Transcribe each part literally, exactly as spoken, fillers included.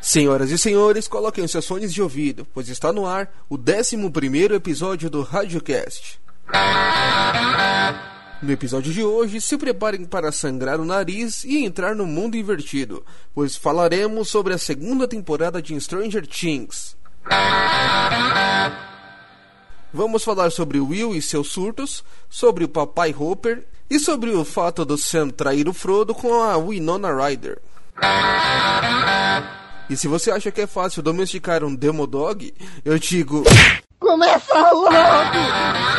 Senhoras e senhores, coloquem seus fones de ouvido, pois está no ar o décimo primeiro episódio do RadioCast. No episódio de hoje, se preparem para sangrar o nariz e entrar no mundo invertido, pois falaremos sobre a segunda temporada de Stranger Things. Vamos falar sobre Will e seus surtos, sobre o Papai Hopper e sobre o fato do Sam trair o Frodo com a Winona Ryder. E se você acha que é fácil domesticar um Demodog, eu digo... Começa logo!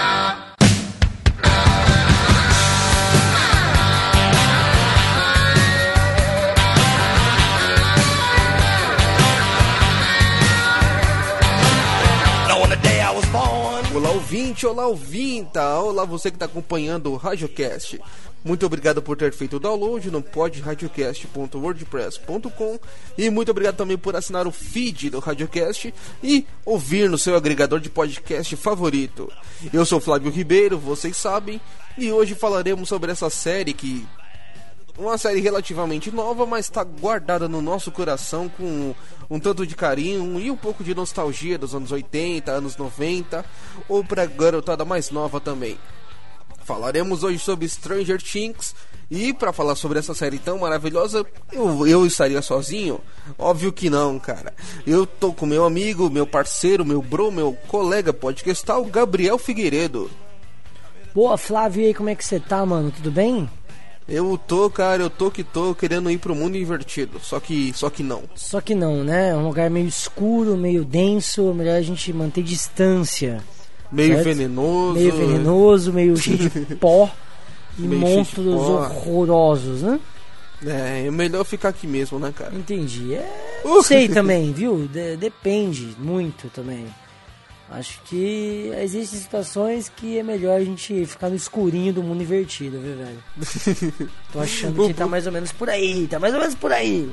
Olá ouvinte, olá ouvinta, olá você que está acompanhando o RadioCast. Muito obrigado por ter feito o download no pod radiocast ponto wordpress ponto com e muito obrigado também por assinar o feed do RadioCast e ouvir no seu agregador de podcast favorito. Eu sou Flávio Ribeiro, vocês sabem, e hoje falaremos sobre essa série que... Uma série relativamente nova, mas está guardada no nosso coração com um tanto de carinho e um pouco de nostalgia dos anos oitenta, anos noventa, ou para a garotada mais nova também. Falaremos hoje sobre Stranger Things e para falar sobre essa série tão maravilhosa, eu, eu estaria sozinho? Óbvio que não, cara. Eu tô com meu amigo, meu parceiro, meu bro, meu colega podcastal, Gabriel Figueiredo. Boa, Flávio, e aí, como é que você tá, mano? Tudo bem? Eu tô, cara, eu tô que tô querendo ir pro mundo invertido, só que, só que não. Só que não, né? É um lugar meio escuro, meio denso, melhor a gente manter distância. Meio certo? venenoso. Meio venenoso, meio cheio de pó e meio monstros horrorosos, né? É, é melhor ficar aqui mesmo, né, cara? Entendi. É, não sei também, viu? De- depende muito também. Acho que existem situações que é melhor a gente ficar no escurinho do mundo invertido, viu, velho? Tô achando que tá mais ou menos por aí, tá mais ou menos por aí.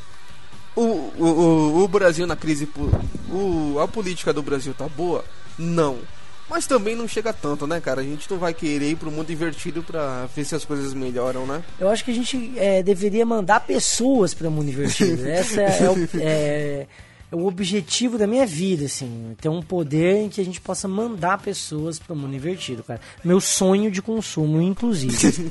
O, o, o, o Brasil na crise, o, a política do Brasil tá boa? Não. Mas também não chega tanto, né, cara? A gente não vai querer ir pro mundo invertido pra ver se as coisas melhoram, né? Eu acho que a gente é, deveria mandar pessoas para o mundo invertido. Essa é, é, o, é, é o objetivo da minha vida, assim. Ter um poder em que a gente possa mandar pessoas para o mundo invertido, cara. Meu sonho de consumo, inclusive.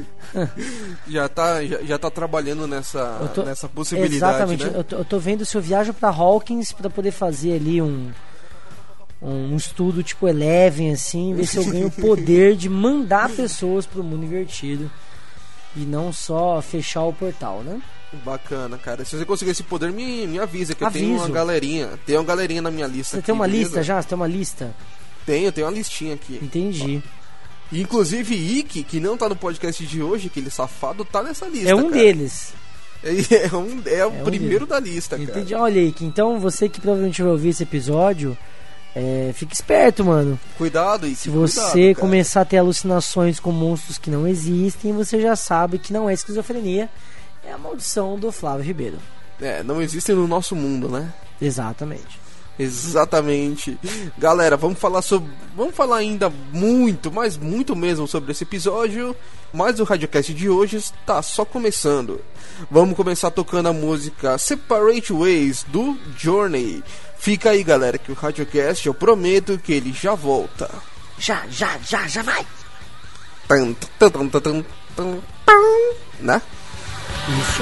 já, tá, já, já tá trabalhando nessa, tô, nessa possibilidade, exatamente, né? eu tô, eu tô vendo se eu viajo para Hawkins para poder fazer ali um... um estudo tipo Eleven, assim, ver se eu ganho o poder de mandar pessoas pro mundo invertido e não só fechar o portal, né? Bacana, cara. Se você conseguir esse poder, me, me avisa, que Aviso. eu tenho uma galerinha. Tem uma galerinha na minha lista. Você aqui, tem uma beleza? lista já? Você tem uma lista? Tenho, tenho uma listinha aqui. Entendi. Ó. Inclusive, Ike, que não tá no podcast de hoje, aquele safado, tá nessa lista. É um cara. deles. É, um, é o É um primeiro deles. da lista, Entendi. cara. Olha aí, que então você que provavelmente vai ouvir esse episódio, é, fique esperto, mano. Cuidado, Ike. Se você cuidado, começar a ter alucinações com monstros que não existem, você já sabe que não é esquizofrenia, é a maldição do Flávio Ribeiro. É, não existem no nosso mundo, né? Exatamente. Exatamente. Galera, vamos falar sobre... Vamos falar ainda muito, mas muito mesmo sobre esse episódio. Mas o RadioCast de hoje está só começando. Vamos começar tocando a música Separate Ways, do Journey. Fica aí, galera, que o RadioCast, eu prometo que ele já volta. Já, já, já, já vai! Tum, tum, tum, tum, tum, tum, tum, né? Isso.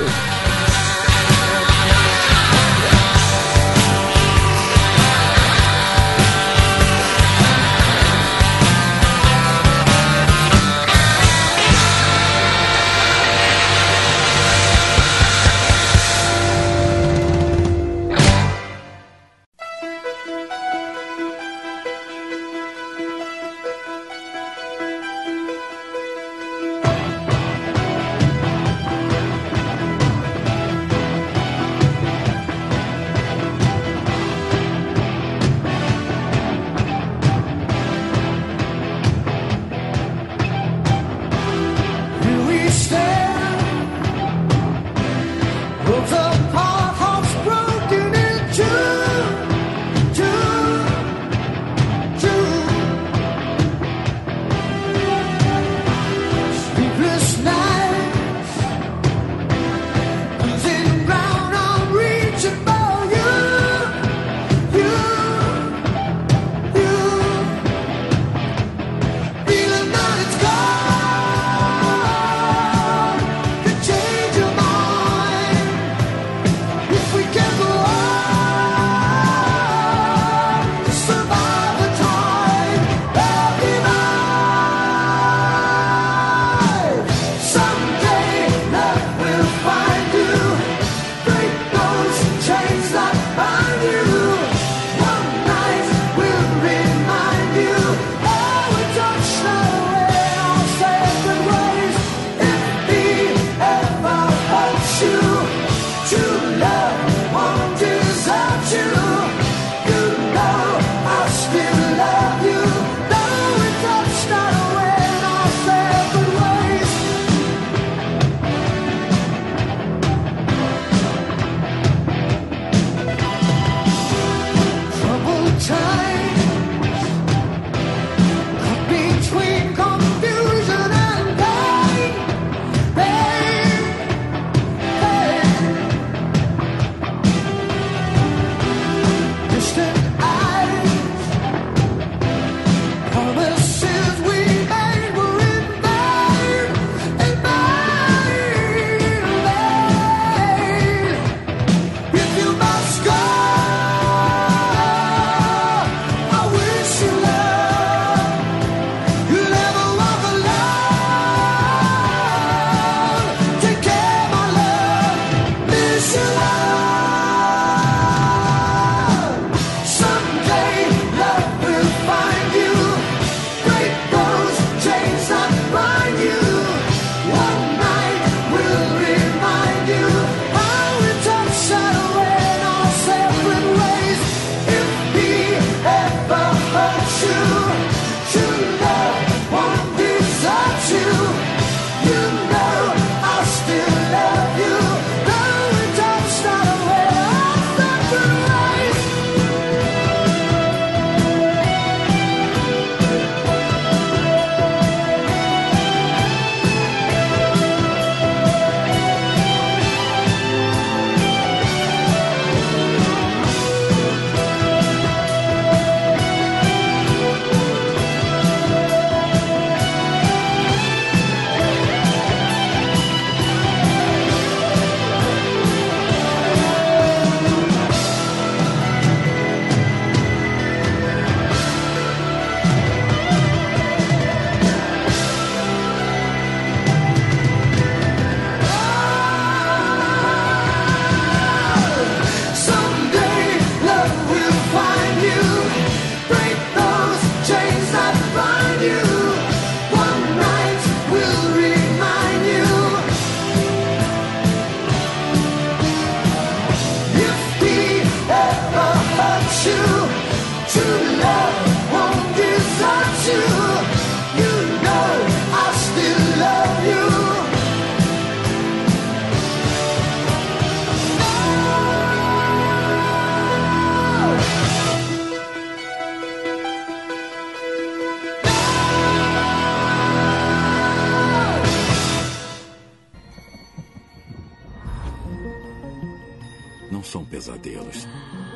Não são pesadelos.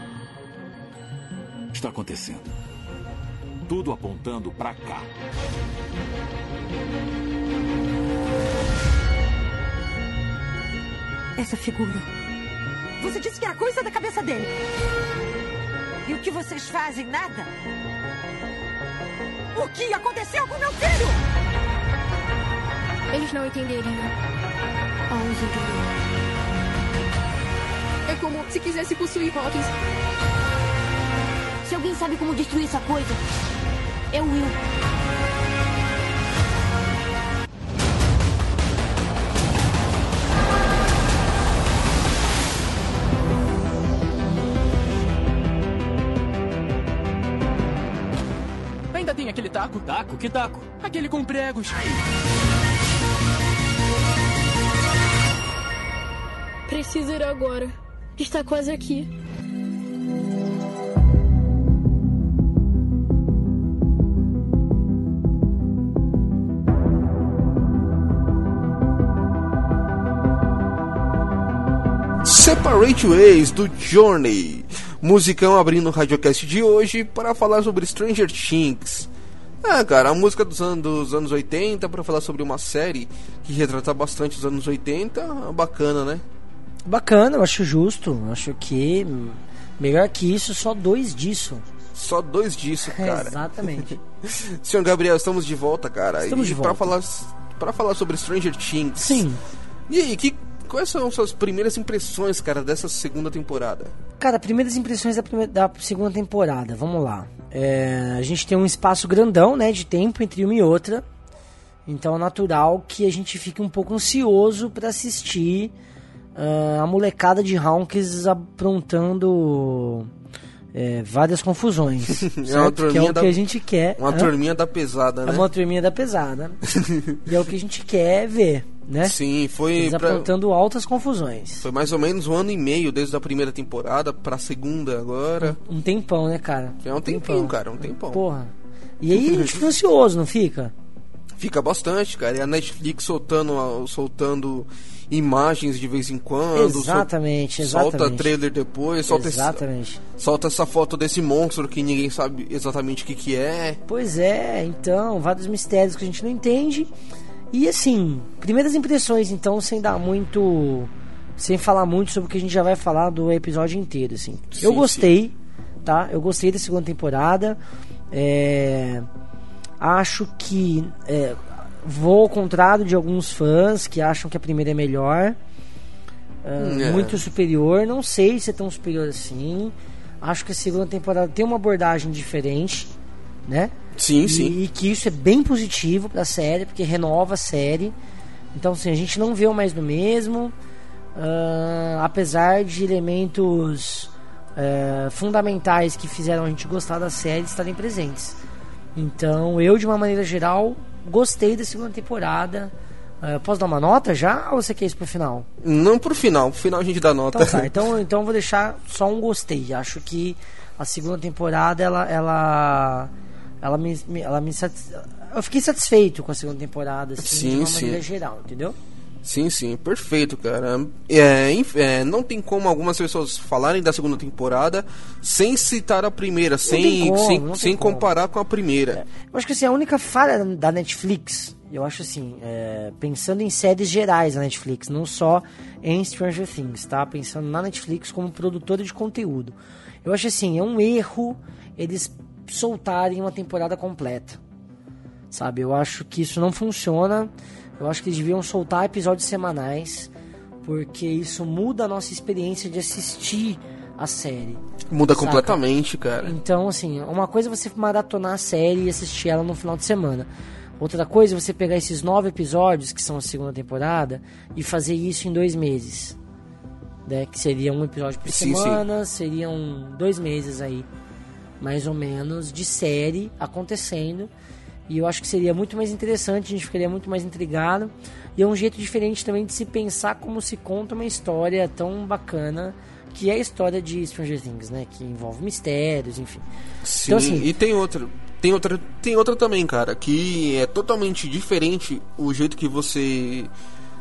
Está acontecendo. Tudo apontando para cá. Essa figura. Você disse que era coisa da cabeça dele. E o que vocês fazem? Nada? O que aconteceu com meu filho? Eles não entenderiam. Vamos entender. É como se quisesse possuir Hawkins. Se alguém sabe como destruir essa coisa, é o Will. Ainda tem aquele taco? Taco? Que taco? Aquele com pregos. Preciso ir agora. Está quase aqui. Separate Ways, do Journey. Musicão abrindo o radiocast de hoje para falar sobre Stranger Things. Ah, cara, a música dos anos, dos anos oitenta para falar sobre uma série que retrata bastante os anos oitenta, bacana, né? Bacana, eu acho justo. Acho que melhor que isso, só dois disso. Só dois disso, cara. É, exatamente. Senhor Gabriel, estamos de volta, cara. Estamos e de volta. Pra falar, pra falar sobre Stranger Things. Sim. E aí, que, quais são suas primeiras impressões, cara, dessa segunda temporada? Cara, primeiras impressões da, primeira, da segunda temporada, vamos lá. É, a gente tem um espaço grandão, né, de tempo entre uma e outra. Então é natural que a gente fique um pouco ansioso pra assistir uh, a molecada de Hawkins aprontando é, várias confusões. É uma que é o da, que a gente quer. Uma Hã? turminha da pesada, né? É uma turminha da pesada. E é o que a gente quer ver, né? Sim, foi... Eles pra... aprontando altas confusões. Foi mais ou menos um ano e meio desde a primeira temporada pra segunda agora. Um, um tempão, né, cara? É um tempinho, tempão. cara, um tempão. Porra. E aí a gente fica ansioso, não fica? Fica bastante, cara. E a Netflix soltando, soltando imagens de vez em quando. Exatamente, sol, exatamente. Solta trailer depois. Solta exatamente. Essa, solta essa foto desse monstro que ninguém sabe exatamente o que, que é. Pois é, então, vários mistérios que a gente não entende. E assim, primeiras impressões, então, sem dar muito... Sem falar muito sobre o que a gente já vai falar do episódio inteiro, assim. Sim, eu gostei, sim. tá? Eu gostei da segunda temporada. É... Acho que é, vou ao contrário de alguns fãs que acham que a primeira é melhor, uh, é. muito superior. Não sei se é tão superior assim. Acho que a segunda temporada tem uma abordagem diferente, né? Sim, e, sim. E que isso é bem positivo pra série, porque renova a série. Então, assim, a gente não vê mais do mesmo, uh, apesar de elementos uh, fundamentais que fizeram a gente gostar da série estarem presentes. Então, eu, de uma maneira geral, gostei da segunda temporada. Uh, posso dar uma nota já ou você quer isso pro final? Não pro final, pro final a gente dá nota. Então tá, então, então eu vou deixar só um gostei. Acho que a segunda temporada, ela... ela, ela me, ela me satis... Eu fiquei satisfeito com a segunda temporada, assim, sim, de uma sim. maneira geral, entendeu? Sim, sim, perfeito, cara. É, é, não tem como algumas pessoas falarem da segunda temporada sem citar a primeira, não sem, como, sem, sem comparar com a primeira. É, eu acho que assim, a única falha da Netflix, eu acho assim, é, pensando em séries gerais da Netflix, não só em Stranger Things, tá? Pensando na Netflix como produtora de conteúdo. Eu acho assim, é um erro eles soltarem uma temporada completa, sabe? Eu acho que isso não funciona. Eu acho que eles deviam soltar episódios semanais, porque isso muda a nossa experiência de assistir a série. Muda saca? Completamente, cara. Então, assim, uma coisa é você maratonar a série e assistir ela no final de semana. Outra coisa é você pegar esses nove episódios, que são a segunda temporada, e fazer isso em dois meses. Né? Que seria um episódio por sim, semana, sim. seriam dois meses aí, mais ou menos, de série acontecendo. E eu acho que seria muito mais interessante, a gente ficaria muito mais intrigado. E é um jeito diferente também de se pensar como se conta uma história tão bacana, que é a história de Stranger Things, né? Que envolve mistérios, enfim. Sim, então, assim, e tem outra, tem outra, tem outra também, cara, que é totalmente diferente o jeito que você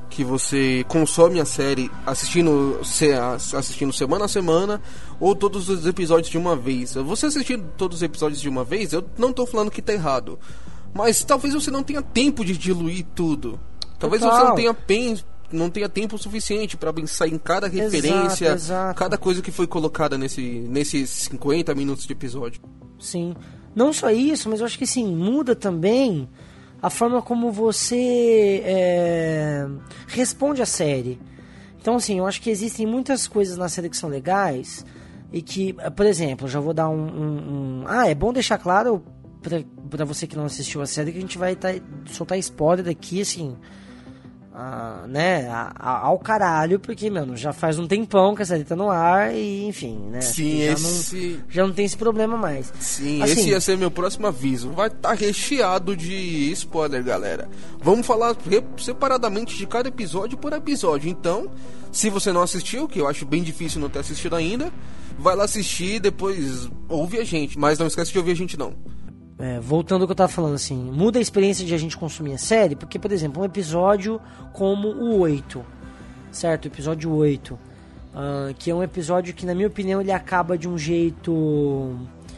que você consome a série assistindo, se, assistindo semana a semana ou todos os episódios de uma vez. Você assistindo todos os episódios de uma vez, eu não tô falando que tá errado, mas talvez você não tenha tempo de diluir tudo. Talvez Total. você não tenha pen, não tenha tempo suficiente para pensar em cada referência, Exato, exato. cada coisa que foi colocada nesse, nesses cinquenta minutos de episódio. Sim. Não só isso, mas eu acho que sim, muda também a forma como você é, responde a série. Então, assim, eu acho que existem muitas coisas na série que são legais e que, por exemplo, já vou dar um... um, um ah, é bom deixar claro pra, pra você que não assistiu a série que a gente vai tá, soltar spoiler aqui, assim... Ah, né, a, a, ao caralho, porque, mano, já faz um tempão que a série tá no ar e, enfim, né? Sim, já, esse... não, já não tem esse problema mais. Sim, assim, esse ia ser meu próximo aviso. Vai estar tá recheado de spoiler, galera. Vamos falar separadamente de cada episódio por episódio. Então, se você não assistiu, que eu acho bem difícil não ter assistido ainda, vai lá assistir e depois ouve a gente. Mas não esquece de ouvir a gente, não. É, voltando ao que eu tava falando, assim, muda a experiência de a gente consumir a série, porque, por exemplo, um episódio como o oito, certo? O episódio oito, uh, que é um episódio que, na minha opinião, ele acaba de um jeito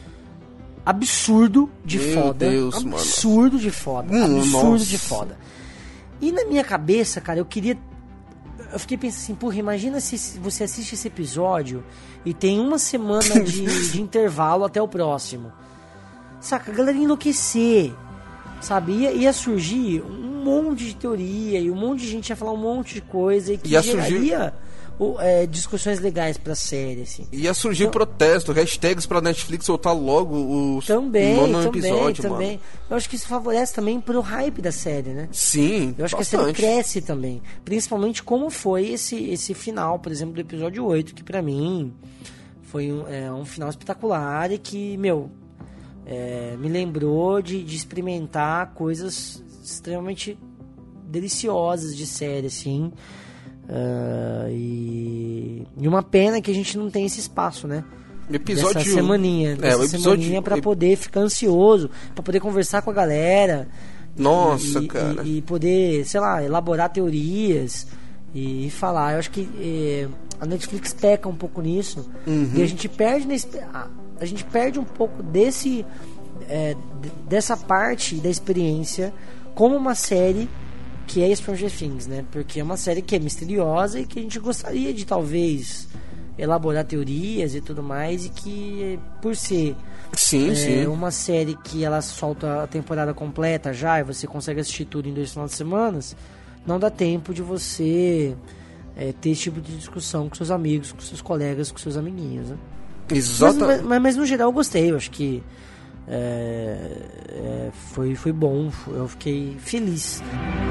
absurdo de Meu foda. Deus, absurdo mano. de foda. Hum, absurdo nossa. de foda. E na minha cabeça, cara, eu queria... Eu fiquei pensando assim, porra, imagina se você assiste esse episódio e tem uma semana de, de intervalo até o próximo. Saca, a galera ia enlouquecer, sabe? Ia, ia surgir um monte de teoria e um monte de gente ia falar um monte de coisa e que ia geraria surgir... é, discussões legais pra série, assim. Ia surgir então, protesto, hashtags pra Netflix soltar logo o também, nono também, episódio, também. mano. Eu acho que isso favorece também pro hype da série, né? Sim, Eu acho bastante. que a série cresce também. Principalmente como foi esse, esse final, por exemplo, do episódio oito, que pra mim foi um, é, um final espetacular e que, meu... É, me lembrou de, de experimentar coisas extremamente deliciosas de série, assim. Uh, e, e uma pena que a gente não tem esse espaço, né? Episódio... Dessa semaninha. Dessa é, o episódio... semaninha pra poder ficar ansioso, pra poder conversar com a galera. Nossa, e, cara. E, e poder, sei lá, elaborar teorias e, e falar. Eu acho que é, a Netflix peca um pouco nisso. Uhum. E a gente perde nesse... a gente perde um pouco desse é, dessa parte da experiência como uma série que é Stranger Things, né? Porque é uma série que é misteriosa e que a gente gostaria de talvez elaborar teorias e tudo mais, e que por ser sim, é, sim. uma série que ela solta a temporada completa já e você consegue assistir tudo em dois finais de semana, não dá tempo de você é, ter esse tipo de discussão com seus amigos, com seus colegas, com seus amiguinhos, né? Exato. Mas, mas, mas no geral eu gostei, eu acho que é, é, foi, foi bom, eu fiquei feliz.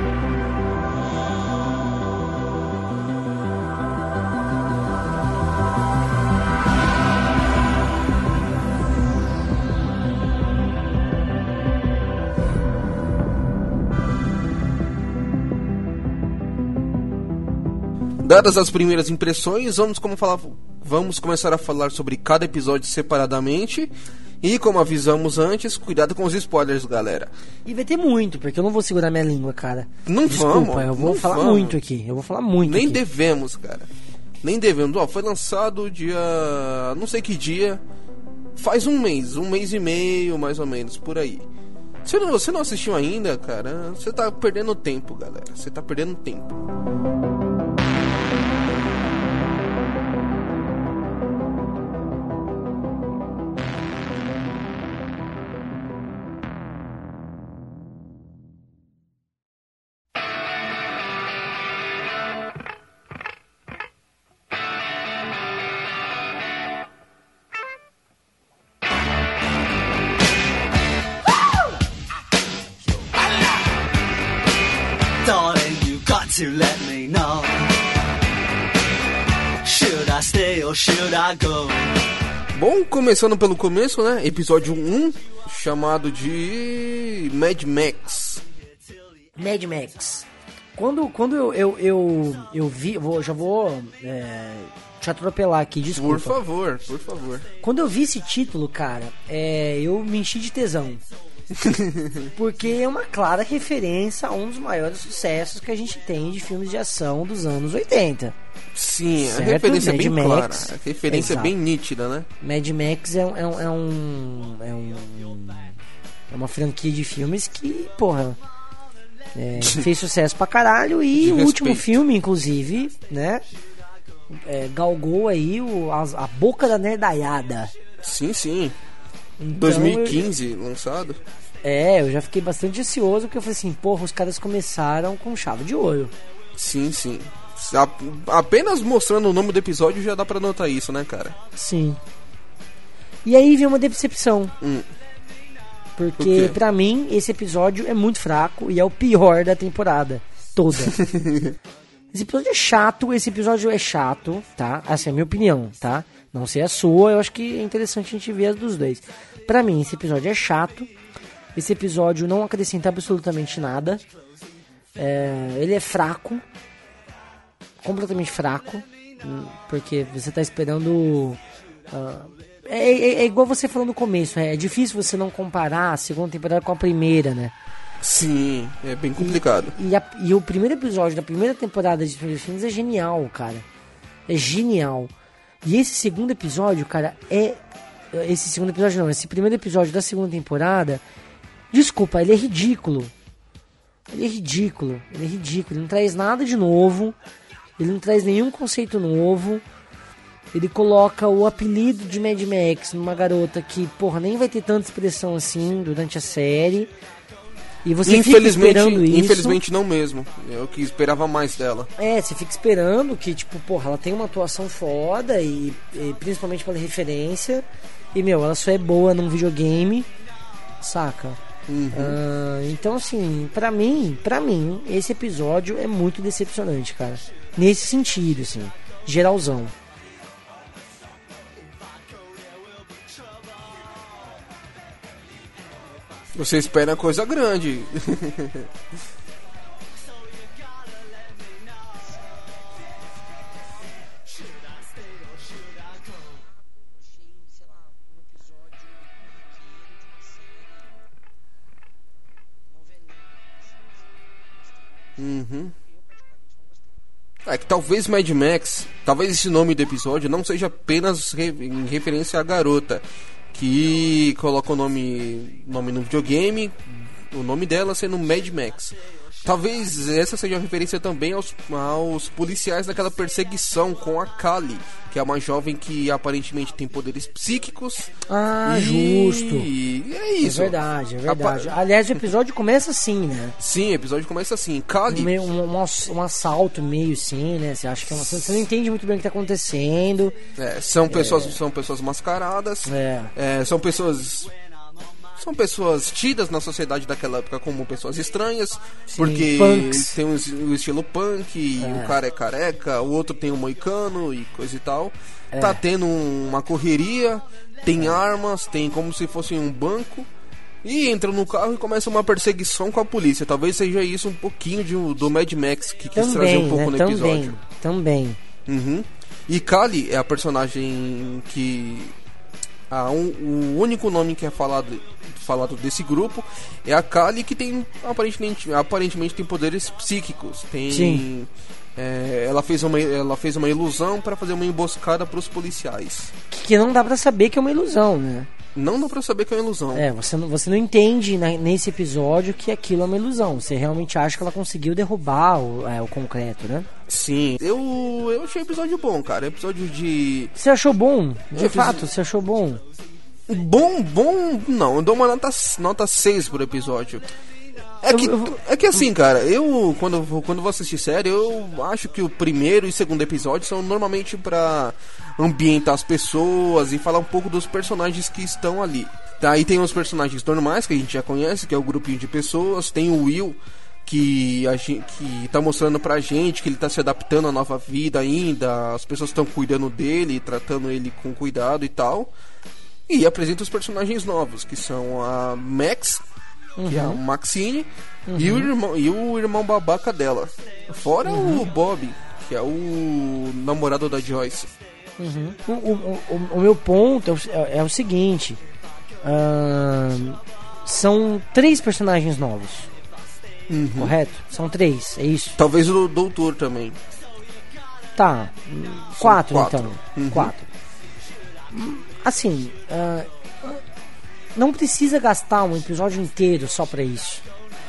Dadas as primeiras impressões, vamos, como falar, vamos começar a falar sobre cada episódio separadamente. E como avisamos antes, cuidado com os spoilers, galera. E vai ter muito, porque eu não vou segurar minha língua, cara. Não Desculpa, vamos, eu vou não falar vamos. muito aqui. Eu vou falar muito Nem aqui. devemos, cara. Nem devemos. Ó, foi lançado dia... não sei que dia. Faz um mês, um mês e meio, mais ou menos, por aí. Se não, você não assistiu ainda, cara, você tá perdendo tempo, galera. Você tá perdendo tempo. To let me know. Should I stay or should I go? Bom, começando pelo começo, né? Episódio um, chamado de Mad Max. Mad Max. Quando, quando eu, eu, eu, eu vi, vou, já vou é, te atropelar aqui, desculpa. Por favor, por favor. Quando eu vi esse título, cara, é, eu me enchi de tesão. Porque é uma clara referência a um dos maiores sucessos que a gente tem de filmes de ação dos anos oitenta. Sim, certo? a referência Mad é bem Max. clara. A referência Exato. é bem nítida, né? Mad Max é, um- é, um, é, um, é, um, é uma franquia de filmes que, porra, é, fez sucesso pra caralho. E De o último respeito. filme, inclusive, né, é, galgou aí o, a, a boca da nerdaiada. Sim, sim. Então, dois mil e quinze, lançado. É, eu já fiquei bastante ansioso, porque eu falei assim, porra, os caras começaram com chave de ouro. Sim, sim. A- Apenas mostrando o nome do episódio já dá pra notar isso, né, cara? Sim. E aí vem uma decepção. Hum. Porque, Por quê? pra mim, esse episódio é muito fraco e é o pior da temporada toda. Esse episódio é chato, esse episódio é chato, tá? Essa é a minha opinião, tá? Não sei a sua, eu acho que é interessante a gente ver as dos dois. Pra mim, esse episódio é chato. Esse episódio não acrescenta absolutamente nada. É, ele é fraco. Completamente fraco. hum, Porque você tá esperando... ah, é, é- é igual você falou no começo. É difícil você não comparar a segunda temporada com a primeira, né? Sim, é bem complicado. E, a- e o primeiro episódio da primeira temporada de Stranger Things é genial, cara. É genial. E esse segundo episódio, cara, é... Esse segundo episódio não, esse primeiro episódio da segunda temporada... Desculpa, ele é ridículo. Ele é ridículo. Ele é ridículo. Ele não traz nada de novo. Ele não traz nenhum conceito novo. Ele coloca o apelido de Mad Max numa garota que, porra, nem vai ter tanta expressão assim durante a série. E você fica Infelizmente, esperando isso. infelizmente não mesmo. Eu que esperava mais dela. É, você fica esperando que, tipo, porra, ela tem uma atuação foda e, e principalmente pela referência. E, meu, ela só é boa num videogame, saca? Uhum. Ah, então, assim, pra mim, pra mim, esse episódio é muito decepcionante, cara. Nesse sentido, assim, geralzão. Você espera coisa grande. Uhum. É que talvez Mad Max, talvez esse nome do episódio não seja apenas re- em referência à garota que coloca o nome, nome no videogame, o nome dela sendo Mad Max. Talvez essa seja uma referência também aos, aos policiais naquela perseguição com a Kali, que é uma jovem que aparentemente tem poderes psíquicos. Ah, e... justo. E é isso. É verdade, é verdade. Apa- Aliás, o episódio começa assim, né? Sim, o episódio começa assim. Kali. Um, meio- um, um, ass- um assalto meio assim, né? Você acha que é uma, você não entende muito bem o que tá acontecendo. É, são pessoas, são pessoas mascaradas. É. É, são pessoas são pessoas tidas na sociedade daquela época como pessoas estranhas, porque punks. tem o es- o estilo punk, e É. o cara é careca, o outro tem um moicano e coisa e tal. É. Tá tendo um- uma correria, tem armas, tem como se fosse um banco. E entram no carro e começa uma perseguição com a polícia. Talvez seja isso um pouquinho de, do Mad Max que quis trazer um pouco né? no Também, episódio. também. Uhum. E Kali é a personagem que a um- o único nome que é falado, falado desse grupo é a Kali, que tem aparentemente, aparentemente tem poderes psíquicos. Tem, Sim. é, ela, fez uma, ela fez uma ilusão para fazer uma emboscada para os policiais. Que, que não dá pra saber que é uma ilusão, né? Não dá pra saber que é uma ilusão. É, você não, você não entende na- nesse episódio que aquilo é uma ilusão. Você realmente acha que ela conseguiu derrubar o, é, o concreto, né? Sim, eu, eu achei o episódio bom, cara. Episódio de. Você achou bom? De Eu fiz- fato, você achou bom? Bom, bom, não, eu dou uma nota, nota seis pro episódio. É que, Eu- eu- é que assim, cara, eu quando, eu vou- quando eu vou assistir série, eu acho que o primeiro e segundo episódio são normalmente pra ambientar as pessoas e falar um pouco dos personagens que estão ali. Tá, aí tem os personagens normais que a gente já conhece, que é o grupinho de pessoas, tem o Will, que, a gente, que tá mostrando pra gente que ele tá se adaptando à nova vida ainda, as pessoas estão cuidando dele, tratando ele com cuidado e tal. E apresenta os personagens novos, que são a Max, que é a Maxine, e, o irmão, e o irmão babaca dela. Fora o Bob, que é o namorado da Joyce. Uhum. O, o, o, o meu ponto é o, é- é o seguinte: ahn, são três personagens novos. Uhum. Correto? São três, é isso? Talvez o doutor também. Tá, quatro, quatro. então. Uhum. Quatro. Assim, uh, não precisa gastar um episódio inteiro só pra isso.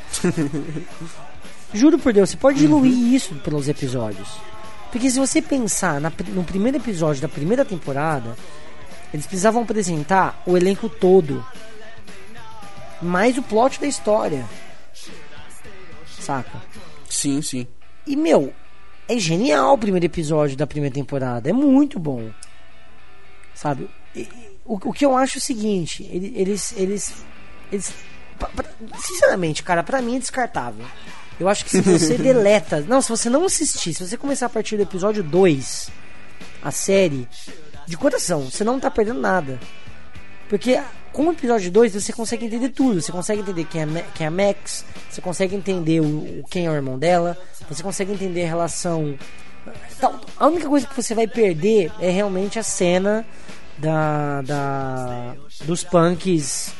Juro por Deus, você pode diluir uhum. isso pelos episódios. Porque se você pensar na, no primeiro episódio da primeira temporada, eles precisavam apresentar o elenco todo, mais o plot da história. Saca? Sim, sim. E, meu, é genial o primeiro episódio da primeira temporada. É muito bom. Sabe? E, o, o que eu acho é o seguinte, eles... eles, eles pra, pra, sinceramente, cara, pra mim é descartável. Eu acho que se você deleta... Não, se você não assistir, se você começar a partir do episódio dois, a série, de coração, você não tá perdendo nada. Porque com o episódio dois você consegue entender tudo. Você consegue entender quem é, quem é a Max, você consegue entender o, o, quem é o irmão dela, você consegue entender a relação... Então, a única coisa que você vai perder é realmente a cena da, da, dos punks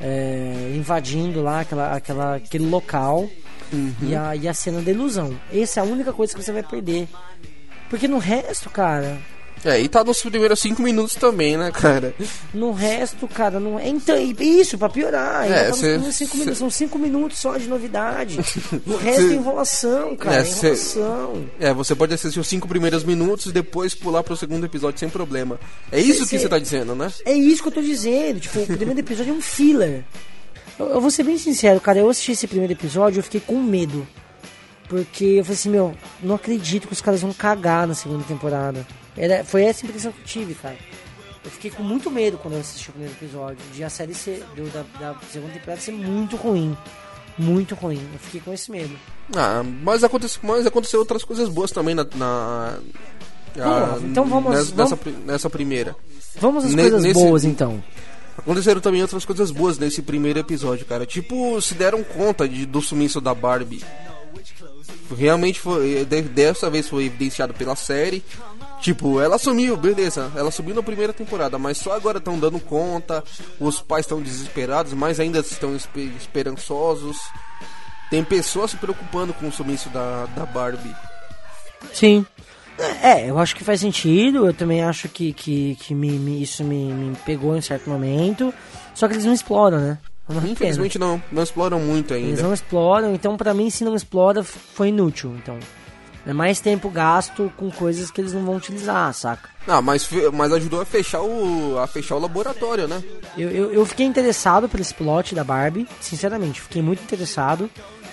é, invadindo lá aquela, aquela, aquele local. Uhum. E, a, e a cena da ilusão. Essa é a única coisa que você vai perder. Porque no resto, cara... É, e tá nos primeiros cinco minutos também, né, cara? No resto, cara, não é... Então, isso, pra piorar. É, tá cê, nos cinco cê... minutos, são cinco minutos só de novidade. O resto cê... é enrolação, cara. É, cê... enrolação. É, você pode assistir os cinco primeiros minutos e depois pular pro segundo episódio sem problema. É isso cê, que você tá dizendo, né? É isso que eu tô dizendo. Tipo, o primeiro episódio é um filler. Eu, eu vou ser bem sincero, cara. Eu assisti esse primeiro episódio e eu fiquei com medo. Porque eu falei assim, meu, não acredito que os caras vão cagar na segunda temporada. Era, foi essa a impressão que eu tive, cara. Eu fiquei com muito medo quando eu assisti o primeiro episódio. De a série ser, do, da, da segunda temporada ser muito ruim. Muito ruim. Eu fiquei com esse medo. Ah, mas aconteceu, mas aconteceu outras coisas boas também na... na ah, então vamos nessa, vamos nessa, nessa primeira. Vamos às Ne, coisas nesse, boas, então. Aconteceram também outras coisas boas nesse primeiro episódio, cara. Tipo, se deram conta de, do sumiço da Barbie. Realmente foi... Dessa vez foi evidenciado pela série. Tipo, ela sumiu, beleza. Ela sumiu na primeira temporada, mas só agora estão dando conta. Os pais estão desesperados, mas ainda estão esperançosos. Tem pessoas se preocupando com o sumiço da, da Barbie. Sim. É, eu acho que faz sentido. Eu também acho que, que, que me, me, isso me, me pegou em certo momento. Só que eles não exploram, né? Infelizmente não, não exploram muito ainda. Eles não exploram, então pra mim se não explora foi inútil. Então é mais tempo gasto com coisas que eles não vão utilizar, saca? Ah, mas, mas ajudou a fechar o, a fechar o laboratório, né? Eu, eu, eu fiquei interessado por esse plot da Barbie, sinceramente, fiquei muito interessado.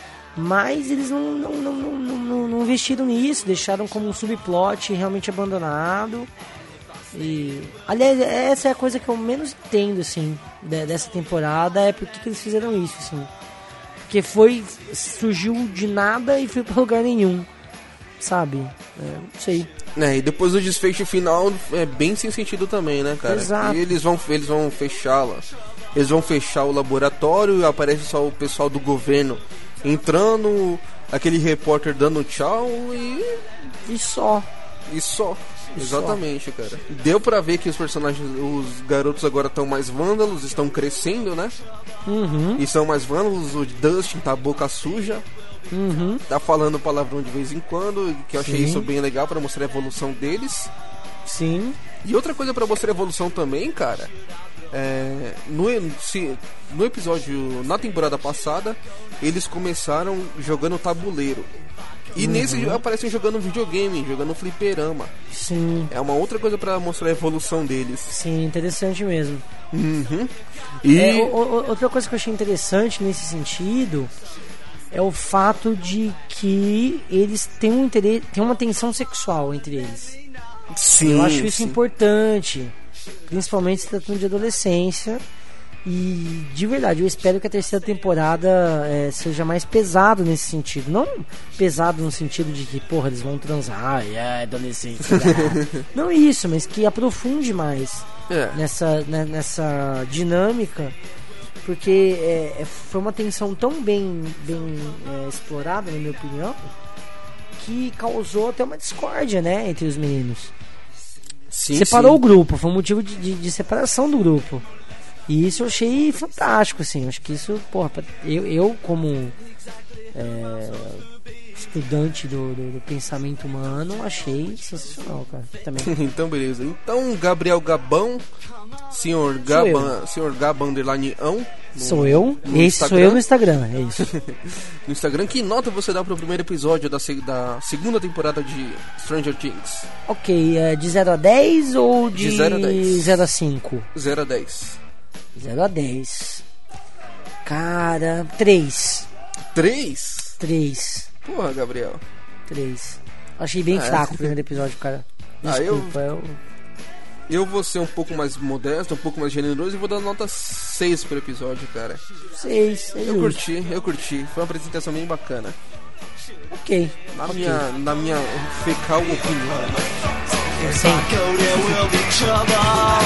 Mas eles não, não, não, não, não, não investiram nisso, deixaram como um subplot realmente abandonado. E, aliás, essa é a coisa que eu menos entendo, assim, dessa temporada, é porque que eles fizeram isso, assim. Porque foi, surgiu de nada e foi pra lugar nenhum, sabe? É, não sei. É, e depois do desfecho final é bem sem sentido também, né, cara? Exato. E eles vão, eles vão fechá-la. Eles vão fechar o laboratório e aparece só o pessoal do governo entrando, aquele repórter dando tchau e... E só. E só. Exatamente, cara. Deu pra ver que os personagens, os garotos agora estão mais vândalos, estão crescendo, né? Uhum. E são mais vândalos, o Dustin tá boca suja. Uhum. Tá falando palavrão de vez em quando, que eu achei Sim. isso bem legal pra mostrar a evolução deles. Sim. E outra coisa pra mostrar a evolução também, cara, é, no, se, no episódio, na temporada passada, eles começaram jogando tabuleiro. E uhum. nesse aparecem jogando videogame, jogando fliperama. Sim. É uma outra coisa pra mostrar a evolução deles. Sim, interessante mesmo. Uhum. E é, o, o, outra coisa que eu achei interessante nesse sentido é o fato de que eles têm um interesse, tem uma tensão sexual entre eles. Sim, eu acho isso sim. importante, principalmente se tratando de adolescência. E de verdade, eu espero que a terceira temporada é, seja mais pesado nesse sentido. Não pesado no sentido de que, porra, eles vão transar, é adolescente. É. Não isso, mas que aprofunde mais é. nessa, né, nessa dinâmica. Porque é, foi uma tensão tão bem, bem é, explorada, na minha opinião, que causou até uma discórdia, né, entre os meninos. Sim, Separou sim. o grupo, foi um motivo de, de, de separação do grupo. E isso eu achei fantástico, assim. Acho que isso, porra, eu, eu como é, estudante do, do, do pensamento humano, achei sensacional, cara. Também. Então, beleza. Então, Gabriel Gabão, senhor Gaban, senhor Gaban underline ão. No, sou eu, no esse Instagram. sou eu no Instagram, é isso. No Instagram, que nota você dá pro primeiro episódio da, da segunda temporada de Stranger Things? Ok, é de zero a dez ou de, De zero a dez. zero a cinco? zero a dez. zero a dez. Cara, três. três? três. Porra, Gabriel. três. Achei bem Ah, fraco é? o primeiro episódio, cara. Ah, eu- Desculpa, eu... Eu vou ser um pouco mais modesto, um pouco mais generoso e vou dar nota seis pro episódio, cara. seis. É Eu justo. curti, eu curti. Foi uma apresentação bem bacana. Ok. Na, ok. minha, na minha fecal opinião. Sim. Go, there will be trouble.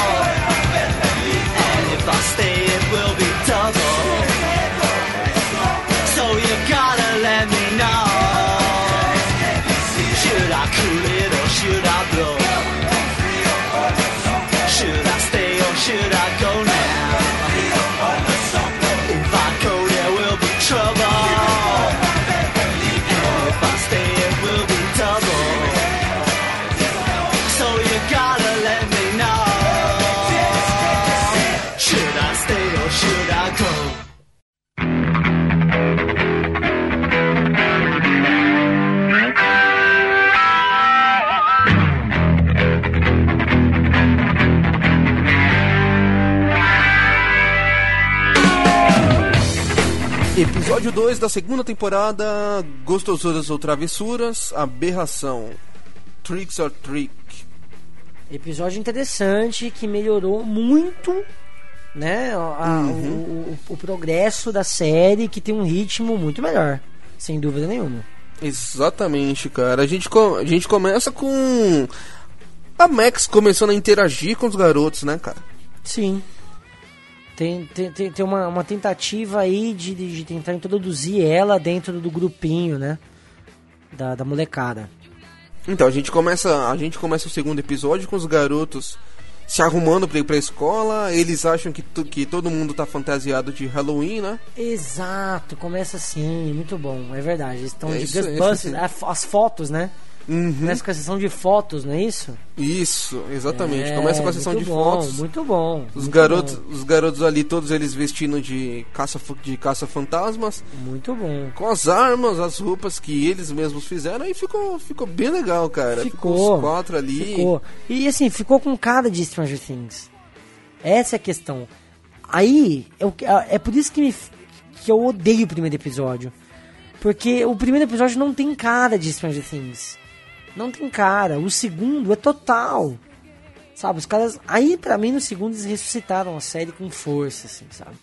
And if I stay, it will be double. So you gotta let me know. Should I cool it or should I blow? Should I stay or should I go now? If I go, there will be trouble. And if I stay, it will be double. So you gotta let me know. Should I stay or should I go? Episódio dois da segunda temporada, Gostosuras ou Travessuras, Aberração, Tricks or Trick. Episódio interessante que melhorou muito, né, a- Uhum. o, o- o progresso da série, que tem um ritmo muito melhor, sem dúvida nenhuma. Exatamente, cara. A gente, co- a gente começa com a Max começando a interagir com os garotos, né, cara? Sim. Tem, tem, tem, tem uma, uma tentativa aí de, de de tentar introduzir ela dentro do grupinho, né, da, da molecada. Então, a gente começa, a gente começa o segundo episódio com os garotos se arrumando pra ir pra escola. Eles acham que, tu- que todo mundo tá fantasiado de Halloween, né? Exato, começa assim, muito bom, é verdade. Eles estão É de isso aí. Ghostbusters, a fo- as fotos, né? Uhum. Começa com a sessão de fotos, não é isso? Isso, exatamente. É, Começa com a sessão muito de bom, fotos. Muito bom. Os muito garotos, bom, os garotos ali, todos eles vestindo de caça de caça-fantasmas, Muito bom. com as armas, as roupas que eles mesmos fizeram, e ficou, ficou bem legal, cara. Ficou. os quatro ali. Ficou. E assim, ficou com cara de Stranger Things. Essa é a questão. Aí, eu, é por isso que, me, que eu odeio o primeiro episódio. Porque o primeiro episódio não tem cara de Stranger Things. Não tem cara. O segundo é total. Sabe, os caras... Aí, pra mim, no segundo, eles ressuscitaram a série com força, assim, sabe?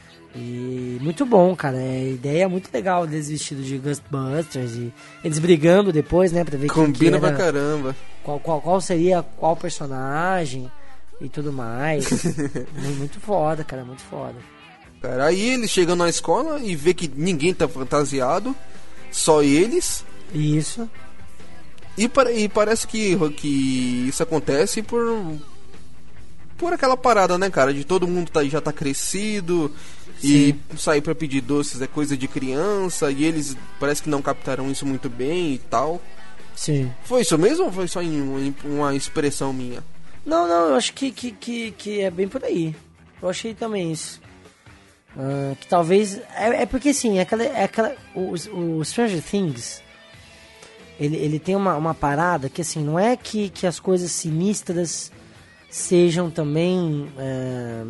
E muito bom, cara. É, a ideia é muito legal deles vestidos de Ghostbusters e eles brigando depois, né? Pra ver quem que Combina era, pra caramba. qual, qual, qual seria qual personagem e tudo mais. Mu- muito foda, cara. Muito foda. Cara, aí eles chegam na escola e vê que ninguém tá fantasiado, só eles. Isso. E, pa- e parece que, que isso acontece por por aquela parada, né, cara? De todo mundo tá, já tá crescido e sair pra pedir doces é coisa de criança, e eles parece que não captaram isso muito bem e tal. Sim. Foi isso mesmo ou foi só em, em uma expressão minha? Não, não, eu acho que, que, que, que é bem por aí. Eu achei também isso. Ah, que talvez. É, é porque assim, é aquela, é aquela, o, o Stranger Things. Ele, ele tem uma, uma parada que assim, não é que, que as coisas sinistras sejam também é,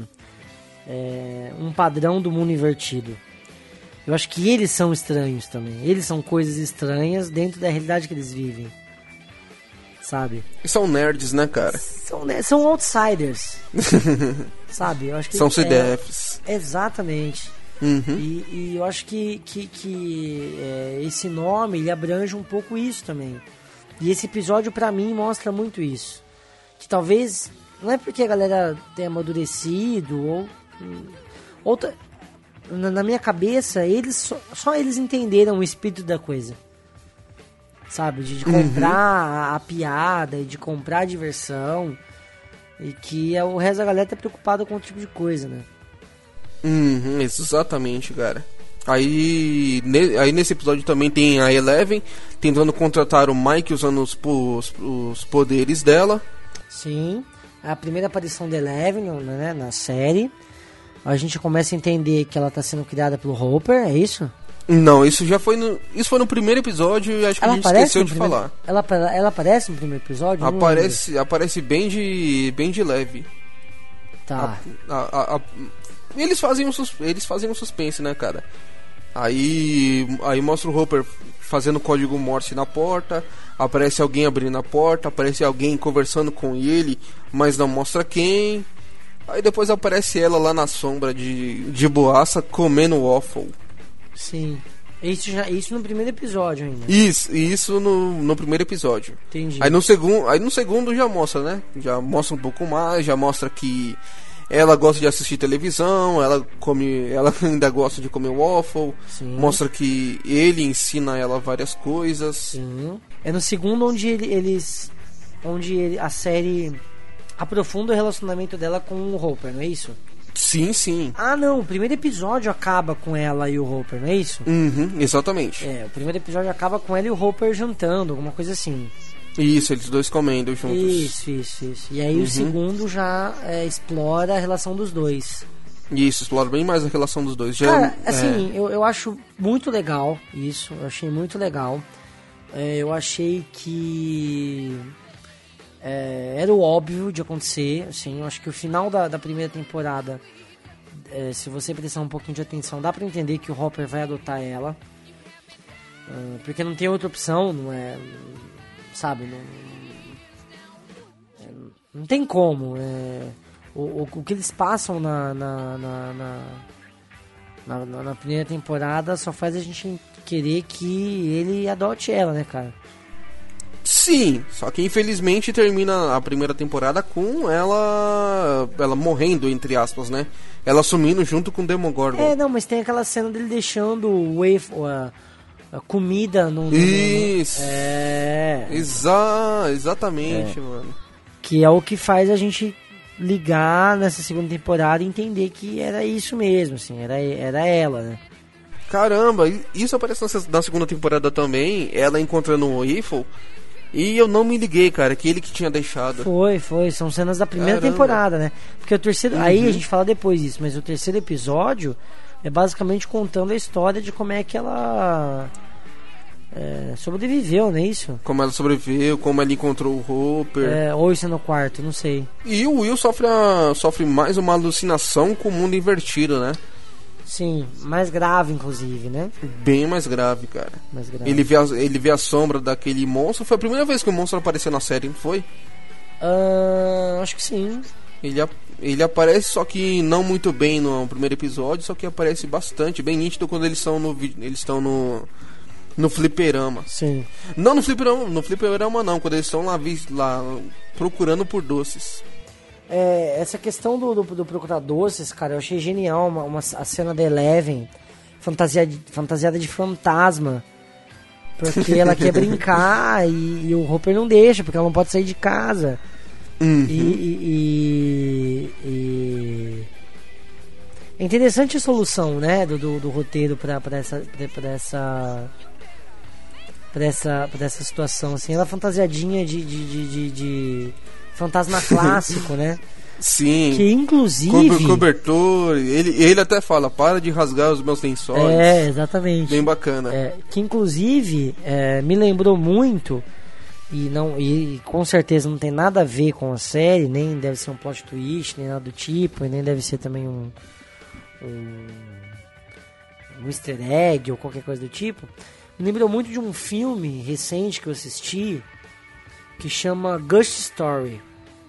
é, um padrão do mundo invertido. Eu acho que eles são estranhos também. Eles são coisas estranhas dentro da realidade que eles vivem. Sabe? E são nerds, né, cara? São, né, são outsiders. Sabe? Eu acho que São é- C D Fs. Exatamente. Uhum. E, e eu acho que, que, que é, esse nome ele abrange um pouco isso também. E esse episódio pra mim mostra muito isso. Que talvez não é porque a galera tenha amadurecido ou outra na, na minha cabeça eles só, só eles entenderam o espírito da coisa. Sabe, de, de comprar a, a piada e de comprar a diversão, e que é, o resto da galera tá preocupada com outro tipo de coisa, né? Uhum, exatamente, cara. Aí, ne, aí nesse episódio também tem a Eleven tentando contratar o Mike usando os, os, os poderes dela. Sim, a primeira aparição da Eleven, né, na série. A gente começa a entender que ela tá sendo criada pelo Hopper, é isso? Não, isso já foi no, isso foi no primeiro episódio e acho que ela a gente esqueceu de primeiro, falar. Ela, ela aparece no primeiro episódio? Aparece, aparece bem de, bem de leve. Tá. A, a, a, a, eles, fazem um sus, eles fazem um suspense, né, cara? Aí, aí mostra o Hopper fazendo código Morse na porta, aparece alguém abrindo a porta, aparece alguém conversando com ele, mas não mostra quem. Aí depois aparece ela lá na sombra de, de boaça comendo waffle. Sim. Isso, já, isso no primeiro episódio ainda. Isso, isso no, no primeiro episódio. Entendi. Aí no, segundo, aí no segundo já mostra, né? Já mostra um pouco mais, já mostra que ela gosta de assistir televisão, ela come, ela ainda gosta de comer waffle. Sim. Mostra que ele ensina ela várias coisas. Sim. É no segundo onde ele, eles, onde ele, a série aprofunda o relacionamento dela com o Hopper, não é isso? Sim, sim. Ah, não, o primeiro episódio acaba com ela e o Hopper, não é isso? Uhum, exatamente. É, o primeiro episódio acaba com ela e o Hopper jantando, alguma coisa assim. Isso, eles dois comendo juntos. Isso, isso, isso. E aí uhum. o segundo já é, explora a relação dos dois. Isso, explora bem mais a relação dos dois. Já, Cara, assim, é... eu, eu acho muito legal isso, eu achei muito legal. É, eu achei que é, era o óbvio de acontecer, assim, eu acho que o final da, da primeira temporada, é, se você prestar um pouquinho de atenção, dá pra entender que o Hopper vai adotar ela. É, porque não tem outra opção, não é... Sabe, não, não tem como. É, o, o, o que eles passam na na na, na, na, na primeira temporada só faz a gente querer que ele adote ela, né, cara? Sim, só que infelizmente termina a primeira temporada com ela ela morrendo, entre aspas, né? Ela sumindo junto com o Demogorgon. É, não, mas tem aquela cena dele deixando o Wave... A, a comida no... no Isso! No, é... Exa exatamente, é. mano. Que é o que faz a gente ligar nessa segunda temporada e entender que era isso mesmo, assim, era, era ela, né? Caramba, isso aparece na segunda temporada também, ela encontrando o Eiffel, e eu não me liguei, cara, que ele que tinha deixado. Foi, foi, são cenas da primeira Caramba. temporada, né? Porque o terceiro... Uhum. Aí a gente fala depois disso, mas o terceiro episódio... É basicamente contando a história de como é que ela é, sobreviveu, não é isso? Como ela sobreviveu, como ela encontrou o Hopper. É, ou isso é no quarto, não sei. E o Will sofre, a, sofre mais uma alucinação com o mundo invertido, né? Sim, mais grave inclusive, né? Bem mais grave, cara. Mais grave. Ele vê a, ele vê a sombra daquele monstro. Foi a primeira vez que o monstro apareceu na série, não foi? Uh, acho que sim. Ele, ele aparece, só que não muito bem no primeiro episódio, só que aparece bastante, bem nítido quando eles estão no eles estão no no fliperama. Sim. Não no fliperama, no fliperama não, quando eles estão lá, lá procurando por doces. É, essa questão do, do, do procurar doces, cara, eu achei genial uma, uma a cena da Eleven fantasiada de, fantasiada de fantasma. Porque ela quer brincar e, e o Hopper não deixa, porque ela não pode sair de casa. Uhum. E, e, e, e é interessante a solução, né, do, do, do roteiro para essa para essa para essa para essa situação, assim, ela fantasiadinha de, de, de, de, de fantasma clássico, né? Sim. Que inclusive Co cobertor, ele ele até fala, para de rasgar os meus lençóis. É, exatamente. Bem bacana. É, que inclusive é, me lembrou muito. E, não, e com certeza não tem nada a ver com a série, nem deve ser um plot twist, nem nada do tipo, e nem deve ser também um, um, um easter egg ou qualquer coisa do tipo. Me lembrou muito de um filme recente que eu assisti que chama Ghost Story.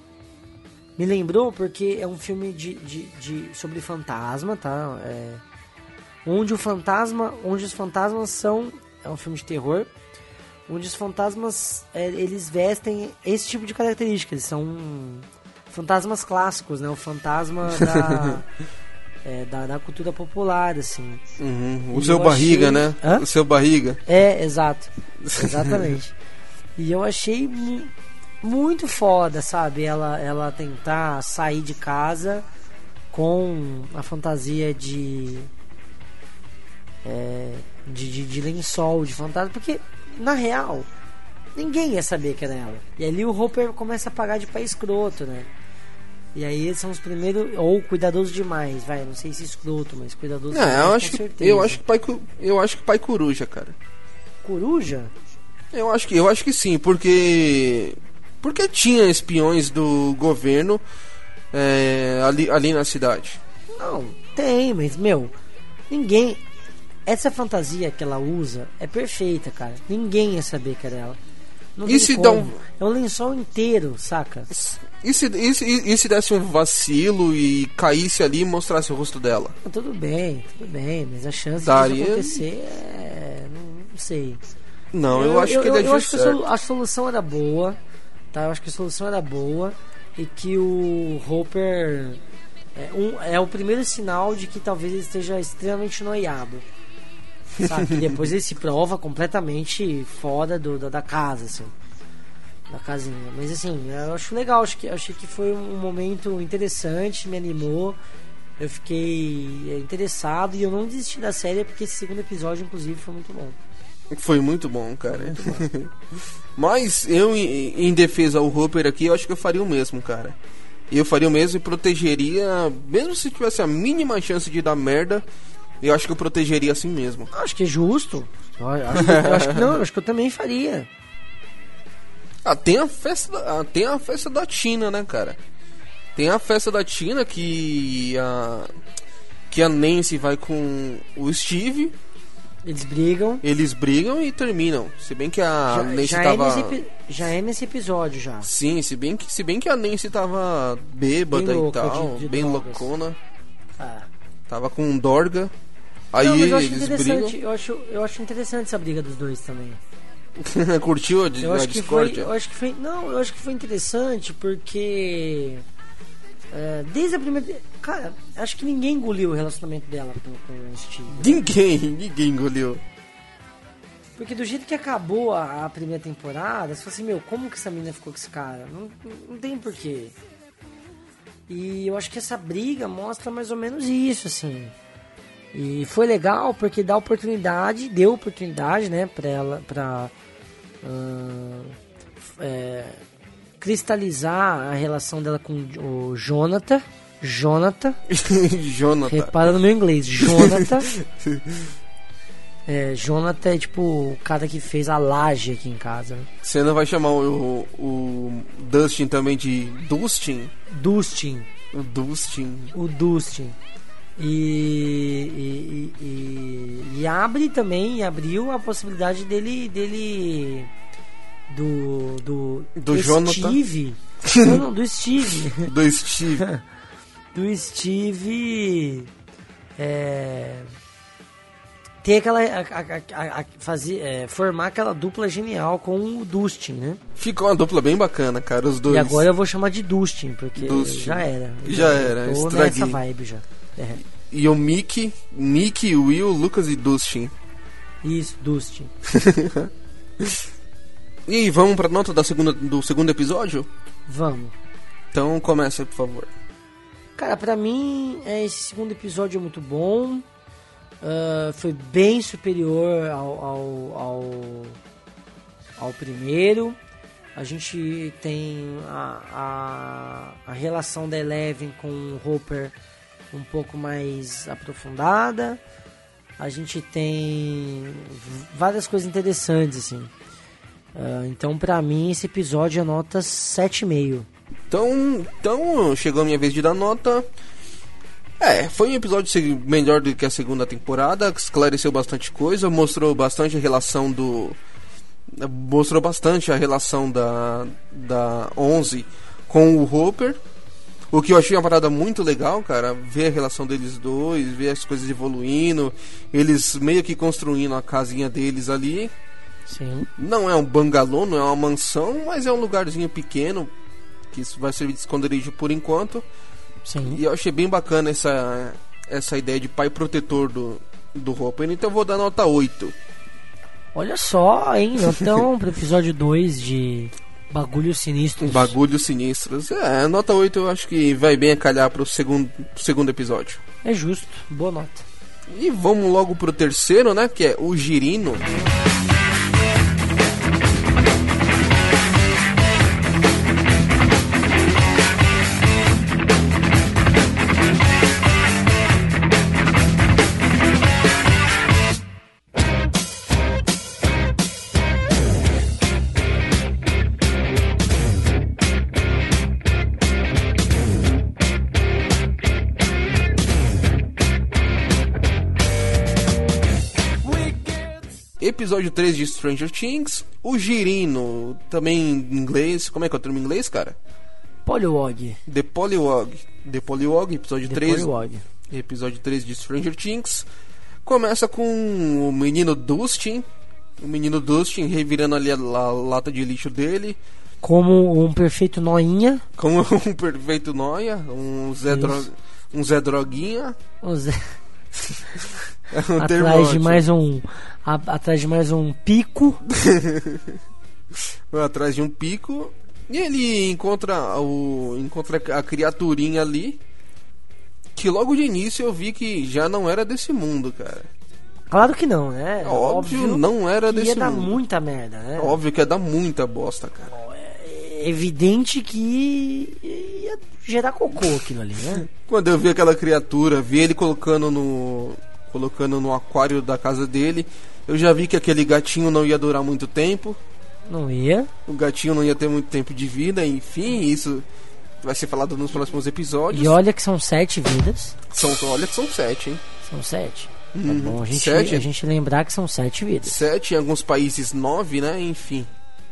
Me lembrou porque é um filme de, de, de, sobre fantasma, tá? É, onde o fantasma, onde os fantasmas são, é um filme de terror, onde os fantasmas, é, eles vestem esse tipo de característica. Eles são fantasmas clássicos, né? O fantasma da, é, da, da cultura popular, assim. Uhum. O seu barriga, achei... né? Hã? O seu barriga. É, exato. Exatamente. E eu achei mu muito foda, sabe? Ela, ela tentar sair de casa com a fantasia de, é, de, de, de lençol, de fantasma, porque na real ninguém ia saber que era ela. E ali o Hopper começa a pagar de pai escroto, né? E aí eles são os primeiros, ou cuidadosos demais, vai, não sei se escroto, mas cuidadosos Não, demais, eu com acho que certeza. eu acho que pai Cu- eu acho que pai coruja, cara. Coruja? Eu acho que eu acho que sim, porque porque tinha espiões do governo é, ali ali na cidade. Não, tem, mas, meu, ninguém... Essa fantasia que ela usa é perfeita, cara. Ninguém ia saber que era ela. Não E tem se como. dá um- É um lençol inteiro, saca? E se, e, se, e se desse um vacilo e caísse ali e mostrasse o rosto dela? Tudo bem, tudo bem, mas a chance Daria- disso acontecer é... Não, não sei. Não, eu, acho que eu, ele eu agiu acho que a, certo. solu- a solução era boa, tá? Eu acho que a solução era boa e que o Hopper é, um, é o primeiro sinal de que talvez ele esteja extremamente noiado. Sabe? Que depois ele se prova completamente fora do, da, da casa, assim. Da casinha. Mas assim, eu acho legal, acho que, achei que foi um momento interessante, me animou. Eu fiquei interessado e eu não desisti da série porque esse segundo episódio, inclusive, foi muito bom. Foi muito bom, cara. Mas eu, em, em defesa ao Hopper aqui, eu acho que eu faria o mesmo, cara. Eu faria o mesmo e protegeria, mesmo se tivesse a mínima chance de dar merda, eu acho que eu protegeria assim mesmo. Acho que é justo. Eu acho que, eu acho que não, eu acho que eu também faria. Ah, tem a festa, da- ah, tem a festa da Tina, né, cara? Tem a festa da Tina que a que a Nancy vai com o Steve, Eles brigam. eles brigam e terminam. Se bem que a Já, Nancy já, tava é nesse, epi- já é nesse episódio já. Sim, se bem que se bem que a Nancy tava bêbada Bem e louca tal, de- de bem drogas. loucona, Ah. tava com um dorga. Aí Não, mas eu acho eles interessante, brigam. eu acho, eu acho interessante essa briga dos dois também. Curtiu a, di- Eu a acho que foi, discórdia? eu acho que foi, não, eu acho que foi interessante porque é, desde a primeira, cara, acho que ninguém engoliu o relacionamento dela com, com o Steve. Ninguém, ninguém engoliu. Porque do jeito que acabou a, a primeira temporada, você fala assim, meu, como que essa menina ficou com esse cara? Não, não tem porquê. E eu acho que essa briga mostra mais ou menos isso, assim. E foi legal porque dá oportunidade, deu oportunidade, né, pra ela, pra ah, é, cristalizar a relação dela com o Jonathan. Jonathan. Jonathan. Repara no meu inglês, Jonathan. É, Jonathan é tipo o cara que fez a laje aqui em casa. Né? Você não vai chamar o, o Dustin também de Dustin? Dustin. O Dustin. O Dustin. E, e, e, e, e abre também, abriu a possibilidade dele, dele do do, Do Jonathan? Steve. Não, não, do Steve. Do Steve. do Steve é, ter aquela a, a, a, a, fazer, é, formar aquela dupla genial com o Dustin, né? Ficou uma dupla bem bacana, cara, os dois. E agora eu vou chamar de Dustin, porque Dustin. já era. Já era, Tô estraguei. nessa vibe já. É. E o Mickey, Mickey, Will, Lucas e Dustin. Isso, Dustin. E aí, vamos pra nota da segunda, do segundo episódio? Vamos. Então começa, por favor. Cara, pra mim, é, esse segundo episódio é muito bom. Uh, foi bem superior ao, ao, ao, ao primeiro. A gente tem a, a, a relação da Eleven com o Hopper um pouco mais aprofundada. A gente tem várias coisas interessantes, assim. Uh, então, pra mim, esse episódio é nota sete vírgula cinco. Então, então chegou a minha vez de dar nota. É, foi um episódio seg- melhor do que a segunda temporada, esclareceu bastante coisa, mostrou bastante a relação do... Mostrou bastante a relação da, da onze com o Hopper. O que eu achei uma parada muito legal, cara, ver a relação deles dois, ver as coisas evoluindo, eles meio que construindo a casinha deles ali. Sim. Não é um bangalô, não é uma mansão, mas é um lugarzinho pequeno, que isso vai servir de esconderijo por enquanto. Sim. E eu achei bem bacana essa, essa ideia de pai protetor do, do Hopper, então eu vou dar nota oito. Olha só, hein? Notão pro episódio dois de Bagulhos sinistros. Bagulhos sinistros. É, nota oito eu acho que vai bem a calhar pro segundo, segundo episódio. É justo, boa nota. E vamos logo pro terceiro, né? Que é o Girino. Episódio três de Stranger Things, o Girino, também em inglês, como é que é o termo em inglês, cara? Polywog. The Polywog. The Polywog, episódio The três. Polywog. Episódio três de Stranger Things. Começa com o menino Dustin. O menino Dustin revirando ali a, a lata de lixo dele. Como um perfeito noinha. Como um perfeito noia. Um Zé, dro... um Zé Droguinha. Um Zé... É um atrás de mais um a, atrás de mais um pico. Atrás de um pico. E ele encontra o encontra a criaturinha ali, que logo de início eu vi que já não era desse mundo, cara. Claro que não, né? Óbvio, Óbvio não era desse mundo. Ia dar muita merda, né? Óbvio que ia dar muita bosta, cara. É evidente que ia gerar cocô aquilo ali, né? Quando eu vi aquela criatura, vi ele colocando no colocando no aquário da casa dele, eu já vi que aquele gatinho não ia durar muito tempo. Não ia. O gatinho não ia ter muito tempo de vida, enfim, isso vai ser falado nos próximos episódios. E olha que são sete vidas. São, olha que são sete, hein? São sete. Hum, é bom a gente, sete? a gente lembrar que são sete vidas. Sete, em alguns países nove, né? Enfim.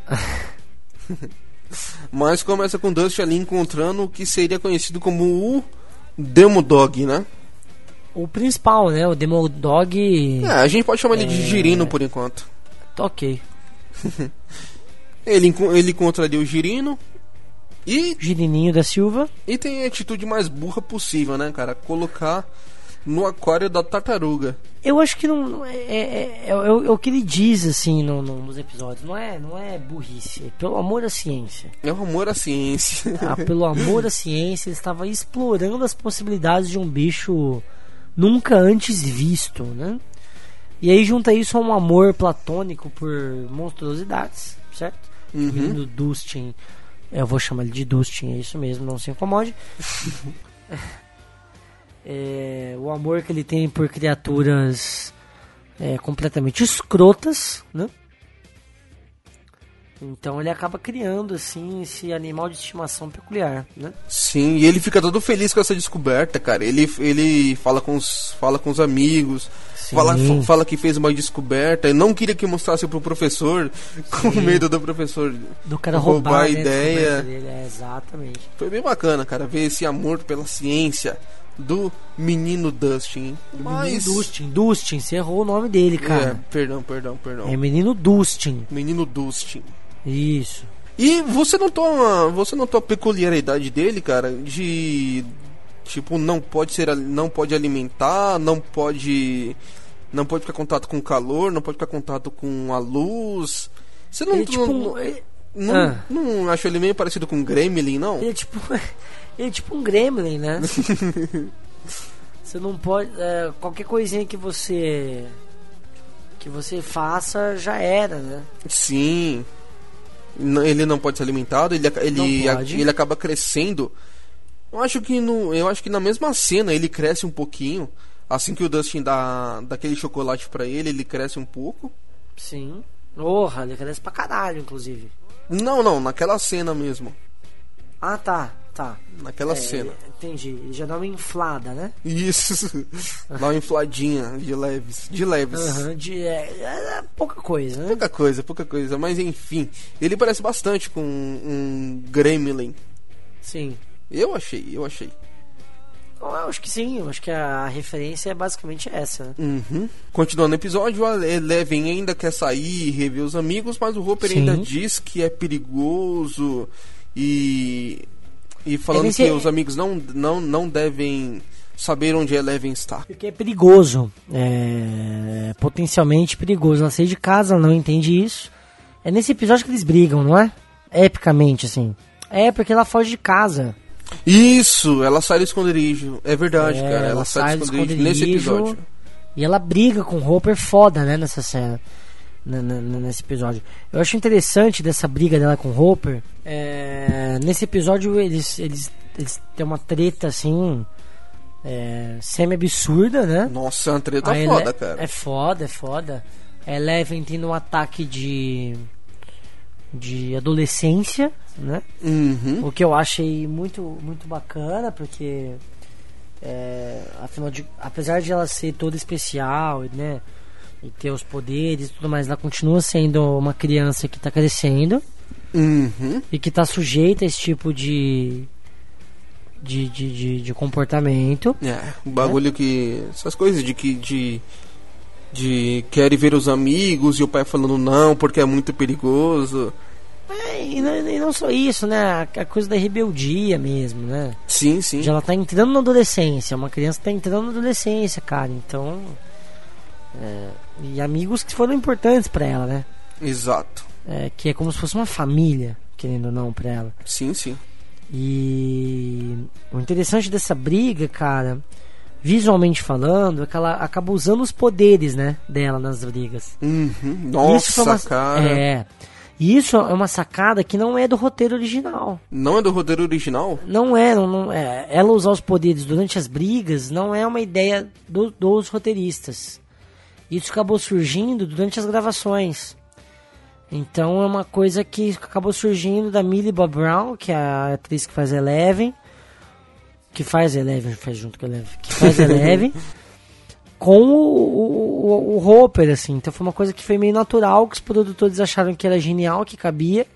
Mas começa com Dustin ali encontrando o que seria conhecido como o Demodog, né? O principal, né? O Demodog. É, a gente pode chamar ele é... de Girino por enquanto. Ok. ele, ele encontra ali o Girino e... Girininho da Silva. E tem a atitude mais burra possível, né, cara? Colocar no aquário da tartaruga. Eu acho que não é, é, é, é, é o que ele diz assim no, no, nos episódios. Não é, não é burrice, é pelo amor à ciência. É o amor à ciência. Ah, pelo amor à ciência, ele estava explorando as possibilidades de um bicho nunca antes visto, né? E aí junta isso a um amor platônico por monstruosidades, certo? Uhum. O menino Dustin, eu vou chamar ele de Dustin, é isso mesmo, não se incomode. É, o amor que ele tem por criaturas é, completamente escrotas, né? Então ele acaba criando assim esse animal de estimação peculiar, né? Sim, e ele fica todo feliz com essa descoberta, cara. Ele, ele fala com os, fala com os amigos, fala, fala que fez uma descoberta e não queria que mostrasse pro professor, com Sim. medo do professor do cara roubar, roubar a ideia. Dele. É, exatamente. Foi bem bacana, cara, ver esse amor pela ciência do menino Dustin. Mas... Menino Dustin, Dustin, você errou o nome dele, cara. É, perdão, perdão, perdão. É menino Dustin. Menino Dustin. Isso. E você notou uma, você notou a peculiaridade dele, cara, de tipo não pode ser, não pode alimentar, não pode, não pode ficar em contato com o calor, não pode ficar em contato com a luz. Você não, ele, tipo, não, ele... não, ah. não achou ele meio parecido com um Gremlin, não? Ele é tipo, ele é tipo um Gremlin, né? Você não pode, é, qualquer coisinha que você que você faça já era, né? Sim. Ele não pode ser alimentado, ele, ele, a, ele acaba crescendo. Eu acho que no, eu acho que na mesma cena ele cresce um pouquinho. Assim que o Dustin dá daquele chocolate pra ele, ele cresce um pouco. Sim. Porra, ele cresce pra caralho, inclusive. Não, não, naquela cena mesmo. Ah, tá, tá. Naquela é, cena. Entendi. Ele já dá uma inflada, né? Isso. Dá uma infladinha de leves. De leves. Uhum, de, é, é pouca coisa, né? Pouca coisa, pouca coisa. Mas enfim, ele parece bastante com um Gremlin. Sim. Eu achei, eu achei. Eu acho que sim, eu acho que a referência é basicamente essa, né? Uhum. Continuando o episódio, a Eleven ainda quer sair e rever os amigos, mas o Hopper sim. ainda diz que é perigoso e, e falando que é... os amigos não, não, não devem saber onde a Eleven está. Porque é perigoso, é potencialmente perigoso. Ela sai de casa, ela não entende isso. É nesse episódio que eles brigam, não é? epicamente, assim. É, porque ela foge de casa. Isso, ela sai do esconderijo. É verdade, É, cara. Ela, ela sai, sai do do esconderijo nesse esconderijo. episódio. E ela briga com o Hopper foda, né, nessa cena. N- n- nesse episódio. Eu acho interessante dessa briga dela com o Hopper. É, nesse episódio eles, eles, eles têm uma treta assim. É, semi-absurda, né? Nossa, é uma treta A foda, Ele- cara. É foda, é foda. A Eleven tendo um ataque de. de adolescência, né? Uhum. O que eu achei muito, muito bacana, porque. É, afinal de, apesar de ela ser toda especial, né? E ter os poderes e tudo mais, ela continua sendo uma criança que tá crescendo Uhum. e que tá sujeita a esse tipo de. de, de, de, de comportamento. É, o bagulho que. Essas coisas de que. De, de querer ver os amigos e o pai falando não porque é muito perigoso. É, e, não, e não só isso, né? A, a coisa da rebeldia mesmo, né? Sim, sim. Já ela tá entrando na adolescência, uma criança tá entrando na adolescência, cara. Então. É, e amigos que foram importantes pra ela, né? Exato. É, que é como se fosse uma família, querendo ou não, pra ela. Sim, sim. E o interessante dessa briga, cara, visualmente falando, é que ela acaba usando os poderes, né, dela nas brigas. Uhum. Nossa, Isso foi uma, cara. É. E isso é uma sacada que não é do roteiro original. Não é do roteiro original? Não é, não, não é. Ela usar os poderes durante as brigas não é uma ideia do- dos roteiristas. Isso acabou surgindo durante as gravações. Então é uma coisa que acabou surgindo da Millie Bob Brown, que é a atriz que faz Eleven, que faz Eleven, faz junto com a Eleven, que faz Eleven, com o, o, o, o Hopper, assim. Então foi uma coisa que foi meio natural, que os produtores acharam que era genial, que cabia,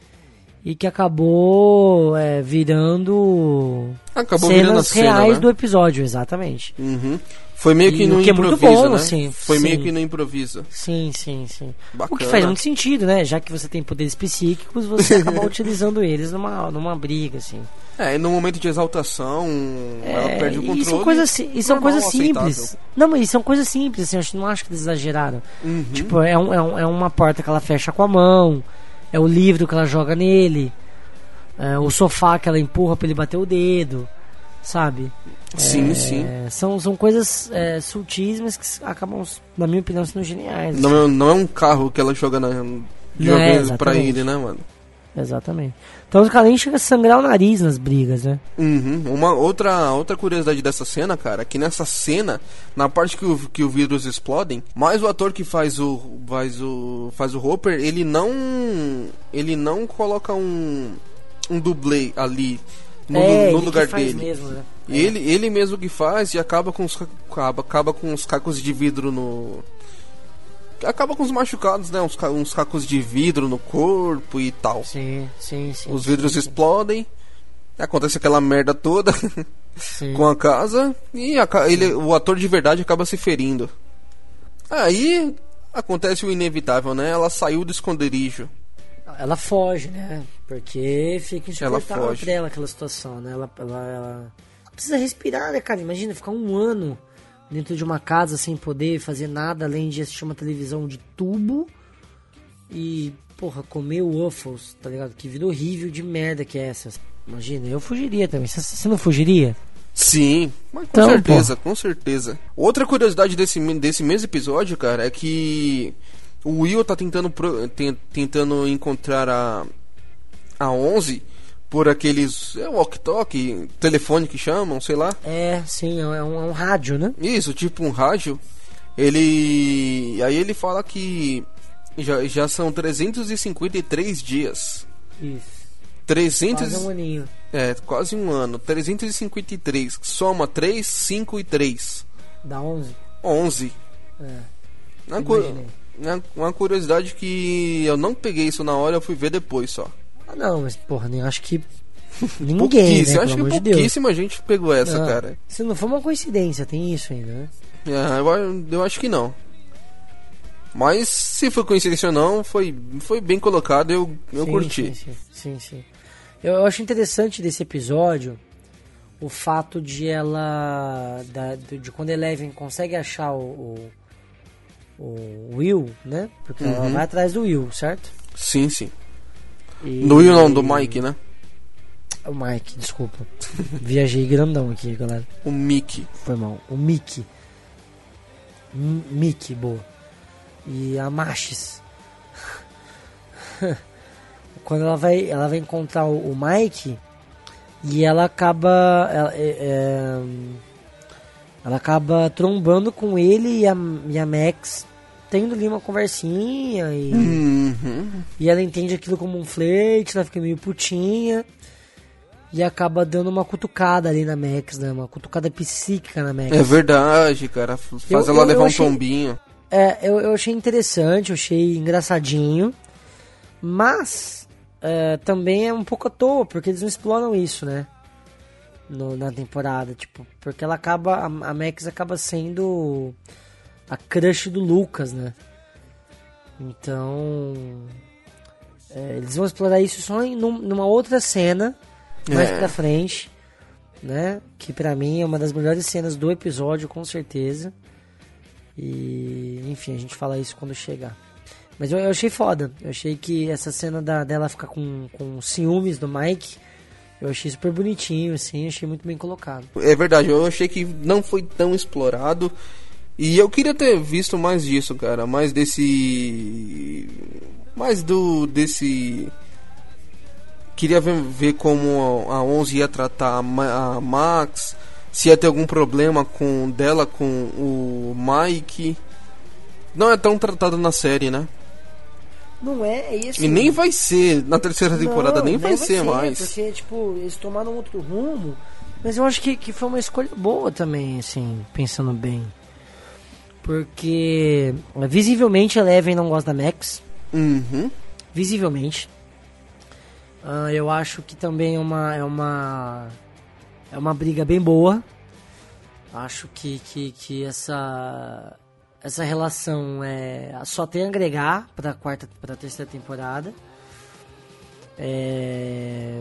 e que acabou é, virando Acabou virando a cenas cena, reais né? do episódio, exatamente. Uhum. Foi meio que E no o que é muito improviso, bom, né? assim, Foi sim. meio que no improviso. Sim, sim, sim. Bacana. O que faz muito sentido, né? Já que você tem poderes psíquicos, você acaba utilizando eles numa, numa briga, assim. É, e no momento de exaltação, ela É, perde o controle. e são coisas, si- e são normal, coisas simples. aceitável. Não, mas são coisas simples, assim, eu acho- não acho que eles exageraram. Uhum. Tipo, é, um, é, um- é uma porta que ela fecha com a mão, é o livro que ela joga nele, é o sofá que ela empurra pra ele bater o dedo, sabe? Sim, É, sim. São, são coisas é, sutis, mas que acabam, na minha opinião, sendo geniais. Não é, não é um carro que ela joga na, joga É, pra exatamente. ele, né, mano? Exatamente. Então o cara nem chega a sangrar o nariz nas brigas, né? Uhum. Uma outra, outra curiosidade dessa cena, cara, é que nessa cena, na parte que o, que o vidros explodem, mais o ator que faz o faz o faz o Hopper, ele não ele não coloca um um dublê ali no, é, no ele lugar que faz dele. mesmo, né? Ele ele mesmo que faz e acaba com os acaba, acaba com os cacos de vidro no acaba com os machucados, né? Uns, ca- uns cacos de vidro no corpo e tal. Sim, sim, sim. Os vidros sim, explodem, acontece aquela merda toda sim. com a casa e a ca- ele, o ator de verdade acaba se ferindo. Aí acontece o inevitável, né? Ela saiu do esconderijo. Ela foge, né? Porque fica insuportável foge. pra ela aquela situação, né? Ela, ela, ela precisa respirar, né, cara? Imagina ficar um ano dentro de uma casa sem poder fazer nada além de assistir uma televisão de tubo e, porra, comer waffles, tá ligado? Que vida horrível de merda que é essa. Imagina, eu fugiria também. Você- Você não fugiria? Sim, mas com Então, certeza, com certeza. Outra curiosidade desse, desse mesmo episódio, cara, é que o Will tá tentando, pro- ten- tentando encontrar a, a onze por aqueles. É walkie-talkie, telefone que chamam, sei lá. É, sim, é um, é um rádio, né? Isso, tipo um rádio. Ele. Aí ele fala que já, já são trezentos e cinquenta e três dias. Isso. trezentos Quase um aninho. É, quase um ano. trezentos e cinquenta e três. Soma três, cinco e três. Dá onze. onze. É. Uma, cu- Imaginei. uma- uma curiosidade que eu não peguei isso na hora, eu fui ver depois só. Ah, não, mas porra, nem acho que ninguém, né? Pouquíssimo, Pelo acho que amor de Deus. pouquíssima gente pegou essa, Não, cara. Se não for uma coincidência, tem isso ainda, né? É, eu, eu acho que não. Mas se foi coincidência ou não, foi, foi bem colocado, eu, eu sim, curti. Sim, sim, sim, sim. Eu, eu acho interessante desse episódio o fato de ela. Da, de, de quando a Eleven consegue achar o, o, o Will, né? Porque ela Uhum. vai atrás do Will, certo? Sim, sim. E... Do Will não, do Mike, né? O Mike, desculpa. Viajei grandão aqui, galera. O Mickey. Foi mal. O Mickey. M- Mickey, boa. E a Machis. Quando ela vai, ela vai encontrar o, o Mike e ela acaba ela, é, é, ela acaba trombando com ele e a, e a Max tendo ali uma conversinha e, uhum. e ela entende aquilo como um flerte, ela fica meio putinha e acaba dando uma cutucada ali na Max, né? Uma cutucada psíquica na Max. É verdade, cara. Faz Eu- ela eu- levar eu um achei- tombinho. É, eu, eu achei interessante, eu achei engraçadinho, mas é, também é um pouco à toa, porque eles não exploram isso, né? No- na temporada, tipo, porque ela acaba, a, a Max acaba sendo a crush do Lucas, né? Então, é, eles vão explorar isso só em num- numa outra cena, mais É. pra frente, né? Que pra mim é uma das melhores cenas do episódio, com certeza. E, enfim, a gente fala isso quando chegar. Mas eu, eu achei foda. Eu achei que essa cena da, dela ficar com, com ciúmes do Mike, eu achei super bonitinho, assim, achei muito bem colocado. É verdade, eu achei que não foi tão explorado. E eu queria ter visto mais disso, cara. Mais desse. Mais do. Desse. Queria ver, ver como a onze ia tratar a, Ma- a Max. Se ia ter algum problema com dela com o Mike. Não é tão tratado na série, né? Não é, é isso. E nem vai ser na terceira temporada, Não, nem vai ser mais. Porque, tipo, eles tomaram outro rumo. Mas eu acho que, que foi uma escolha boa também, assim, pensando bem. Porque, visivelmente, a Eleven não gosta da Max. Uhum. Visivelmente. Ah, eu acho que também é uma, é uma, é uma briga bem boa. Acho que, que, que essa, essa relação é, só tem a agregar para a quarta, para a terceira temporada. É...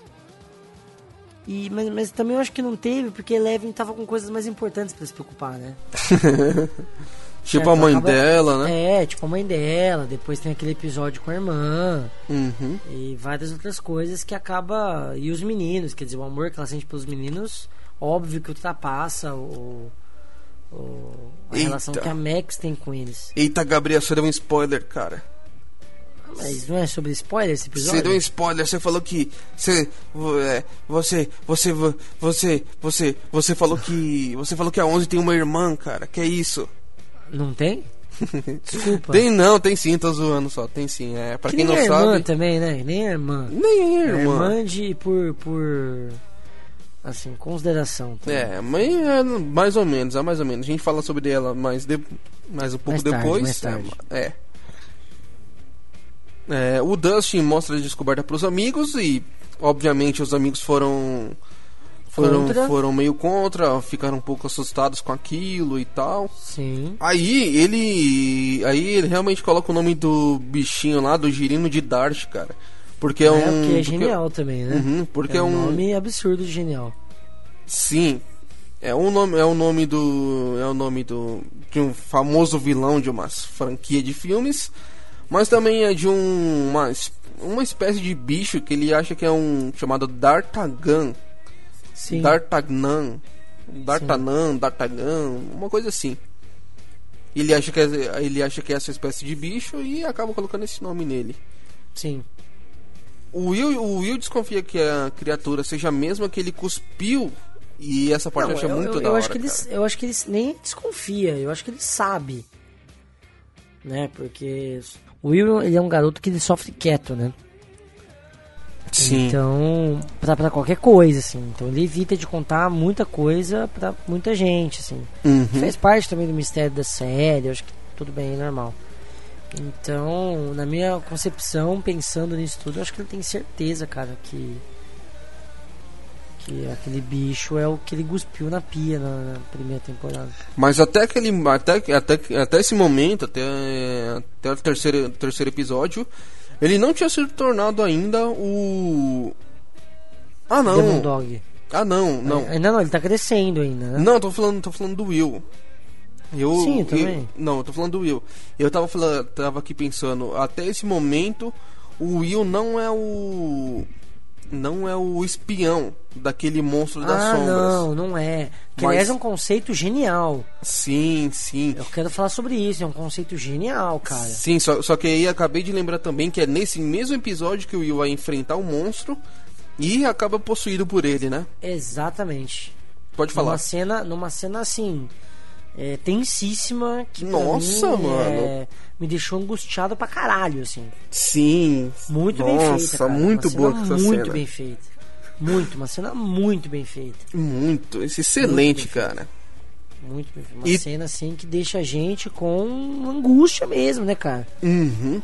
E, mas, mas também eu acho que não teve, porque Eleven tava com coisas mais importantes para se preocupar, né? Tipo Certo, a mãe acaba- dela, né? É, tipo a mãe dela, depois tem aquele episódio com a irmã. Uhum. E várias outras coisas que acaba... E os meninos, quer dizer, o amor que ela sente pelos meninos, óbvio que ultrapassa o, o, a Eita. relação que a Max tem com eles. Eita, Gabriel, você deu um spoiler, cara. Mas não é sobre spoiler esse episódio? Você deu um spoiler, você falou que você é, você você você você você falou que você falou que a onze tem uma irmã, cara. Que é isso? Não tem? Desculpa. Tem não, tem sim, tô zoando só. Tem sim, é, para Que quem nem não a irmã sabe, também, né? Nem a irmã. nem é É irmã. irmã de por por assim, consideração. também. É, mas é mais ou menos, é mais ou menos. A gente fala sobre ela mais de, mais um pouco Mais tarde, depois. mais tarde. É. É, o Dustin mostra a descoberta pros amigos e, obviamente, os amigos foram foram, Contra. foram meio contra, ficaram um pouco assustados com aquilo e tal. Sim. Aí ele, aí ele realmente coloca o nome do bichinho lá, do girino de Dart, cara, porque é, É, um, porque é porque- genial também, né? Uhum, porque é é um um nome absurdo de genial. Sim. É um nome, é o nome do é o nome do de um famoso vilão de uma franquia de filmes, mas também é de um uma, es- uma espécie de bicho que ele acha que é um chamado D'Artagnan. Sim. D'Artagnan, D'Artagnan, D'Artagnan, uma coisa assim. Ele acha que é, ele acha que é essa espécie de bicho e acaba colocando esse nome nele. Sim. O Will, o Will desconfia que a criatura seja a mesma que ele cuspiu. E essa parte Não, eu acho eu, muito eu, da eu hora, acho que ele, cara. eu acho que ele nem desconfia, eu acho que ele sabe, né? Porque o Will, ele é um garoto que ele sofre quieto, né? Sim. Então, pra, pra qualquer coisa, assim. Então ele evita de contar muita coisa pra muita gente, assim. Uhum. Faz parte também do mistério da série, eu acho que tudo bem, é normal. Então, na minha concepção, pensando nisso tudo, eu acho que ele tem certeza, cara, que que aquele bicho é o que ele cuspiu na pia na, na primeira temporada. Mas até aquele. Até, até, até esse momento, até, até o terceiro, terceiro episódio, ele não tinha se tornado ainda o. Ah não. Demon Dog. Ah não, não. Ainda não, ele tá crescendo ainda, né? Não, eu tô falando, tô falando do Will. Eu, Sim, eu eu- também. não, eu tô falando do Will. Eu tava falando, tava aqui pensando, até esse momento, o Will não é o... Não é o espião daquele monstro das ah, sombras. não, não é. Que Mas- aliás é um conceito genial. Sim, sim. Eu quero falar sobre isso, é um conceito genial, cara. Sim, só, só que aí acabei de lembrar também que é nesse mesmo episódio que o Will vai enfrentar o monstro e acaba possuído por ele, né? Exatamente. Pode falar. Numa cena, numa cena assim, é, tensíssima, que pra Nossa, mim, mano. é, me deixou angustiado pra caralho, assim. Sim. Muito bem feita, Nossa, cara. muito Uma boa cena essa muito cena. bem feita. Muito, uma cena muito bem feita. Muito. Esse excelente, Muito bem cara. Muito bem feita. Uma E- cena assim que deixa a gente com angústia mesmo, né, cara? Uhum.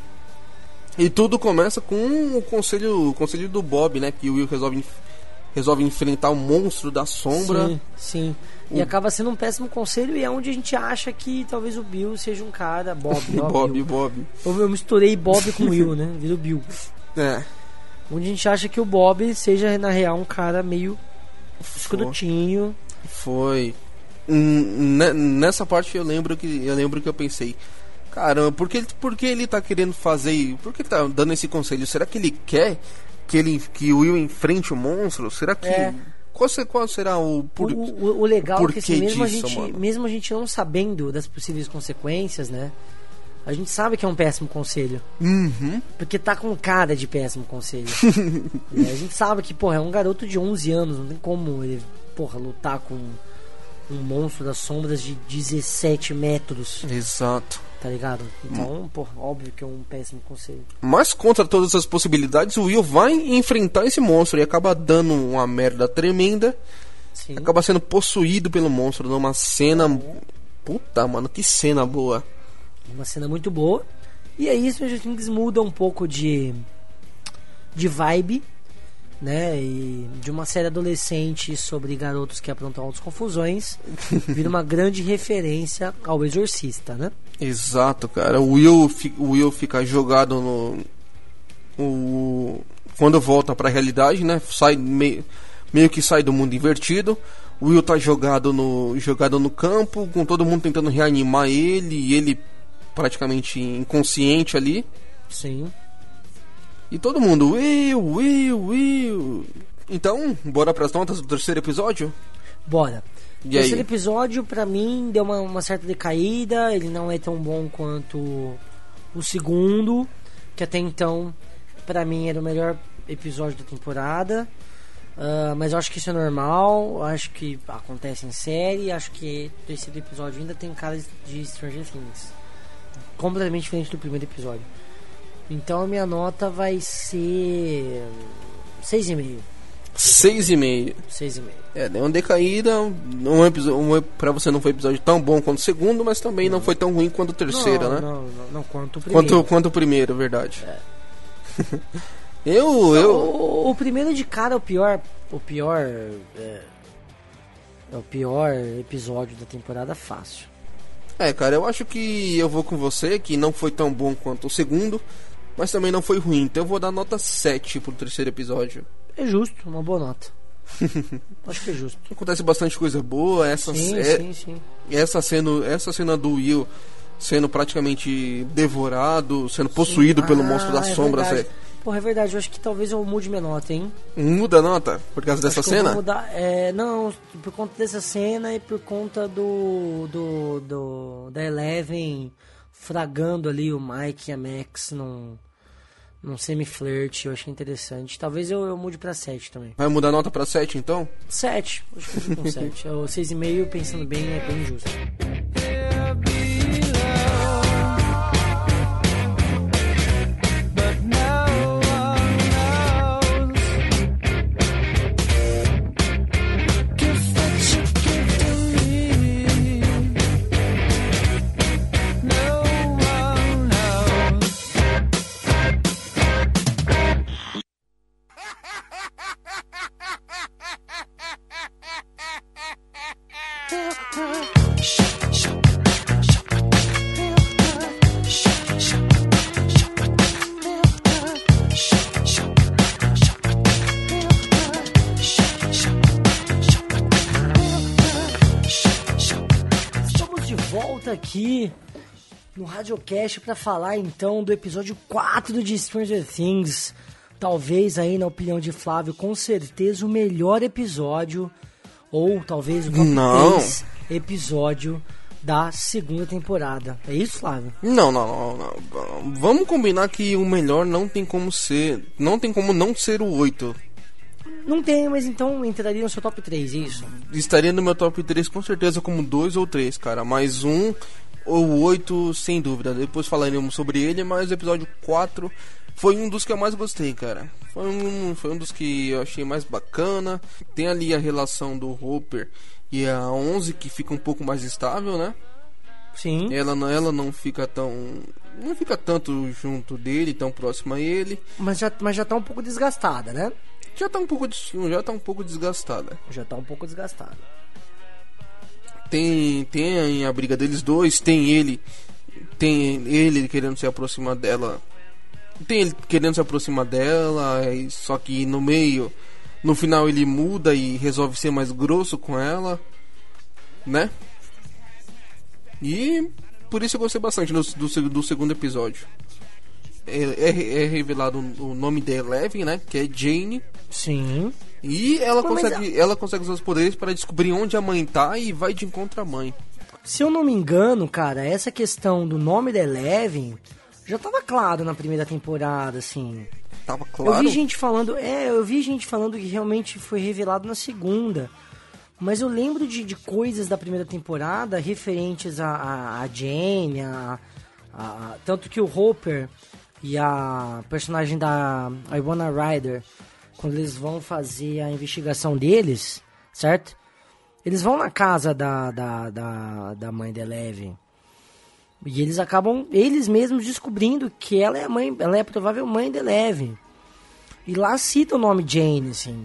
E tudo começa com o conselho, o conselho do Bob, né? Que o Will resolve, enf- resolve enfrentar o monstro da sombra. Sim, sim. E O- acaba sendo um péssimo conselho e é onde a gente acha que talvez o Bill seja um cara. Bob, ó, Bob, Bill. Bob. Eu, eu misturei Bob com Will, né? Vira o Bill. É. Onde a gente acha que o Bob seja, na real, um cara meio escrotinho. Foi. Hum, ne- Nessa parte eu lembro que eu lembro que eu pensei, caramba, por que, ele- por que ele tá querendo fazer? Por que tá dando esse conselho? Será que ele quer que ele que o Will enfrente o monstro? Será que É. qual, se- qual será o por... O, o- o legal é que assim, porquê mesmo, a disso, gente, mano? mesmo a gente não sabendo das possíveis consequências, né? A gente sabe que é um péssimo conselho. Uhum. Porque tá com cara de péssimo conselho. E a gente sabe que, porra, é um garoto de onze anos. Não tem como ele, porra, lutar com um monstro das sombras de dezessete metros. Exato. Tá ligado? Então, porra, óbvio que é um péssimo conselho. Mas contra todas as possibilidades, o Will vai enfrentar esse monstro e acaba dando uma merda tremenda. Sim. Acaba sendo possuído pelo monstro numa cena. Puta, mano, que cena boa. Uma cena muito boa. E aí Stranger Things muda um pouco de de vibe, né? E de uma série adolescente sobre garotos que aprontam altas confusões, vira uma grande referência ao Exorcista, né? Exato, cara. O Will, fi- o Will fica jogado no. O, quando volta pra realidade, né? Sai meio, meio que sai do mundo invertido. O Will tá jogado no, jogado no campo, com todo mundo tentando reanimar ele, e ele praticamente inconsciente ali. Sim. E todo mundo, Will, Will, Will. Então, bora pras notas do terceiro episódio? Bora. O E terceiro aí? episódio, pra mim, deu uma, uma certa decaída. Ele não é tão bom quanto o segundo, que até então, pra mim, era o melhor episódio da temporada. Ah, mas eu acho que isso é normal. Acho que acontece em série. Acho que o terceiro episódio ainda tem cara de Stranger Things, completamente diferente do primeiro episódio. Então a minha nota vai ser seis e meio. Seis e meio. seis e meio. É, deu uma decaída. Um episódio, um, pra você não foi um episódio tão bom quanto o segundo, mas também não, não foi tão ruim quanto o terceiro, não, né? Não, não, não, quanto o primeiro. Quanto, quanto o primeiro, verdade. É. eu, eu. O, o primeiro de cara é o pior. O pior. É, é o pior episódio da temporada fácil. É, cara, eu acho que eu vou com você, que não foi tão bom quanto o segundo, mas também não foi ruim. Então eu vou dar nota sete pro terceiro episódio. É justo, uma boa nota. Acho que é justo. Acontece bastante coisa boa. Essa, Sim, é, sim, sim. essa, cena, essa cena do Will sendo praticamente devorado, sendo possuído Sim. pelo Ah, monstro das é sombras. verdade. É, Porra, é verdade. Eu acho que talvez eu mude minha nota, hein? muda a nota por causa dessa Acho que eu vou cena? mudar, é, não, por conta dessa cena e por conta do, do, do da Eleven fragando ali o Mike e a Max num, num semi-flirt. Eu achei interessante. Talvez eu, eu mude pra sete também. Vai mudar a nota pra sete, então? sete, acho que eu vou com sete. O seis e meio, pensando bem, é bem justo. Estamos de volta aqui no Radiocast pra falar então do episódio quatro de Stranger Things. Talvez aí, na opinião de Flávio, com certeza o melhor episódio, ou talvez o top três episódio da segunda temporada. É isso, Flávio? Não, não, não, não. Vamos combinar que o melhor não tem como ser, não tem como não ser o oito. Não tem, mas então entraria no seu top três, é isso? Estaria no meu top três com certeza como dois ou três, cara. Mais um ou oito, sem dúvida. Depois falaremos sobre ele, mas o episódio quatro foi um dos que eu mais gostei, cara. Foi um, foi um dos que eu achei mais bacana. Tem ali a relação do Hopper e a onze, que fica um pouco mais estável, né? Sim. Ela, ela não fica tão... Não fica tanto junto dele, tão próxima a ele. Mas já, mas já tá um pouco desgastada, né? Já tá um pouco, já tá um pouco desgastada. Já tá um pouco desgastada. Tem, tem a briga deles dois, tem ele... Tem ele querendo se aproximar dela... Tem ele querendo se aproximar dela, só que no meio, no final ele muda e resolve ser mais grosso com ela, né? E por isso eu gostei bastante do, do, do segundo episódio. É, é, é revelado o nome da Eleven, né? Que é Jane. Sim. E ela Pô, consegue, a... ela consegue usar os poderes para descobrir onde a mãe tá e vai de encontro à mãe. Se eu não me engano, cara, essa questão do nome da Eleven já tava claro na primeira temporada, assim. Tava claro. Eu vi gente falando, é, eu vi gente falando que realmente foi revelado na segunda. Mas eu lembro de, de coisas da primeira temporada referentes a, a, a Jane, a, a, a, tanto que o Hopper e a personagem da Winona Ryder, quando eles vão fazer a investigação deles, certo? Eles vão na casa da, da, da, da mãe da Eleven. E eles acabam, eles mesmos, descobrindo que ela é a mãe, ela é a provável mãe da Eleven. E lá cita o nome Jane, assim.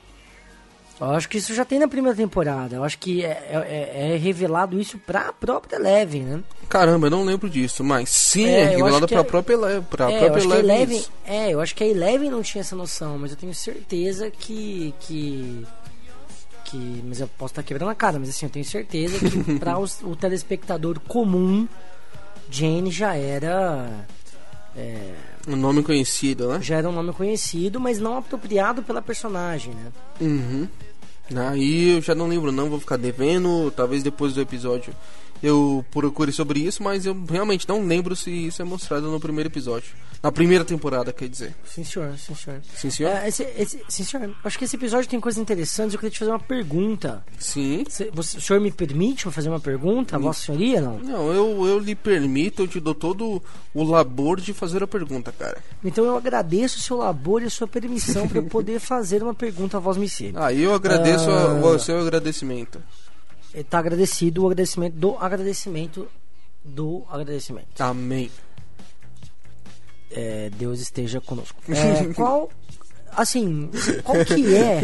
Eu acho que isso já tem na primeira temporada. Eu acho que é, é, é revelado isso pra própria Eleven, né? Caramba, eu não lembro disso, mas sim, é, é revelado pra é, própria Eleven. Pra é, própria eu acho Eleven, Eleven é, eu acho que a Eleven não tinha essa noção, mas eu tenho certeza que... que que mas eu posso estar quebrando a cara, mas assim, eu tenho certeza que pra os, o telespectador comum, Jane já era... É, um nome conhecido, né? Já era um nome conhecido, mas não apropriado pela personagem, né? Uhum. Aí eu já não lembro, não, vou ficar devendo. Talvez depois do episódio eu procure sobre isso, mas eu realmente não lembro se isso é mostrado no primeiro episódio. Na primeira temporada, quer dizer. Sim, senhor, sim, senhor. Sim, senhor? É, esse, esse, sim, senhor. Acho que esse episódio tem coisas interessantes. Eu queria te fazer uma pergunta. Sim. Cê, você, o senhor me permite fazer uma pergunta? A Vossa Senhoria, não? Não, eu, eu lhe permito, eu te dou todo o labor de fazer a pergunta, cara. Então eu agradeço o seu labor e a sua permissão para eu poder fazer uma pergunta a Vossa Missível. Ah, eu agradeço ah, a, o seu agradecimento. Está agradecido o agradecimento do agradecimento do agradecimento. Amém. É, Deus esteja conosco. É, qual, assim, qual que é?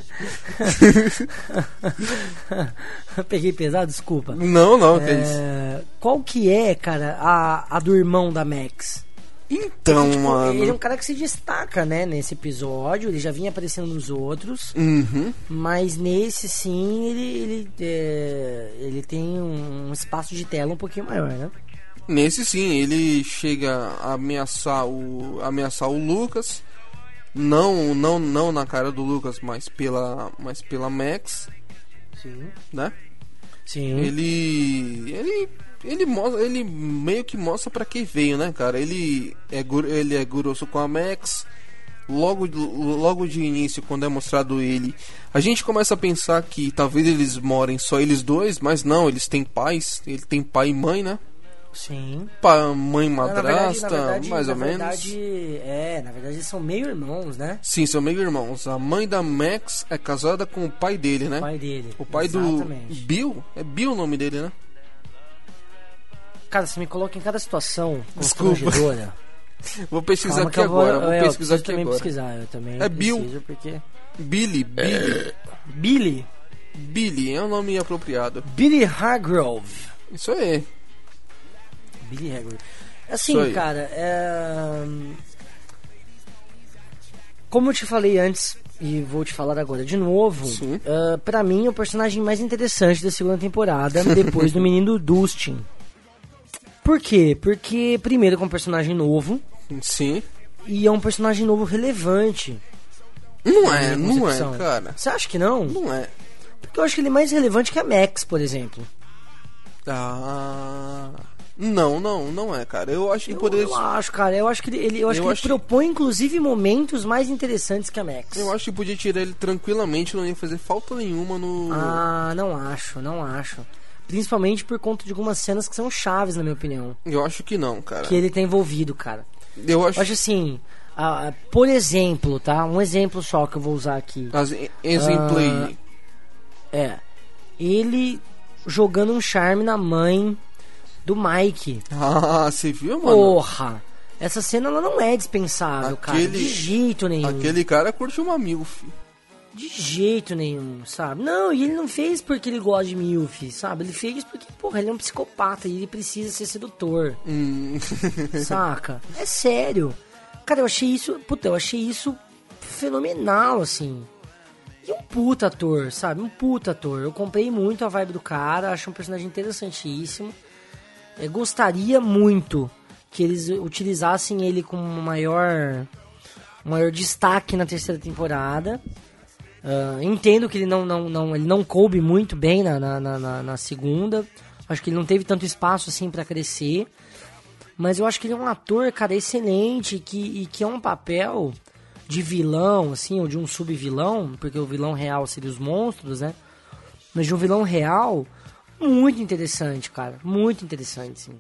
Peguei pesado, desculpa. Não, não, que é, é isso. Qual que é, cara, a, a do irmão da Max? Então, Porque, tipo, mano... ele é um cara que se destaca, né, nesse episódio. Ele já vinha aparecendo nos outros. Uhum. Mas nesse, sim, ele, ele, é, ele tem um espaço de tela um pouquinho maior, né? Nesse sim, ele chega a ameaçar o, ameaçar o Lucas. Não, não, não na cara do Lucas, mas pela, mas pela Max. Sim. Né? Sim. Ele, ele, ele mostra, ele meio que mostra pra que veio, né, cara? Ele é, ele é grosso com a Max. Logo, logo de início, quando é mostrado ele, a gente começa a pensar que talvez eles morem só eles dois, mas não, eles têm pais. Ele tem pai e mãe, né? Sim. Mãe madrasta, na verdade, na verdade, mais na ou verdade, menos. É, na verdade eles são meio irmãos, né? Sim, são meio irmãos. A mãe da Max é casada com o pai dele, né? O pai dele. O pai Exatamente. do Bill? É Bill o nome dele, né? Cara, você me coloca em cada situação constrangedora. Vou pesquisar Calma aqui agora. Vou, vou eu, pesquisar eu aqui também agora. Pesquisar, eu também é Bill. Porque... Billy, Billy. Billy? Billy, é um nome apropriado. Billy Hargrove. Isso aí. Billy Hargrove. Assim, cara, é... como eu te falei antes, e vou te falar agora de novo, uh, pra mim, o personagem mais interessante da segunda temporada, depois do menino Dustin. Por quê? Porque, primeiro, é um personagem novo. Sim. E é um personagem novo relevante. Não é, não é, cara. Você acha que não? Não é. Porque eu acho que ele é mais relevante que a Max, por exemplo. Ah... Não, não, não é, cara. Eu acho que eu, poderia... Eu acho, cara. Eu acho que ele, eu acho eu que acho... ele propõe, inclusive, momentos mais interessantes que a Max. Eu acho que podia tirar ele tranquilamente, não ia fazer falta nenhuma no... Ah, não acho, não acho. Principalmente por conta de algumas cenas que são chaves, na minha opinião. Eu acho que não, cara. Que ele tá envolvido, cara. Eu acho... Eu acho assim... Uh, por exemplo, tá? Um exemplo só que eu vou usar aqui. As, exemplo aí. Uh, é. Ele jogando um charme na mãe... do Mike. Ah, você viu, mano? Porra! Essa cena ela não é dispensável, aquele, cara. De jeito nenhum. Aquele cara curte uma milf. De jeito nenhum, sabe? Não, e ele não fez porque ele gosta de milf, sabe? Ele fez porque, porra, ele é um psicopata e ele precisa ser sedutor. Hum. Saca? É sério. Cara, eu achei isso... Puta, eu achei isso fenomenal, assim. E um puta ator, sabe? Um puta ator. Eu comprei muito a vibe do cara, acho um personagem interessantíssimo. Eu gostaria muito que eles utilizassem ele com maior, maior destaque na terceira temporada. Uh, entendo que ele não, não, não, ele não coube muito bem na, na, na, na segunda. Acho que ele não teve tanto espaço assim pra crescer. Mas eu acho que ele é um ator, cara, excelente que, e que é um papel de vilão, assim, ou de um sub-vilão, porque o vilão real seria os monstros, né? Mas de um vilão real... Muito interessante, cara. Muito interessante, sim.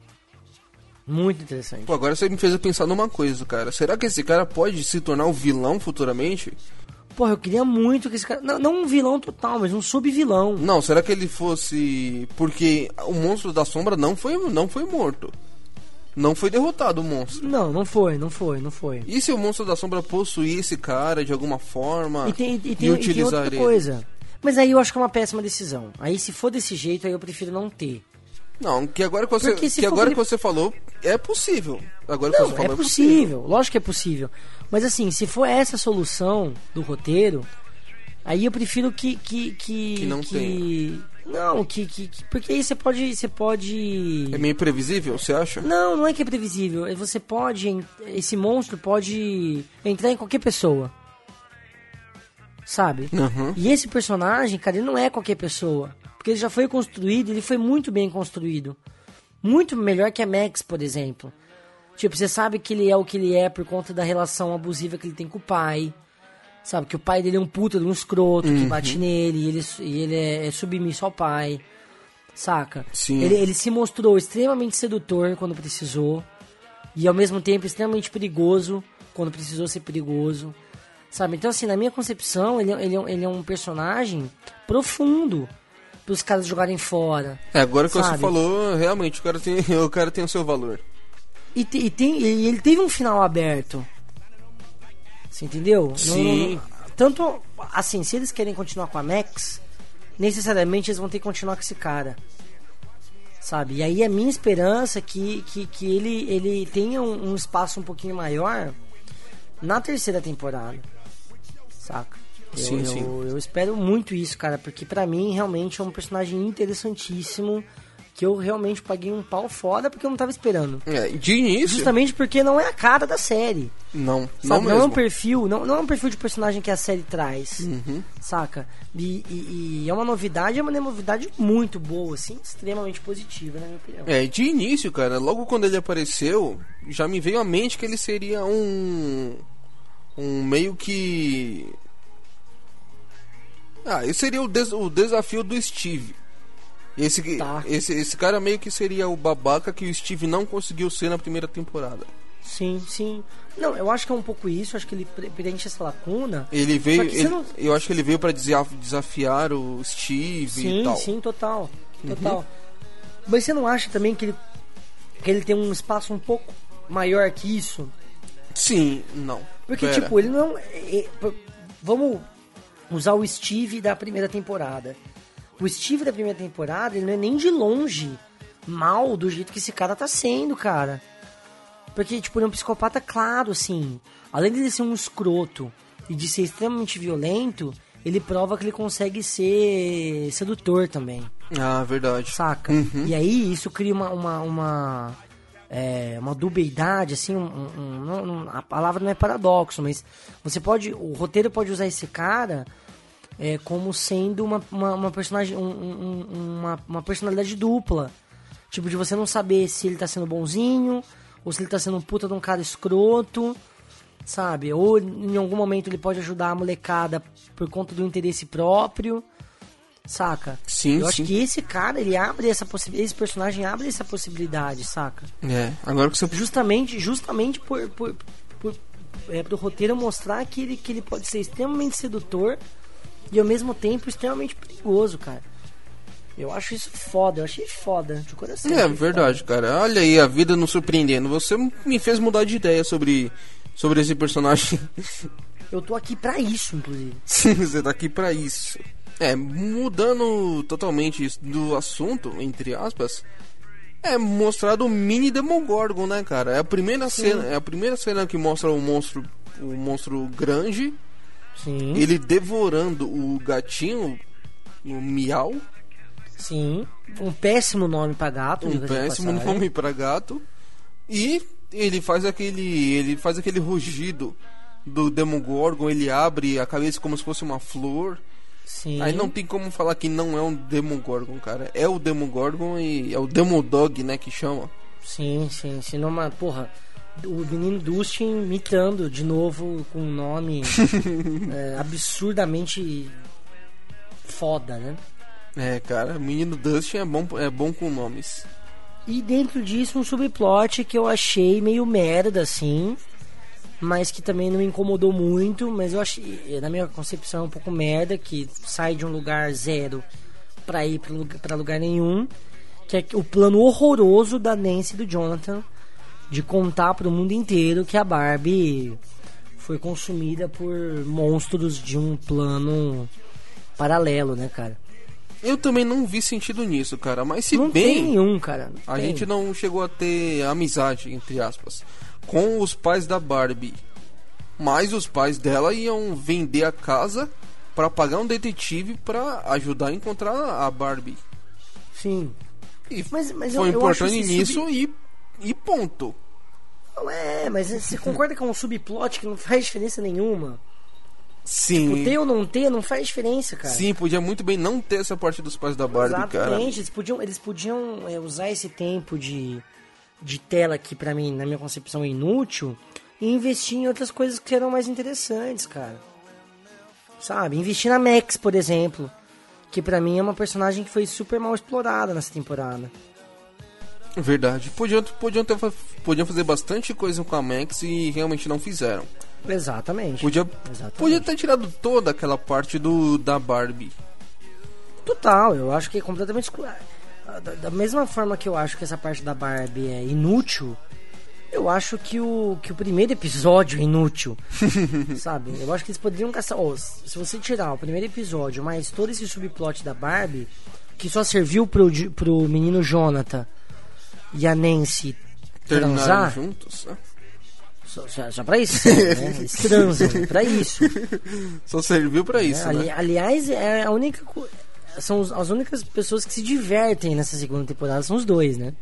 Muito interessante. Pô, agora você me fez pensar numa coisa, cara. Será que esse cara pode se tornar um vilão futuramente? Porra, eu queria muito que esse cara... Não, não um vilão total, mas um sub-vilão. Não, será que ele fosse... Porque o monstro da sombra não foi, não foi morto. Não foi derrotado o monstro. Não, não foi, não foi, não foi. E se o monstro da sombra possuir esse cara de alguma forma e, tem, e, tem, e e utilizar tem outra ele? coisa... Mas aí eu acho que é uma péssima decisão. Aí se for desse jeito, aí eu prefiro não ter. Não, que agora que você, que agora que você falou, é possível. Agora não, que você falou, é, é possível. possível. Lógico que é possível. Mas assim, se for essa a solução do roteiro, aí eu prefiro que... Que, que, que não que... tenha. Não, que, que, que... Porque aí você pode, você pode... É meio previsível, você acha? Não, não é que é previsível. Você pode... Esse monstro pode entrar em qualquer pessoa. Sabe? Uhum. E esse personagem, cara, ele não é qualquer pessoa. Porque ele já foi construído, ele foi muito bem construído. Muito melhor que a Max, por exemplo. Tipo, você sabe que ele é o que ele é por conta da relação abusiva que ele tem com o pai. Sabe? Que o pai dele é um puta de um escroto, uhum. que bate nele e ele, e ele é, é submisso ao pai. Saca? Sim. Ele, ele se mostrou extremamente sedutor quando precisou. E ao mesmo tempo extremamente perigoso quando precisou ser perigoso. Sabe? Então, assim, na minha concepção, ele, ele, ele é um personagem profundo para os caras jogarem fora. É, agora que sabe? você falou, realmente, o cara tem o, cara tem o seu valor. E, te, e, tem, e ele teve um final aberto. Você entendeu? Sim. Não, não, tanto, assim, se eles querem continuar com a Max, necessariamente eles vão ter que continuar com esse cara. Sabe? E aí a minha esperança é que, que, que ele, ele tenha um, um espaço um pouquinho maior na terceira temporada. Saca? Eu, sim, sim. Eu, eu espero muito isso, cara, porque pra mim realmente é um personagem interessantíssimo que eu realmente paguei um pau foda porque eu não tava esperando. É, de início. Justamente porque não é a cara da série. Não, sabe? não, não mesmo. é um perfil, não, não é um perfil de personagem que a série traz. Uhum. Saca? E, e, e é uma novidade, é uma novidade muito boa, assim, extremamente positiva, na minha opinião. É, de início, cara, logo quando ele apareceu, já me veio à mente que ele seria um. Um meio que. Ah, esse seria o, des... o desafio do Steve. Esse, tá. esse, esse cara meio que seria o babaca que o Steve não conseguiu ser na primeira temporada. Sim, sim. Não, eu acho que é um pouco isso, acho que ele preenche essa lacuna. Ele veio. Ele, não... Eu acho que ele veio pra desafiar o Steve sim, e tal. Sim, sim, total. Total. Uhum. Mas você não acha também que ele, que ele tem um espaço um pouco maior que isso? Sim, não. Porque, Pera. tipo, ele não. É, é, vamos usar o Steve da primeira temporada. O Steve da primeira temporada, ele não é nem de longe mal do jeito que esse cara tá sendo, cara. Porque, tipo, ele é um psicopata claro, assim. Além de ele ser um escroto e de ser extremamente violento, ele prova que ele consegue ser sedutor também. Ah, verdade. Saca? Uhum. E aí, isso cria uma, uma, uma, é, uma dubiedade, assim, um, um, um, não, não, a palavra não é paradoxo, mas você pode, o roteiro pode usar esse cara é, como sendo uma, uma, uma personagem, um, um, uma, uma personalidade dupla, tipo de você não saber se ele tá sendo bonzinho ou se ele tá sendo um puta de um cara escroto, sabe? Ou em algum momento ele pode ajudar a molecada por conta do interesse próprio. Saca? Sim, Eu acho sim. que esse cara, ele abre essa possibilidade, esse personagem abre essa possibilidade, saca? É, agora que você... Justamente, justamente por, por, por é, pro roteiro mostrar que ele, que ele pode ser extremamente sedutor e ao mesmo tempo extremamente perigoso, cara. Eu acho isso foda, eu achei foda, de coração. É achei verdade, foda. cara. Olha aí, a vida nos surpreendendo. Você me fez mudar de ideia sobre, sobre esse personagem. Eu tô aqui pra isso, inclusive. Sim, você tá aqui pra isso. É, mudando totalmente do assunto, entre aspas, é mostrado o mini Demogorgon, né, cara? É a primeira Sim. cena, é a primeira cena que mostra o monstro, o monstro grande, Sim, ele devorando o gatinho, o Miau, sim. Um péssimo nome pra gato. um diga-se de péssimo passagem. nome pra gato, e ele faz aquele, ele faz aquele rugido do Demogorgon, ele abre a cabeça como se fosse uma flor. Sim. Aí não tem como falar que não é um Demogorgon, cara. É o Demogorgon e é o Demodog, né, que chama. Sim, sim, sim. Numa, porra, o menino Dustin imitando de novo com um nome é, absurdamente foda, né? É, cara, o menino Dustin é bom, é bom com nomes. E dentro disso um subplot que eu achei meio merda, assim, mas que também não me incomodou muito, mas eu achei, na minha concepção, é um pouco merda, que sai de um lugar zero pra ir pra lugar, pra lugar nenhum, que é o plano horroroso da Nancy e do Jonathan de contar pro mundo inteiro que a Barbie foi consumida por monstros de um plano paralelo, né, cara? Eu também não vi sentido nisso, cara, mas se Não tem bem, nenhum, cara. Não a tem. gente não chegou a ter amizade, entre aspas, com os pais da Barbie. Mas os pais dela iam vender a casa pra pagar um detetive pra ajudar a encontrar a Barbie. Sim. E Mas- mas foi eu- eu acho importante esse nisso sub- e, e ponto. Não é, mas você concorda que é um subplot que não faz diferença nenhuma? Sim. Tipo, ter ou não ter não faz diferença, cara. Sim, podia muito bem não ter essa parte dos pais da Barbie, cara. Exatamente, eles podiam, eles podiam é, usar esse tempo de, de tela que pra mim, na minha concepção, é inútil e investir em outras coisas que eram mais interessantes, cara. Sabe? Investir na Max, por exemplo, que pra mim é uma personagem que foi super mal explorada nessa temporada. Verdade. Podiam, podiam, ter, podiam fazer bastante coisa com a Max e realmente não fizeram. Exatamente. Podia, Exatamente. podia ter tirado toda aquela parte do da Barbie. Total, eu acho que é completamente exclu... da, da mesma forma que eu acho que essa parte da Barbie é inútil, eu acho que o, que o primeiro episódio é inútil. Sabe? Eu acho que eles poderiam gastar. Oh, se você tirar o primeiro episódio, mais todo esse subplot da Barbie, que só serviu pro, pro menino Jonathan e a Nancy Terminaram transar. juntos, né? Só, só, só pra isso, né? Eles transam, né? Pra isso. Só serviu pra isso, É, ali- né? Aliás, é a única co- são os- as únicas pessoas que se divertem nessa segunda temporada são os dois, né?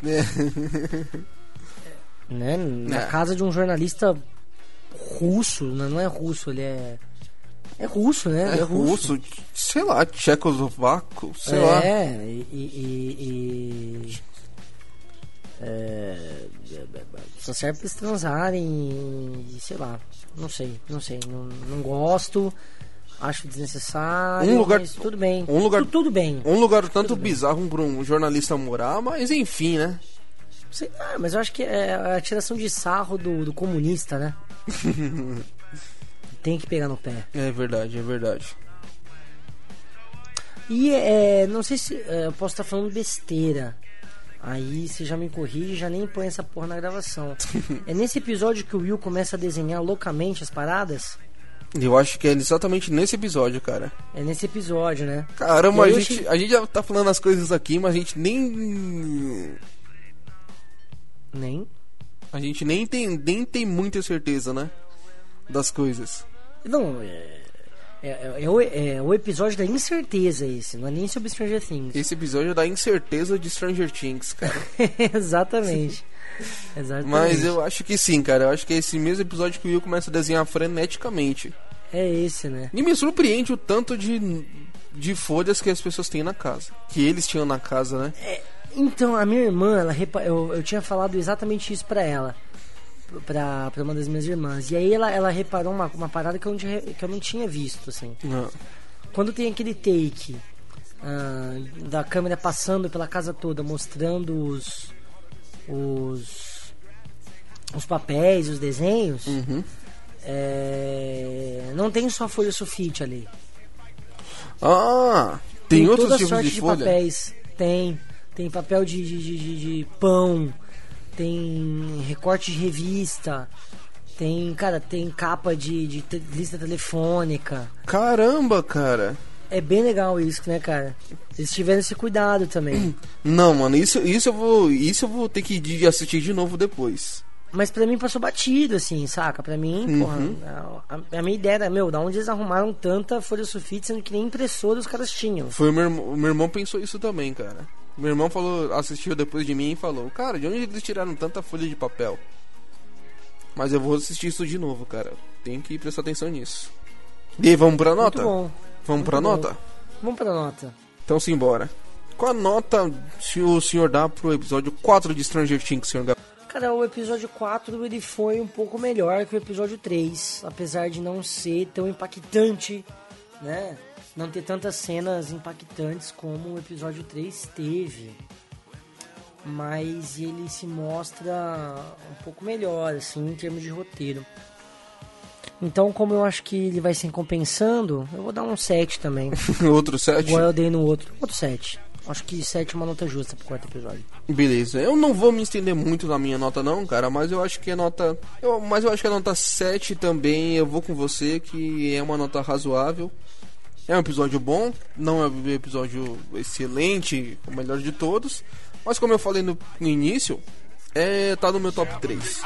né? Na É. casa de um jornalista russo, não não é russo, ele é é russo, né? É Ele russo, sei lá, tchecoslovaco, sei lá. É, e, e- e- e- é, só serve pra eles transarem e sei lá, não sei, não sei, não, não gosto, acho desnecessário, Um lugar- mas tudo bem, um lugar- Tu- tudo bem, Um lugar tanto Tudo bem. bizarro pra um jornalista morar, mas enfim, né? sei lá, mas eu acho que é a tiração de sarro do, do comunista, né? Tem que pegar no pé. É verdade, é verdade. E é, não sei se é, eu posso estar falando besteira. Aí você já me corrige, já nem põe essa porra na gravação. É nesse episódio que o Will começa a desenhar loucamente as paradas? Eu acho que é exatamente nesse episódio, cara. É nesse episódio, né? Caramba, E a aí eu gente, achei- a gente já tá falando as coisas aqui, mas a gente nem. Nem? A gente nem tem, nem tem muita certeza, né? Das coisas. Não, é, É, é, é, o, é o episódio da incerteza esse, não é nem sobre Stranger Things. Esse episódio é da incerteza de Stranger Things, cara. Exatamente. Exatamente. Mas eu acho que sim, cara. Eu acho que é esse mesmo episódio que o Will começa a desenhar freneticamente. É esse, né? E me surpreende o tanto de, de folhas que as pessoas têm na casa. Que eles tinham na casa, né? É, então, a minha irmã, ela repa... eu, eu tinha falado exatamente isso pra ela. Pra, pra uma das minhas irmãs. E aí ela, ela reparou uma, uma parada que eu, não tinha, que eu não tinha visto, assim. Não. Quando tem aquele take uh, da câmera passando pela casa toda, mostrando os os, os papéis, os desenhos, Uhum. é, não tem só folha sulfite ali. Ah, tem, tem outros toda tipos sorte de de folha? papéis. Tem. Tem papel de, de, de, de, de pão. Tem recorte de revista. Tem, cara, tem capa de, de te- lista telefônica. Caramba, cara. É bem legal isso, né, cara? Eles tiveram esse cuidado também. Não, mano, isso, isso, eu vou, isso eu vou ter que de- assistir de novo depois. Mas pra mim passou batido, assim, saca? Pra mim, Uhum. porra, a, a minha ideia era, meu, da onde eles arrumaram tanta folha sulfite, sendo que nem impressora os caras tinham. Foi o meu, irmão- o meu irmão pensou isso também, cara. Meu irmão falou, assistiu depois de mim e falou: cara, de onde eles tiraram tanta folha de papel? Mas eu vou assistir isso de novo, cara. Tenho que prestar atenção nisso. E aí, vamos pra nota? Muito bom. Vamos Muito pra bom. nota? Vamos pra nota. Então simbora. Qual a nota se o senhor dá pro episódio quatro de Stranger Things, senhor Gabriel? Cara, o episódio quatro ele foi um pouco melhor que o episódio três, apesar de não ser tão impactante, né? Não ter tantas cenas impactantes como o episódio três teve. Mas ele se mostra um pouco melhor, assim, em termos de roteiro. Então, como eu acho que ele vai se compensando, eu vou dar um sete também. Outro sete? Igual eu dei no outro. Outro sete. Acho que sete é uma nota justa pro quarto episódio. Beleza, eu não vou me estender muito na minha nota não, cara, mas eu acho que a nota... Eu, mas eu acho que a nota sete também, eu vou com você, que é uma nota razoável. É um episódio bom, não é um episódio excelente, o melhor de todos, mas como eu falei no, no início, é, tá no meu top três.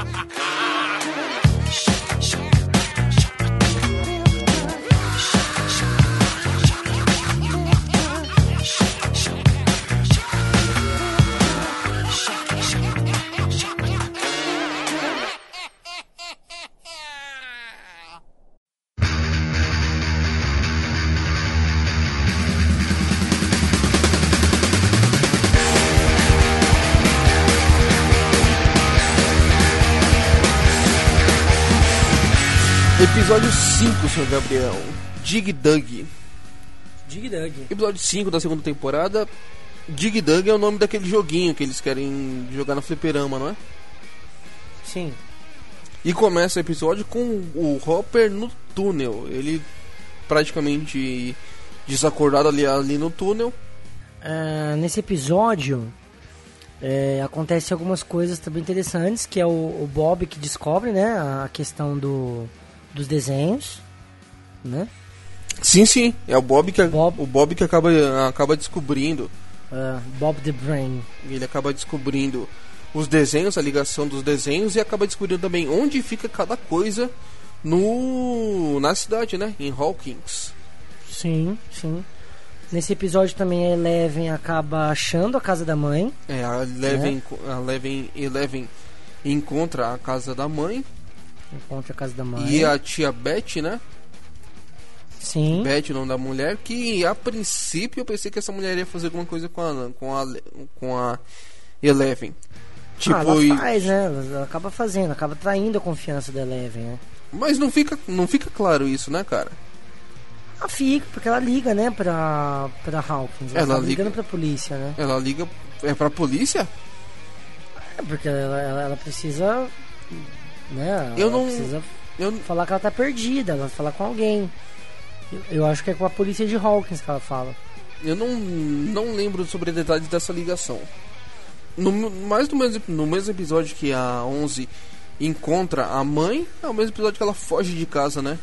Episódio cinco, senhor Gabriel. Dig Dug. Dig Dug. Episódio cinco da segunda temporada. Dig Dug é o nome daquele joguinho que eles querem jogar na fliperama, não é? Sim. E começa o episódio com o Hopper no túnel. Ele praticamente desacordado ali, ali no túnel. Ah, nesse episódio é, acontece algumas coisas também interessantes, que é o, o Bob que descobre, né, a questão do, dos desenhos, né? Sim, sim. É o Bob que, Bob. O Bob que acaba, acaba descobrindo. Ah, Bob the Brain. Ele acaba descobrindo os desenhos, a ligação dos desenhos, e acaba descobrindo também onde fica cada coisa no na cidade, né? Em Hawkins. Sim, sim. Nesse episódio também a Eleven acaba achando a casa da mãe. É, a Eleven, a Eleven, Eleven encontra a casa da mãe. Encontra a casa da mãe. E a tia Beth, né? Sim. Beth, o nome da mulher, que a princípio eu pensei que essa mulher ia fazer alguma coisa com a, com a, com a Eleven. Tipo, ah, ela e- faz, né? Ela, ela acaba fazendo, acaba traindo a confiança da Eleven, né? mas não fica, não fica claro isso, né, cara? Ela fica, porque ela liga, né, pra, pra Hawkins. Ela, Ela tá liga- ligando pra polícia, né? Ela liga, é pra polícia? É porque ela, ela, ela precisa, né? Eu ela não- precisa Eu, falar que ela tá perdida, ela vai falar com alguém. Eu, eu acho que é com a polícia de Hawkins que ela fala. eu não, não lembro sobre detalhes dessa ligação. No, mais no mesmo, no mesmo episódio que a onze encontra a mãe, é o mesmo episódio que ela foge de casa, né?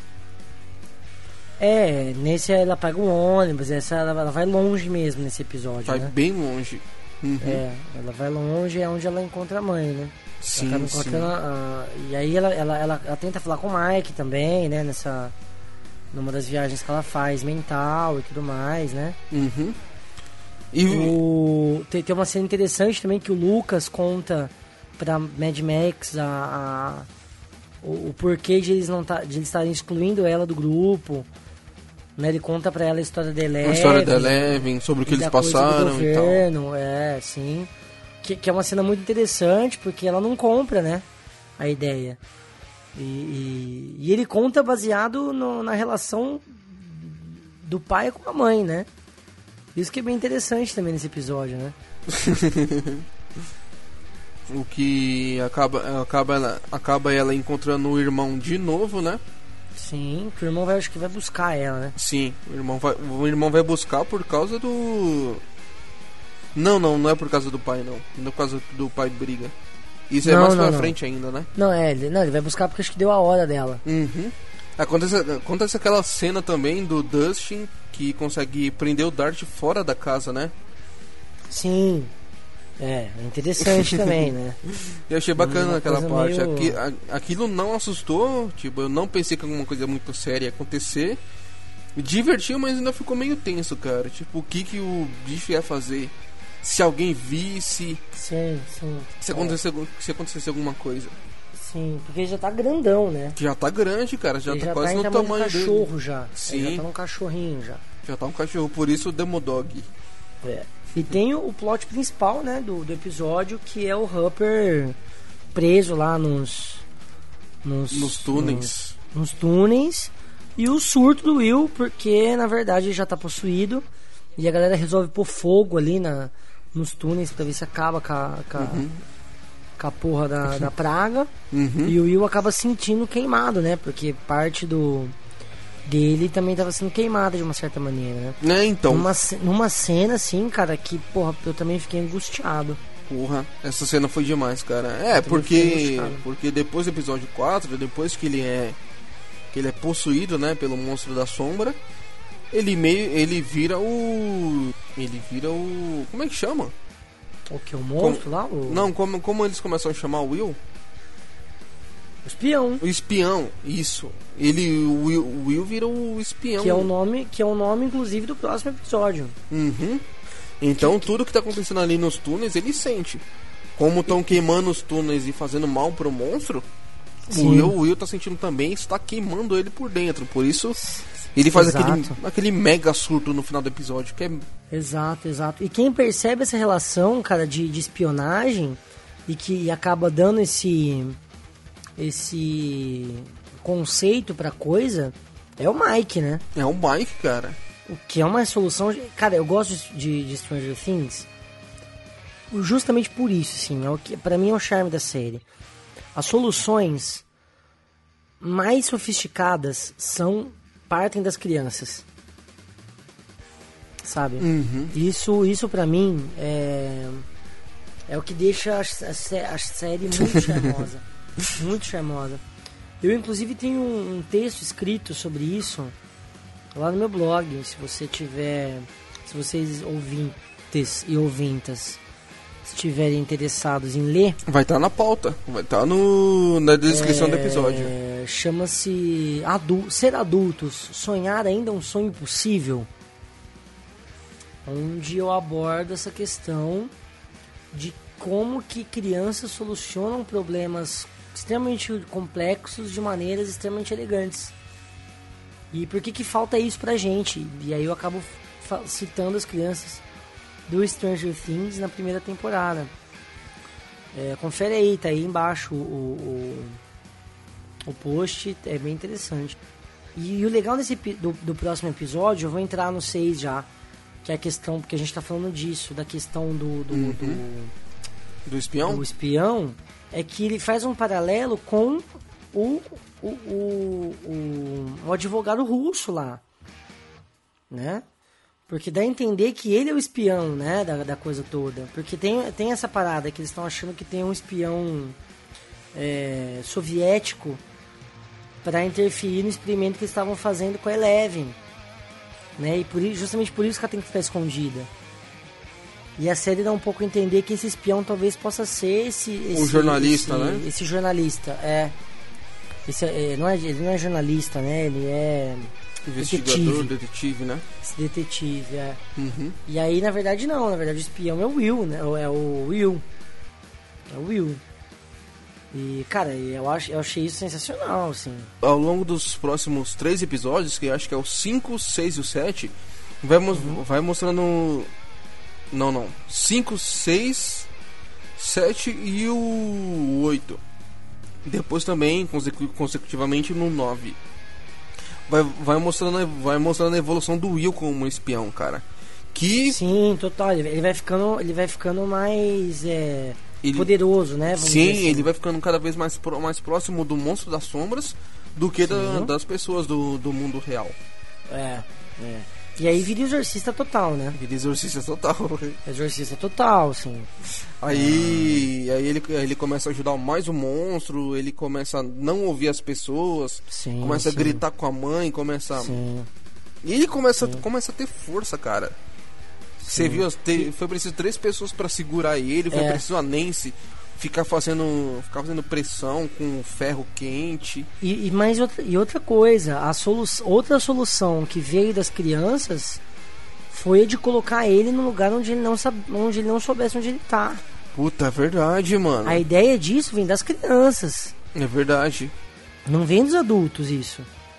É, nesse ela pega um ônibus, essa ela, ela vai longe mesmo nesse episódio, Vai né? bem longe. Uhum. É, ela vai longe, é onde ela encontra a mãe, né? Sim, Ela acaba sim. encontrando a- e aí ela, ela, ela, ela tenta falar com o Mike também, né? Nessa, numa das viagens que ela faz, mental e tudo mais, né? Uhum. E o... tem, tem uma cena interessante também que o Lucas conta pra Mad Max a, a, o, o porquê de eles não tá, de eles estarem excluindo ela do grupo, né? Ele conta pra ela a história da Eleven, a história da Eleven, sobre o que eles passaram governo, e tal. É, sim. Que, que é uma cena muito interessante, porque ela não compra, né? A ideia. E, e, e ele conta baseado no, na relação do pai com a mãe, né? Isso que é bem interessante também nesse episódio, né? O que acaba, acaba, ela, acaba ela encontrando o irmão de novo, né? Sim, que o irmão vai, acho que vai buscar ela, né? Sim, o irmão vai, o irmão vai buscar por causa do... Não, não, não é por causa do pai, não. Não é por causa do pai briga. Isso não, é mais não, pra não. frente ainda, né? Não, é, ele, não, ele vai buscar porque acho que deu a hora dela. Uhum. Acontece, acontece aquela cena também do Dustin que consegue prender o Dart fora da casa, né? Sim. É, é interessante também, né? Eu achei bacana Uma aquela parte. meio... Aqui, a, aquilo não assustou, tipo, eu não pensei que alguma coisa muito séria ia acontecer. Me divertiu, mas ainda ficou meio tenso, cara. Tipo, o que, que o bicho ia fazer? Se alguém visse. Sim, sim. Se acontecesse, é. se acontecesse alguma coisa. Sim, porque ele já tá grandão, né? Já tá grande, cara. Já ele tá já quase tá no tamanho, tamanho cachorro dele. já. Sim. Ele já tá um cachorrinho já. Já tá um cachorro, por isso o Demodog. É. E tem o, o plot principal, né, do, do episódio, que é o Hopper preso lá nos... Nos, nos túneis. Nos, nos túneis. E o surto do Will, porque, na verdade, ele já tá possuído. E a galera resolve pôr fogo ali na, nos túneis pra ver se acaba com a, com a, Uhum. com a porra da, da praga. Uhum. E o Will acaba sentindo queimado, né? Porque parte do... dele também tava sendo queimada de uma certa maneira, né? É, então. Numa, numa cena, assim, cara, que, porra, eu também fiquei angustiado. Porra, essa cena foi demais, cara. É, porque porque depois do episódio quatro, depois que ele é que ele é possuído, né, pelo monstro da sombra, ele meio ele vira o ele vira o como é que chama? O que, o monstro como, lá? O... Não, como como eles começam a chamar o Will? O espião. O espião, isso. Ele o Will, o Will vira o espião. Que é o nome, que é o nome inclusive do próximo episódio. Uhum. Então tudo que tá acontecendo ali nos túneis ele sente. Como estão queimando os túneis e fazendo mal pro monstro, o Will, o Will tá sentindo também, está queimando ele por dentro. Por isso ele faz aquele, aquele mega surto no final do episódio que é... Exato, exato. E quem percebe essa relação, cara, de, de espionagem e que acaba dando esse esse conceito pra coisa é o Mike, né? É o Mike, cara. O que é uma solução... Cara, eu gosto de, de Stranger Things justamente por isso, assim. É o que, pra mim é o charme da série. As soluções mais sofisticadas são partem das crianças. Sabe? Uhum. Isso, isso pra mim é, é o que deixa a, a, a série muito charmosa. Muito charmosa. Eu, inclusive, tenho um, um texto escrito sobre isso lá no meu blog. Se você tiver, se vocês ouvintes e ouvintas estiverem interessados em ler, vai estar tá na pauta, vai estar tá no na descrição é, do episódio. Chama-se Adu- Ser Adultos, Sonhar Ainda um Sonho Impossível, onde eu abordo essa questão de como que crianças solucionam problemas extremamente complexos de maneiras extremamente elegantes. E por que que falta isso pra gente? E aí eu acabo citando as crianças do Stranger Things na primeira temporada. É, confere aí, tá aí embaixo o, o, o post, é bem interessante. E, e o legal desse, do, do próximo episódio, eu vou entrar no seis já, que é a questão, porque a gente tá falando disso, da questão do... Do, uhum. do, do espião? Do espião, é que ele faz um paralelo com o, o, o, o, o advogado russo lá, né? Porque dá a entender que ele é o espião, né, da, da coisa toda. Porque tem, tem essa parada que eles estão achando que tem um espião é, soviético para interferir no experimento que eles estavam fazendo com a Eleven, né? E por, justamente por isso que ela tem que ficar escondida. E a série dá um pouco a entender que esse espião talvez possa ser esse... esse o jornalista, esse, né? Esse jornalista, é. Esse, é, não é. Ele não é jornalista, né? Ele é... Investigador, detetive. detetive, né? Esse detetive, é. Uhum. E aí, na verdade, não. Na verdade, o espião é o Will, né? É o Will. É o Will. E, cara, eu, acho, eu achei isso sensacional, assim. Ao longo dos próximos três episódios, que eu acho que é o cinco, seis e o sete, vai, mo- Uhum. vai mostrando... Não, não. cinco, seis, sete e o oito. Depois também, consecu- consecutivamente, no nove. Vai, vai, mostrando, vai mostrando a evolução do Will como espião, cara. Que... Sim, total. Ele, ele vai ficando, ele vai ficando mais é, Ele- poderoso, né? Vamos Sim, dizer assim. ele vai ficando cada vez mais, pro- mais próximo do monstro das sombras do que da- Sim. das pessoas do, do mundo real. É, é. E aí vira exorcista total, né? Ele é exorcista total. Exorcista total, assim. Aí, aí ele, aí ele começa a ajudar mais o monstro, ele começa a não ouvir as pessoas, Sim, começa sim. a gritar com a mãe, começa... Sim. E ele começa, começa a ter força, cara. Você viu, te- foi preciso três pessoas pra segurar ele, foi É. preciso a Nancy ficar fazendo, ficar fazendo pressão com ferro quente. E, e mais outra, e outra coisa, a solu outra solução que veio das crianças foi a de colocar ele num lugar onde ele não, sab onde ele não soubesse onde ele tá. Puta, é verdade, mano. A ideia disso vem das crianças. É verdade. Não vem dos adultos isso.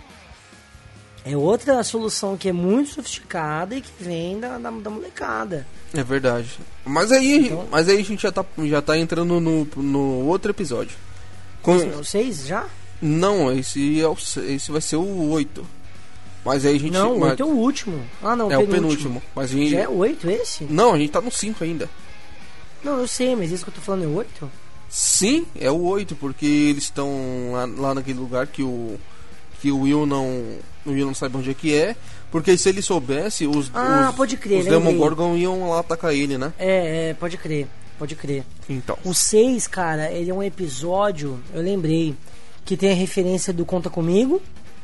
É outra solução que é muito sofisticada e que vem da, da, da molecada. É verdade. Mas aí, Então- mas aí a gente já tá, já tá entrando no, no outro episódio. Com- Vocês já? Não, esse, é o, esse vai ser o oito. Mas aí a gente... Não, o mas- oito é o último. Ah, não, é o penúltimo. Mas a gente... Já é o oito esse? Não, a gente tá no cinco ainda. Não, eu sei, mas isso que eu tô falando é o oito? Sim, é o oito, porque eles estão lá, lá naquele lugar que o que o Will não o Will não sabe onde é que é, porque se ele soubesse, os Ah, os, pode crer, os lembrei. Demogorgon iam lá atacar ele, né? É, é, pode crer, pode crer. Então. O seis, cara, ele é um episódio, eu lembrei, que tem a referência do Conta Comigo,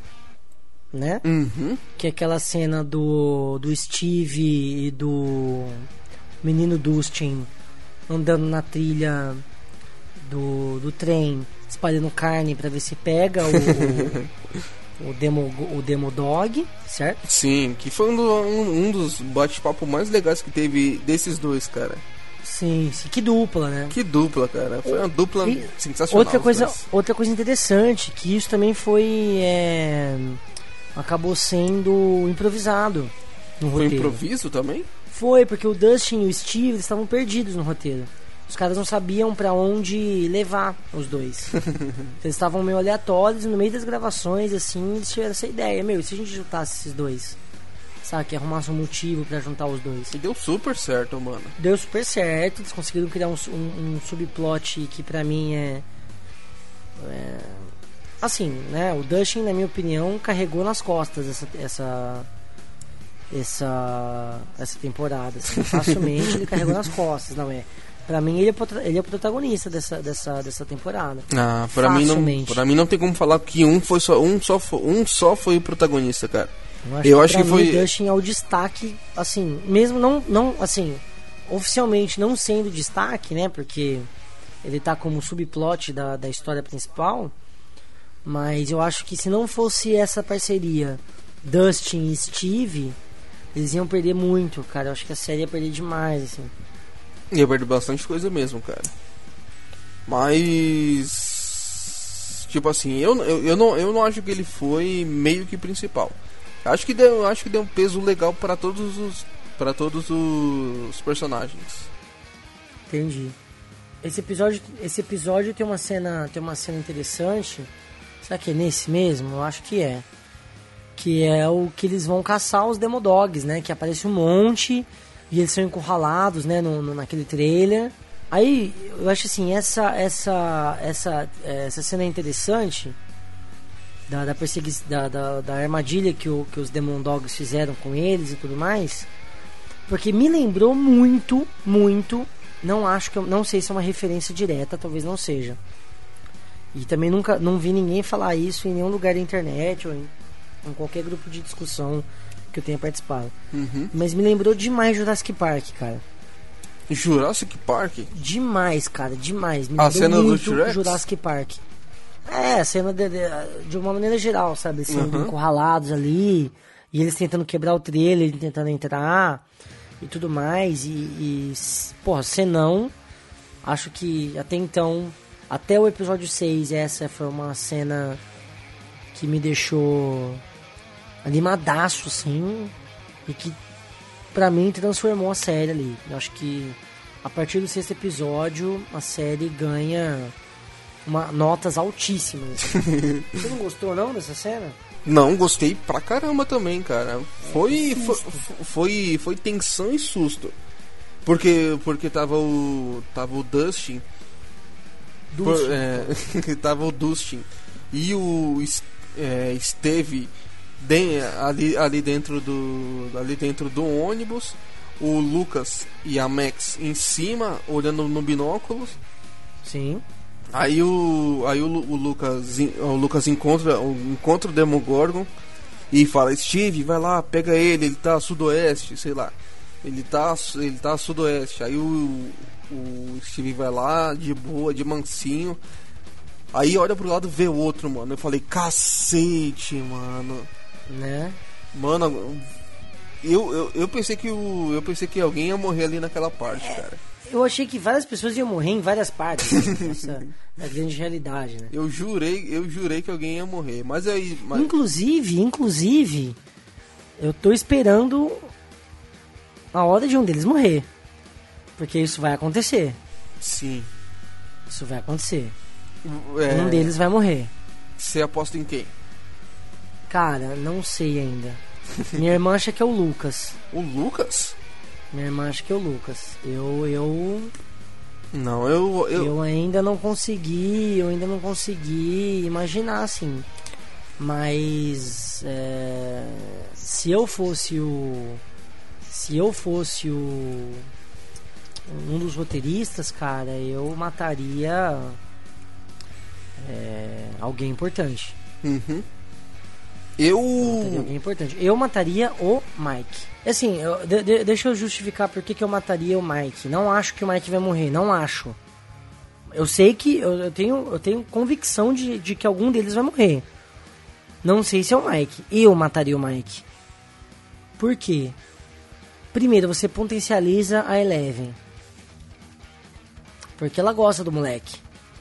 né? Uhum. Que é aquela cena do, do Steve e do menino Dustin andando na trilha do, do trem, espalhando carne pra ver se pega o, o, o, demo, o Demo Dog, certo? Sim, que foi um, do- um, um dos bate-papo mais legais que teve desses dois, cara. Sim, sim, que dupla, né? Que dupla, cara. Foi uma dupla E sensacional. Outra os coisa, dois. outra coisa interessante, que isso também foi. é, acabou sendo improvisado no Foi roteiro. improviso também? Foi, porque o Dustin e o Steve eles estavam perdidos no roteiro. Os caras não sabiam pra onde levar os dois. Eles estavam meio aleatórios, no meio das gravações, assim, eles tiveram essa ideia. Meu, e se a gente juntasse esses dois? Sabe, que arrumasse um motivo pra juntar os dois. E deu super certo, mano. Deu super certo, eles conseguiram criar um, um, um subplot que pra mim é, é... Assim, né, o Dustin, na minha opinião, carregou nas costas essa... essa essa, essa temporada, assim, facilmente ele carregou nas costas, não é? Pra mim ele é, prota- ele é o protagonista dessa, dessa, dessa temporada. Ah, pra mim não, Facilmente. pra mim não tem como falar que um foi só um só fo- um só foi o protagonista, cara. Eu acho Eu que, acho pra que mim, foi- o Dustin é o destaque, assim, mesmo não, não, assim, oficialmente não sendo destaque, né, porque ele tá como subplot da, da história principal, mas eu acho que se não fosse essa parceria Dustin e Steve, eles iam perder muito, cara. Eu acho que a série ia perder demais, assim. Ia perder bastante coisa mesmo, cara. Mas tipo assim, eu, eu, eu, não, eu não acho que ele foi meio que principal. Acho que deu, acho que deu um peso legal para todos os para todos os personagens. Entendi. Esse episódio, esse episódio tem uma cena, tem uma cena interessante. Será que é nesse mesmo? Eu acho que é. Que é o que eles vão caçar os Demodogs, né? Que aparece um monte e eles são encurralados, né? No, no- naquele trailer. Aí, eu acho assim, essa essa essa essa cena é interessante da da, persegui- da, da, da armadilha que, o, que os Demodogs fizeram com eles e tudo mais, porque me lembrou muito, muito. Não acho que eu, não sei se é uma referência direta, talvez não seja. E também nunca não vi ninguém falar isso em nenhum lugar da internet ou em em qualquer grupo de discussão que eu tenha participado. Uhum. Mas me lembrou demais Jurassic Park, cara. Jurassic Park? Demais, cara, demais. Me A lembrou cena do muito T-Rex? Jurassic Park. É, a cena de, de, de uma maneira geral, sabe? Sendo Uhum. encurralados ali, e eles tentando quebrar o trailer, ele tentando entrar e tudo mais. E, e s- porra, senão, acho que até então, até o episódio seis, essa foi uma cena que me deixou animadaço, assim, e que pra mim transformou a série ali. Eu acho que a partir do sexto episódio, a série ganha uma, notas altíssimas. Assim. Você não gostou não dessa cena? Não, gostei pra caramba também, cara. Foi, foi, foi, foi tensão e susto. Porque, porque tava o. Tava o Dustin. Por, Dustin. é, tava o Dustin e o S- é, Steve de- ali, ali, dentro do, ali dentro do ônibus. O Lucas e a Max em cima, olhando no binóculos. Sim. Aí o, aí o, Lu- o Lucas, en- o Lucas encontra, encontra o Demogorgon e fala: Steve, vai lá, pega ele, ele tá a sudoeste, sei lá. Ele tá, ele tá a sudoeste. Aí o, o Steve vai lá, de boa, de mansinho. Aí olha pro lado e vê o outro, mano. Eu falei: cacete, mano. Né? Mano, eu, eu, eu pensei que o, eu pensei que alguém ia morrer ali naquela parte, cara. Eu achei que várias pessoas iam morrer em várias partes. Essa é a grande realidade, né? Eu jurei, eu jurei que alguém ia morrer. Mas aí, mas... Inclusive, inclusive, eu tô esperando a hora de um deles morrer. Porque isso vai acontecer. sim. Isso vai acontecer. É, Um deles vai morrer. Você aposta em quem? Cara, não sei ainda. Minha irmã acha que é o Lucas. O Lucas? Minha irmã acha que é o Lucas. Eu, eu, Não, eu, eu, eu ainda não consegui, eu ainda não consegui imaginar assim. Mas é, se eu fosse o, se eu fosse o um dos roteiristas, cara, eu mataria é, alguém importante. Uhum. Mataria Eu, alguém importante. Eu mataria o Mike. Assim, eu- de- de- deixa eu justificar por que que eu mataria o Mike. Não acho que o Mike vai morrer, não acho. Eu sei que eu, eu tenho, eu tenho convicção de, de que algum deles vai morrer. Não sei se é o Mike. Eu mataria o Mike. Por quê? Primeiro, você potencializa a Eleven. Porque ela gosta do moleque.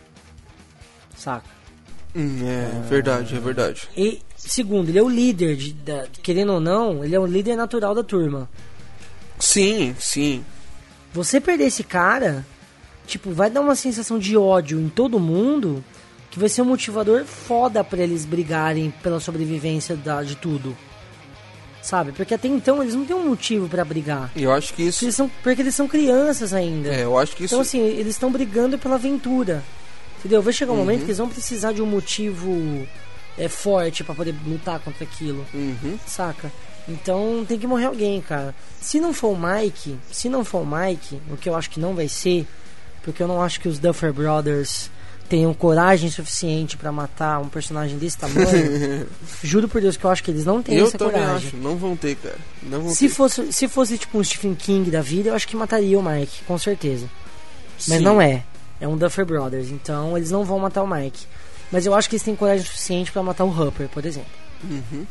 Saca? Hum, é verdade, é verdade. E segundo, ele é o líder, de, da- querendo ou não, ele é o líder natural da turma. Sim, sim. Você perder esse cara, tipo, vai dar uma sensação de ódio em todo mundo, que vai ser um motivador foda pra eles brigarem pela sobrevivência da, de tudo. Sabe? Porque até então eles não têm um motivo pra brigar. Eu acho que isso. Porque eles são, porque eles são crianças ainda. É, eu acho que isso. Então, assim, eles estão brigando pela aventura. Entendeu? Vai chegar um momento que eles vão precisar de um motivo é, forte pra poder lutar contra aquilo. Uhum. Saca? Então tem que morrer alguém, cara. Se não for o Mike, se não for o Mike, o que eu acho que não vai ser, porque eu não acho que os Duffer Brothers tenham coragem suficiente pra matar um personagem desse tamanho. Juro por Deus que eu acho que eles não têm Eu essa também coragem. acho. Não vão ter, cara. Não vão Se ter. fosse, se fosse tipo um Stephen King da vida, eu acho que mataria o Mike, com certeza. Mas Sim. não é. É um Duffer Brothers, então eles não vão matar o Mike. Mas eu acho que eles têm coragem suficiente pra matar o Hopper, por exemplo. Uhum.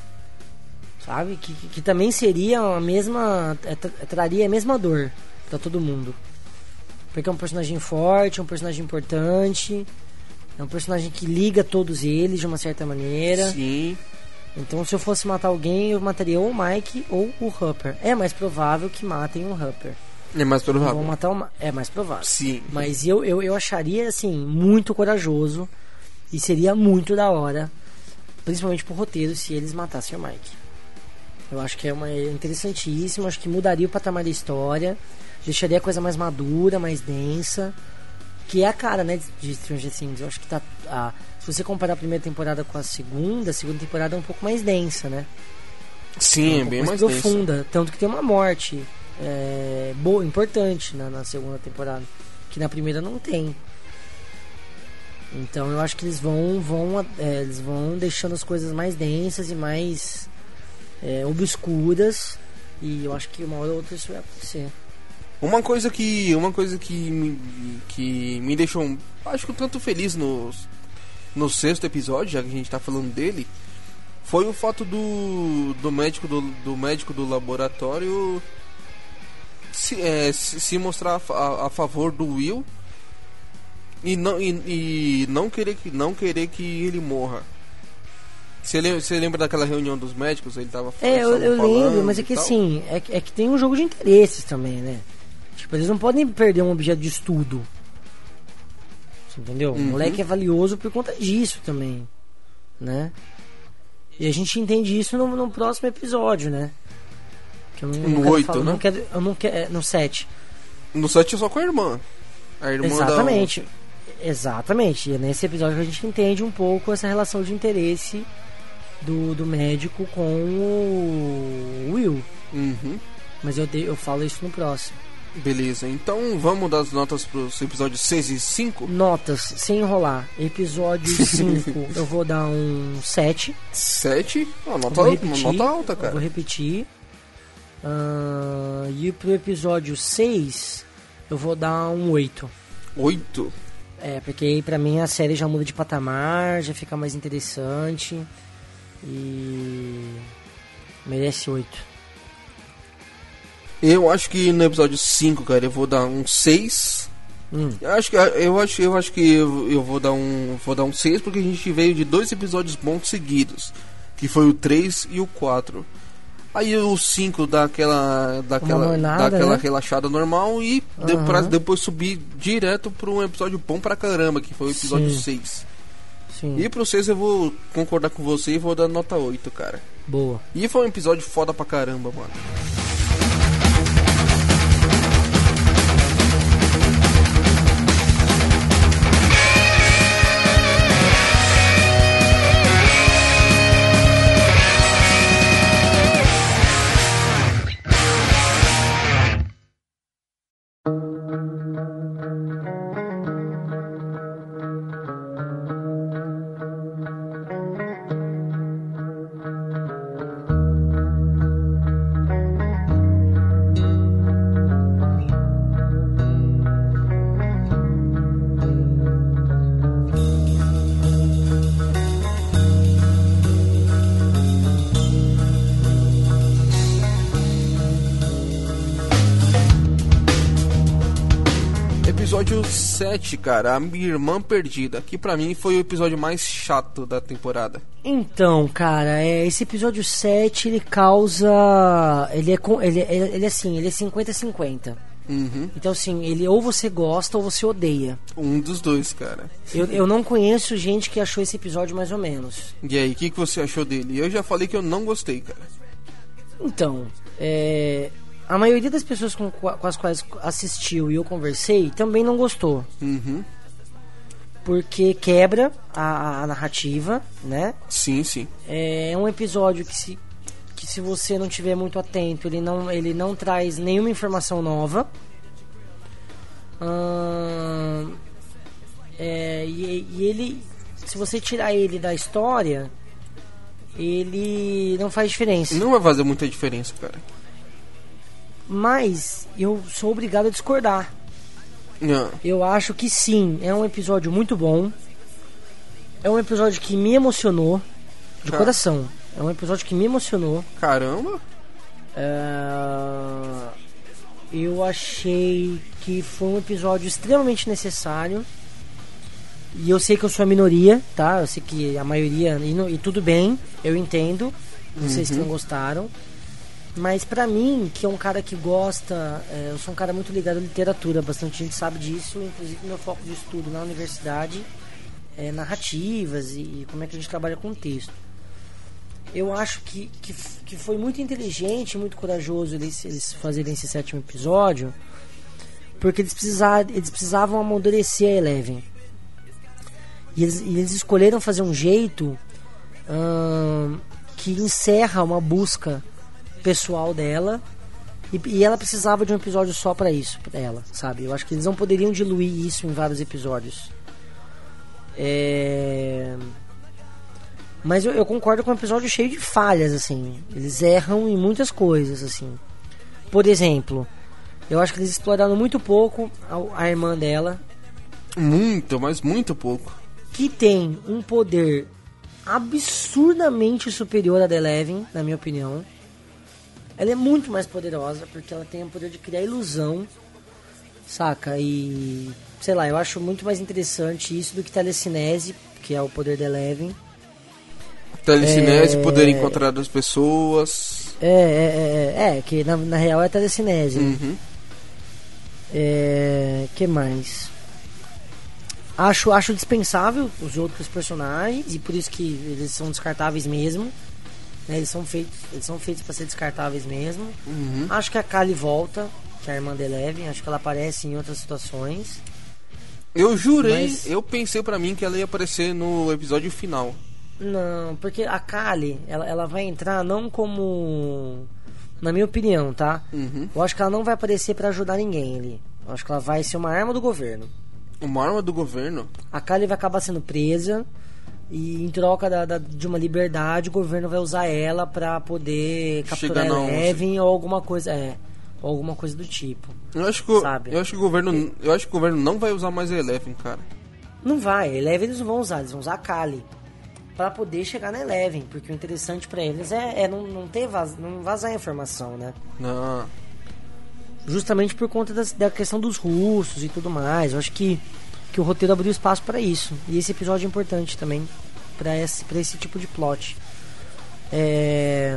Sabe? Que, que, que também seria a mesma. é, tra- traria a mesma dor pra todo mundo. Porque é um personagem forte, é um personagem importante. É um personagem que liga todos eles de uma certa maneira. Sim. Então, se eu fosse matar alguém, eu mataria ou o Mike ou o Hopper. É mais provável que matem o Hopper. É mais Vão provável. matar o Ma- É mais provável. Sim. Mas eu, eu, eu acharia, assim, muito corajoso. E seria muito da hora. Principalmente pro roteiro, se eles matassem o Mike. Eu acho que é uma é interessantíssimo. Acho que mudaria o patamar da história. Deixaria a coisa mais madura, mais densa. Que é a cara, né, de Stranger Things. Eu acho que tá... A, se você comparar a primeira temporada com a segunda, a segunda temporada é um pouco mais densa, né? Sim, é um bem pouco mais mais denso. profunda. Tanto que tem uma morte é, boa, importante na, na segunda temporada. Que na primeira não tem. Então eu acho que eles vão, vão, é, eles vão deixando as coisas mais densas e mais é, obscuras. E eu acho que uma hora ou outra isso vai acontecer. Uma coisa que uma coisa que me, que me deixou, acho que um tanto feliz nos no sexto episódio, já que a gente tá falando dele, foi o fato do, do médico do, do médico do laboratório se, é, se, se mostrar a, a favor do Will e não, e, e não, querer, que, não querer que ele morra. Você lembra, você lembra daquela reunião dos médicos? Ele tava É, eu, eu lembro, mas é que tal? assim, é que, é que tem um jogo de interesses também, né? Tipo, eles não podem perder um objeto de estudo. Você entendeu? Uhum. O moleque é valioso por conta disso também, né? E a gente entende isso no, no próximo episódio, né? Que eu não, No não oito, falar, né? Não quero, eu não quero, é, no sete. No sete é só com a irmã. A irmã Exatamente. da... Exatamente. E é nesse episódio que a gente entende um pouco essa relação de interesse do, do médico com o Will. Uhum. Mas eu, de, eu falo isso no próximo. Beleza, então vamos dar as notas para os episódios seis e cinco. Notas, sem enrolar. Episódio cinco eu vou dar um sete. sete? Oh, nota, Eu vou repetir, nota alta, eu cara. vou repetir. Uh, e pro episódio seis eu vou dar um oito. oito? É, porque aí pra mim a série já muda de patamar, já fica mais interessante. E merece oito. Eu acho que no episódio cinco, cara, eu vou dar um seis. Hum. Eu acho que eu acho, eu acho que eu, eu vou dar um, vou dar um seis porque a gente veio de dois episódios bons seguidos, que foi o três e o quatro. Aí o cinco dá aquela daquela mornada, daquela né? relaxada normal e Uhum. de, pra depois subir direto para um episódio bom pra caramba, que foi o episódio Sim. seis. Sim. E pro seis eu vou concordar com você e vou dar nota oito, cara. Boa. E foi um episódio foda pra caramba, mano. Episódio sete, cara, a minha irmã perdida, que pra mim foi o episódio mais chato da temporada. Então, cara, é, esse episódio sete ele causa. Ele é, com- ele, é- ele é assim, ele é cinquenta a cinquenta. Uhum. Então, assim, ele ou você gosta ou você odeia. Um dos dois, cara. Eu, eu não conheço gente que achou esse episódio mais ou menos. E aí, o que, que você achou dele? Eu já falei que eu não gostei, cara. Então, é, a maioria das pessoas com, com as quais assistiu e eu conversei também não gostou. Uhum. Porque quebra a, a narrativa, né? Sim, sim. É um episódio que se, que se você não tiver muito atento, ele não, ele não traz nenhuma informação nova. Ahn, é, e, e ele, se você tirar ele da história, ele não faz diferença. Não vai fazer muita diferença, cara. Mas eu sou obrigado a discordar. Não. Eu acho que sim, é um episódio muito bom. É um episódio que me emocionou de Ah. coração. É um episódio que me emocionou. Caramba. É, eu achei que foi um episódio extremamente necessário. E eu sei que eu sou a minoria, tá? Eu sei que a maioria, e, não- e tudo bem, eu entendo vocês que não gostaram. Mas pra mim, que é um cara que gosta, é, eu sou um cara muito ligado à literatura, bastante gente sabe disso, inclusive meu foco de estudo na universidade é narrativas e, e como é que a gente trabalha com texto. Eu acho que, que, que foi muito inteligente, muito corajoso eles, eles fazerem esse sétimo episódio, porque eles precisavam, eles precisavam amadurecer a Eleven. E eles, e eles escolheram fazer um jeito ahn, que encerra uma busca pessoal dela e, e ela precisava de um episódio só pra isso, pra ela, sabe? Eu acho que eles não poderiam diluir isso em vários episódios. É... Mas eu, eu concordo com um episódio cheio de falhas, assim. Eles erram em muitas coisas, assim. Por exemplo, eu acho que eles exploraram muito pouco a, a irmã dela. Muito, mas muito pouco. que tem um poder absurdamente superior a da Eleven, na minha opinião. Ela é muito mais poderosa, porque ela tem o poder de criar ilusão, saca? E, sei lá, eu acho muito mais interessante isso do que telecinese, que é o poder da Eleven. Telecinese, é... poder encontrar as pessoas. É, é, é, é, que na, na real é telecinese. Uhum. É, que mais? Acho, acho dispensável os outros personagens, e por isso que eles são descartáveis mesmo. Né? Eles são feitos, eles são feitos para ser descartáveis mesmo. Uhum. Acho que a Kali volta, que é a irmã da Eleven. Acho que ela aparece em outras situações. Eu jurei, Mas... eu pensei pra mim que ela ia aparecer no episódio final. Não, porque a Kali, ela, ela vai entrar não como... Na minha opinião, tá? Uhum. Eu acho que ela não vai aparecer pra ajudar ninguém ali. Eu acho que ela vai ser uma arma do governo. Uma arma do governo? A Kali vai acabar sendo presa e em troca da, da, de uma liberdade, o governo vai usar ela pra poder capturar a Eleven ou alguma coisa, é, ou alguma coisa do tipo. Eu acho que, sabe? Eu acho que o governo, eu acho que o governo não vai usar mais a Eleven, cara. Não vai, a Eleven eles não vão usar, eles vão usar a Kali pra poder chegar na Eleven, porque o interessante pra eles é, é não, não ter vaz, não vazar a informação, né? Não. Justamente por conta das, da questão dos russos e tudo mais. Eu acho que, que o roteiro abriu espaço pra isso. E esse episódio é importante também pra esse, pra esse tipo de plot. É...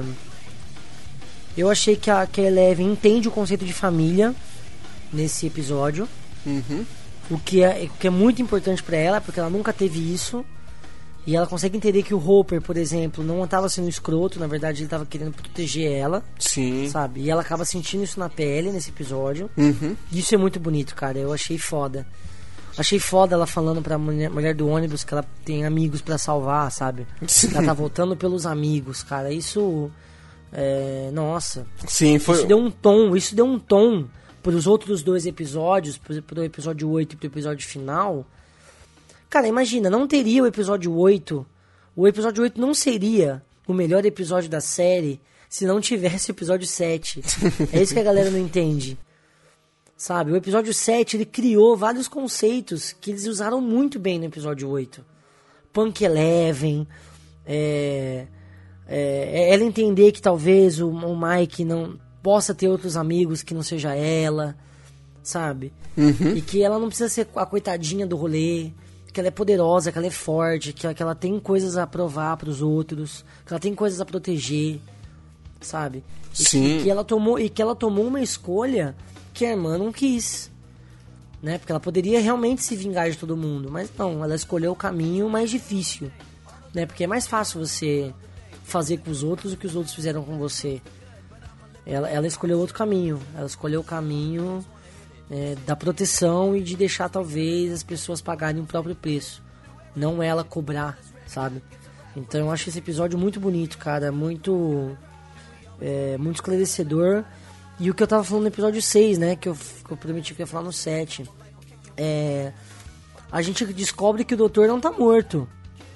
Eu achei que a, que a Eleven entende o conceito de família nesse episódio. Uhum. O que é, o que é muito importante pra ela, porque ela nunca teve isso. E ela consegue entender que o Hopper, por exemplo, não estava sendo escroto, na verdade ele estava querendo proteger ela. Sim. Sabe? E ela acaba sentindo isso na pele nesse episódio. Uhum. Isso é muito bonito, cara. Eu achei foda. Achei foda ela falando pra mulher, mulher do ônibus que ela tem amigos pra salvar, sabe? Sim. Ela tá voltando pelos amigos, cara. Isso... É, nossa. Sim, foi... Isso deu um tom, isso deu um tom pros outros dois episódios, pro, pro episódio oito e pro episódio final. Cara, imagina, não teria o episódio oito. O episódio oito não seria o melhor episódio da série se não tivesse o episódio sete. É isso que a galera não entende. Sabe, o episódio sete, ele criou vários conceitos que eles usaram muito bem no episódio oito. Punk Eleven, é, é, ela entender que talvez o, o Mike não possa ter outros amigos que não seja ela, sabe? Uhum. E que ela não precisa ser a coitadinha do rolê, que ela é poderosa, que ela é forte, que ela, que ela tem coisas a provar pros outros, que ela tem coisas a proteger, sabe? E Sim. Que, que ela tomou, e que ela tomou uma escolha que a irmã não quis, né? Porque ela poderia realmente se vingar de todo mundo, mas não, ela escolheu o caminho mais difícil, né? Porque é mais fácil você fazer com os outros o que os outros fizeram com você. Ela, ela escolheu outro caminho, ela escolheu o caminho é, da proteção e de deixar talvez as pessoas pagarem o próprio preço, não ela cobrar, sabe? Então eu acho esse episódio muito bonito, cara, muito é, muito esclarecedor. E o que eu tava falando no episódio seis, né? Que eu, que eu prometi que ia falar no sete. É, a gente descobre que o doutor não tá morto.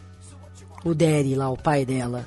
O Daddy lá, o pai dela.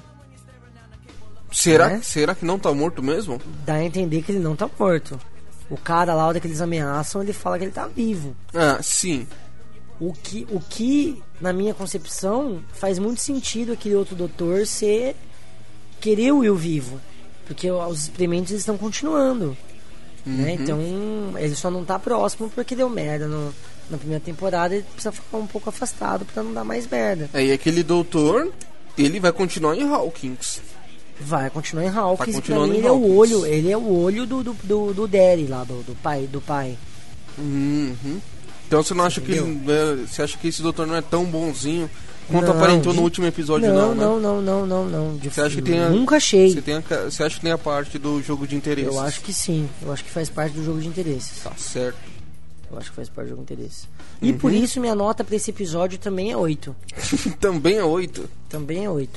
Será, né? será que não tá morto mesmo? Dá a entender que ele não tá morto. O cara lá, a hora que eles ameaçam, ele fala que ele tá vivo. Ah, sim. O que, o que, na minha concepção, faz muito sentido aquele outro doutor ser... querer o Will vivo. Porque os experimentos estão continuando, uhum. né? Então ele só não tá próximo porque deu merda no, na primeira temporada. Ele precisa ficar um pouco afastado pra não dar mais merda. Aí aquele doutor, ele vai continuar em Hawkins. Vai continuar em Hawkins. Tá Pra mim, ele é o olho, ele é o olho do, do, do, do Daddy lá, do, do pai, do pai. Uhum. Então você não acha Entendeu? que ele, você acha que esse doutor não é tão bonzinho quanto Não, aparentou de... no último episódio, não, não, né? não, não, não, não, não. De... Você acha que tem a... Nunca achei. Você, tem a... você acha que tem a parte do jogo de interesses? Eu acho que sim. Eu acho que faz parte do jogo de interesses. Tá certo. Eu acho que faz parte do jogo de interesses. E Uhum. por isso minha nota pra esse episódio também é oito. Também é oito. Também é oito.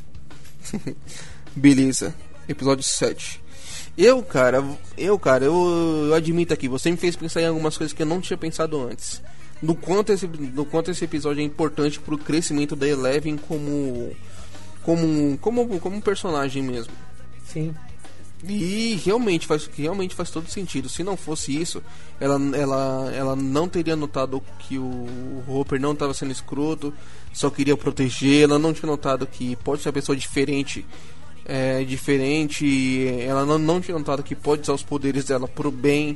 Beleza. Episódio sete. Eu, cara, eu, cara, eu, eu admito aqui, você me fez pensar em algumas coisas que eu não tinha pensado antes. Do quanto esse, do quanto esse episódio é importante pro crescimento da Eleven como como como como um personagem mesmo. Sim. E realmente faz, realmente faz todo sentido. Se não fosse isso, ela, ela, ela não teria notado que o Hopper não estava sendo escroto, só queria proteger. Ela não tinha notado que pode ser uma pessoa diferente, é, diferente. Ela não, não tinha notado que pode usar os poderes dela pro bem.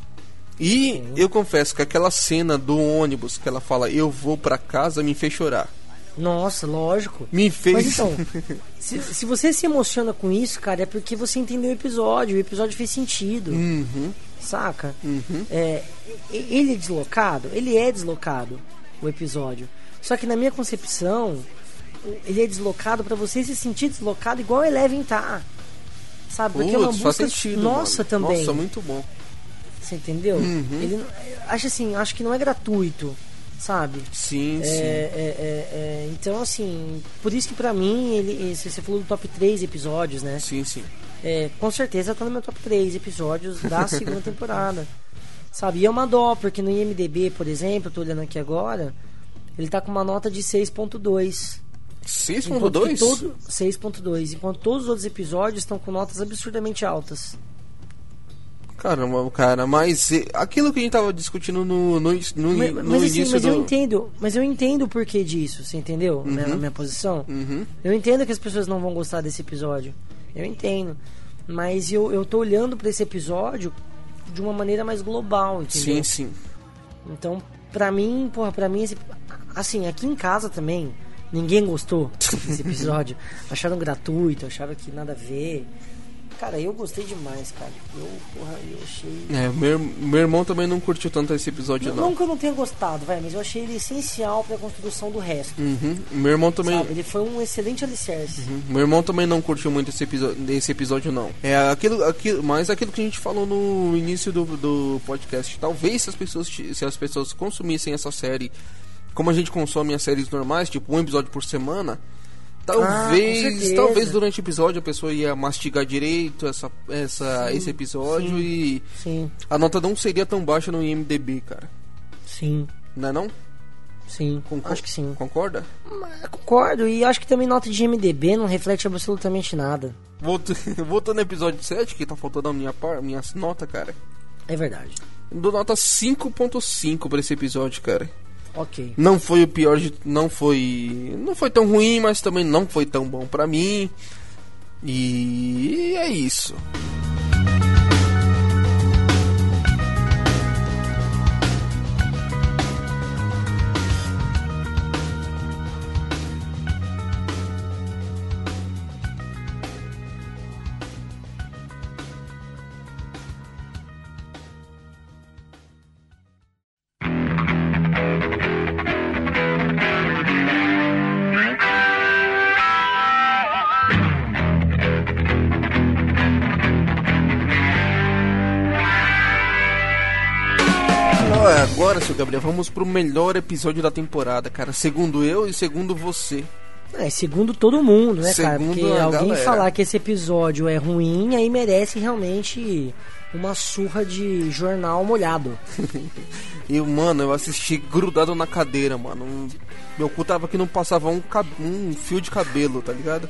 E Sim. eu confesso que aquela cena do ônibus que ela fala, eu vou pra casa, me fez chorar. Nossa, lógico. Me fez. Mas então, se, se você se emociona com isso, cara, é porque você entendeu o episódio. O episódio fez sentido. Uhum. Saca? Uhum. É, ele é deslocado? Ele é deslocado, o episódio. Só que na minha concepção, ele é deslocado pra você se sentir deslocado igual Eleven tá. Sabe? Porque Putz, é uma busca faz sentido, nossa mano. também. Nossa, muito bom. Você entendeu? Uhum. Ele, acho assim, acho que não é gratuito, sabe? Sim, é, sim. É, é, é, então, assim, por isso que pra mim, ele, você falou do top três episódios, né? Sim, sim. É, com certeza tá no meu top três episódios da segunda temporada. Sabe? E é uma dó, porque no I M D B, por exemplo, eu tô olhando aqui agora, ele tá com uma nota de seis ponto dois. seis ponto dois? seis ponto dois. Enquanto todos os outros episódios estão com notas absurdamente altas. Caramba, cara, mas aquilo que a gente tava discutindo no, no, no, mas, no mas, início assim, mas do... eu entendo, mas eu entendo o porquê disso, você entendeu? Uhum. Né, na minha posição. Uhum. Eu entendo que as pessoas não vão gostar desse episódio. Eu entendo. Mas eu, eu tô olhando pra esse episódio de uma maneira mais global, entendeu? Sim, sim. Então, pra mim, porra, pra mim, esse, assim, aqui em casa também, ninguém gostou desse episódio. Acharam gratuito, acharam que nada a ver. Cara, eu gostei demais, cara. Eu, porra, eu achei... É, meu, meu irmão também não curtiu tanto esse episódio, não. Não que eu não tenha gostado, vai, mas eu achei ele essencial pra construção do resto. Uhum. Meu irmão também... Sabe? Ele foi um excelente alicerce. Uhum. Meu irmão também não curtiu muito esse episódio, esse episódio, não. É aquilo, aquilo, mas aquilo que a gente falou no início do, do podcast. Talvez se as pessoas, se as pessoas consumissem essa série como a gente consome as séries normais, tipo um episódio por semana... Talvez, ah, talvez durante o episódio a pessoa ia mastigar direito essa, essa, sim, esse episódio sim, e sim. a nota não seria tão baixa no I M D B, cara. Sim. Não é não? Sim, Concor- acho que sim. Concorda? Mas, concordo, e acho que também nota de I M D B não reflete absolutamente nada. Voltando voltando no episódio sete, que tá faltando a minha, par, minha nota, cara. É verdade. Dou nota cinco ponto cinco pra esse episódio, cara. Ok. Não foi o pior de... Não foi... Não foi tão ruim, mas também não foi tão bom pra mim. E é isso. Agora, seu Gabriel, vamos pro melhor episódio da temporada, cara. Segundo eu e segundo você. É, segundo todo mundo, né, segundo cara? Porque alguém galera. falar que esse episódio é ruim, aí merece realmente uma surra de jornal molhado. E, mano, eu assisti grudado na cadeira, mano. Meu cu tava que não passava um, cab- um fio de cabelo, tá ligado?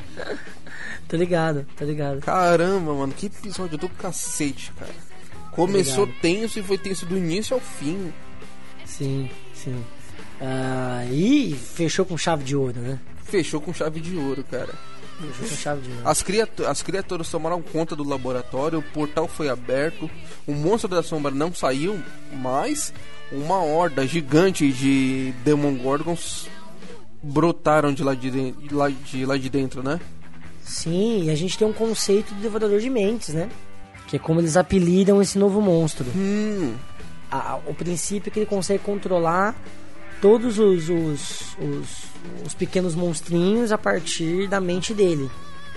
Tá ligado, tá ligado. Caramba, mano, que episódio do cacete, cara. Começou Obrigado. tenso e foi tenso do início ao fim. Sim, sim. Ah, e fechou com chave de ouro, né? Fechou com chave de ouro, cara. Fechou com chave de ouro. As, criatu- as criaturas tomaram conta do laboratório, o portal foi aberto, o monstro da sombra não saiu, mas uma horda gigante de Demogorgons brotaram de lá de, de, de, lá, de lá de dentro, né? Sim, e a gente tem um conceito do devorador de mentes, né? Que é como eles apelidam esse novo monstro. Hum. A, o princípio é que ele consegue controlar todos os, os, os, os pequenos monstrinhos a partir da mente dele.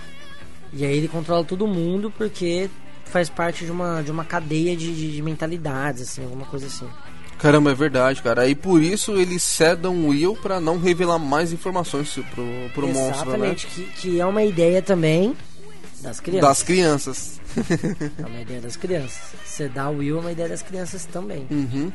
E aí ele controla todo mundo porque faz parte de uma, de uma cadeia de, de, de mentalidades, assim, alguma coisa assim. Caramba, é verdade, cara. E por isso eles cedam o Will pra não revelar mais informações pro, pro monstro, né? Exatamente, que, que é uma ideia também das crianças. Das crianças. É uma ideia das crianças. Você dá o Will é uma ideia das crianças também. Uhum.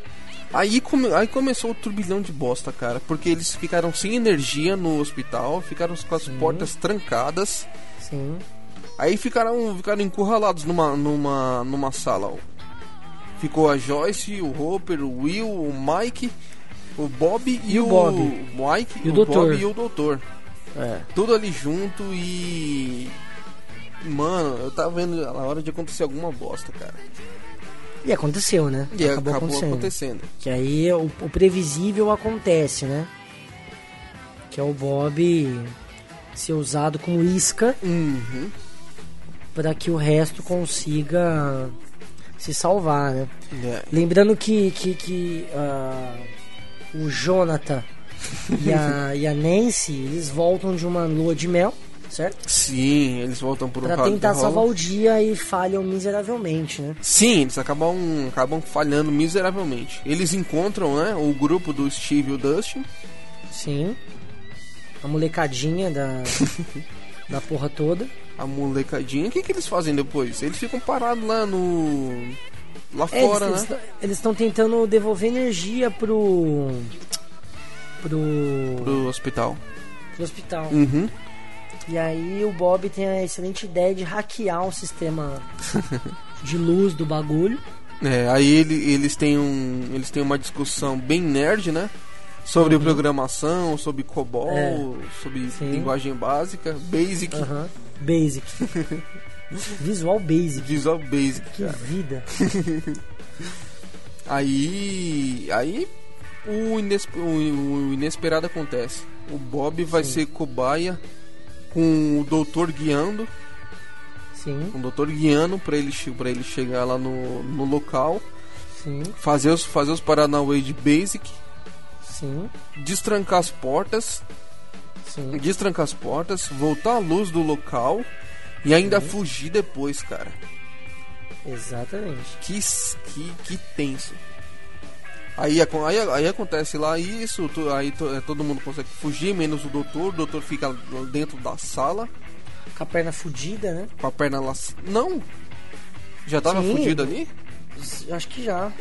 Aí, come, aí começou o turbilhão de bosta, cara. Porque eles ficaram sem energia no hospital, ficaram com as Sim. portas trancadas. Sim. Aí ficaram, ficaram encurralados numa, numa, numa sala. Ficou a Joyce, o Hopper, o Will, o Mike, o Bob e, e o, o Bob. Mike, e o, o doutor. Bob e o doutor. É. Tudo ali junto e... Mano, eu tava vendo na hora de acontecer alguma bosta, cara. E aconteceu, né? E acabou, acabou acontecendo. acontecendo. Que aí o, o previsível acontece, né? Que é o Bob ser usado como isca Uhum. para que o resto consiga se salvar, né? É. Lembrando que, que, que uh, o Jonathan e a, e a Nancy, eles voltam de uma lua de mel, certo? Sim, eles voltam por um Pra tentar salvar o dia e falham miseravelmente, né? Sim, eles acabam, acabam falhando miseravelmente. Eles encontram, né, o grupo do Steve e o Dustin. Sim. A molecadinha da, da porra toda. A molecadinha. O que, que eles fazem depois? Eles ficam parados lá no... Lá É, fora, eles, né? Eles estão tentando devolver energia pro... Pro... Pro hospital. Pro hospital. Uhum. E aí o Bob tem a excelente ideia de hackear o sistema de luz do bagulho. É, aí ele, eles têm um, eles têm uma discussão bem nerd, né? Sobre uhum. programação, sobre COBOL, é. sobre Sim. linguagem básica, Basic. Uhum. Basic. Visual Basic. Visual Basic, que cara. vida. aí, aí o, inesp, o, o inesperado acontece. O Bob vai Sim. ser cobaia com o doutor guiando. Sim. O doutor guiando pra ele, pra ele chegar lá no, no local. Sim. Fazer os, fazer os Paranauê de Basic. Sim. Destrancar as portas. Sim. Destrancar as portas. Voltar a luz do local. E ainda Sim. fugir depois, cara. Exatamente. Que, que, que tenso. Aí, aí, aí acontece lá isso. Aí todo mundo consegue fugir, menos o doutor. O doutor fica dentro da sala. Com a perna fudida, né? Com a perna lá. Não! Já tava Sim. fudido ali? Acho que já.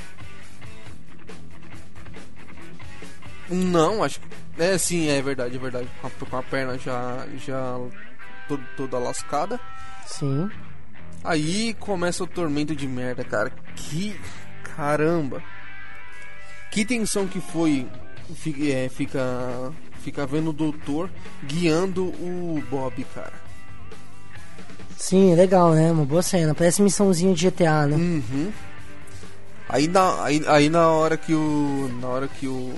Não, acho que. É, sim, é verdade, é verdade. Com a, com a perna já, já todo, toda lascada. Sim. Aí começa o tormento de merda, cara. Que caramba. Que tensão que foi. Fica, é, fica, fica vendo o doutor guiando o Bob, cara. Sim, legal, né? Uma boa cena. Parece missãozinha de G T A, né? Uhum. Aí na, aí, aí na hora que o. Na hora que o.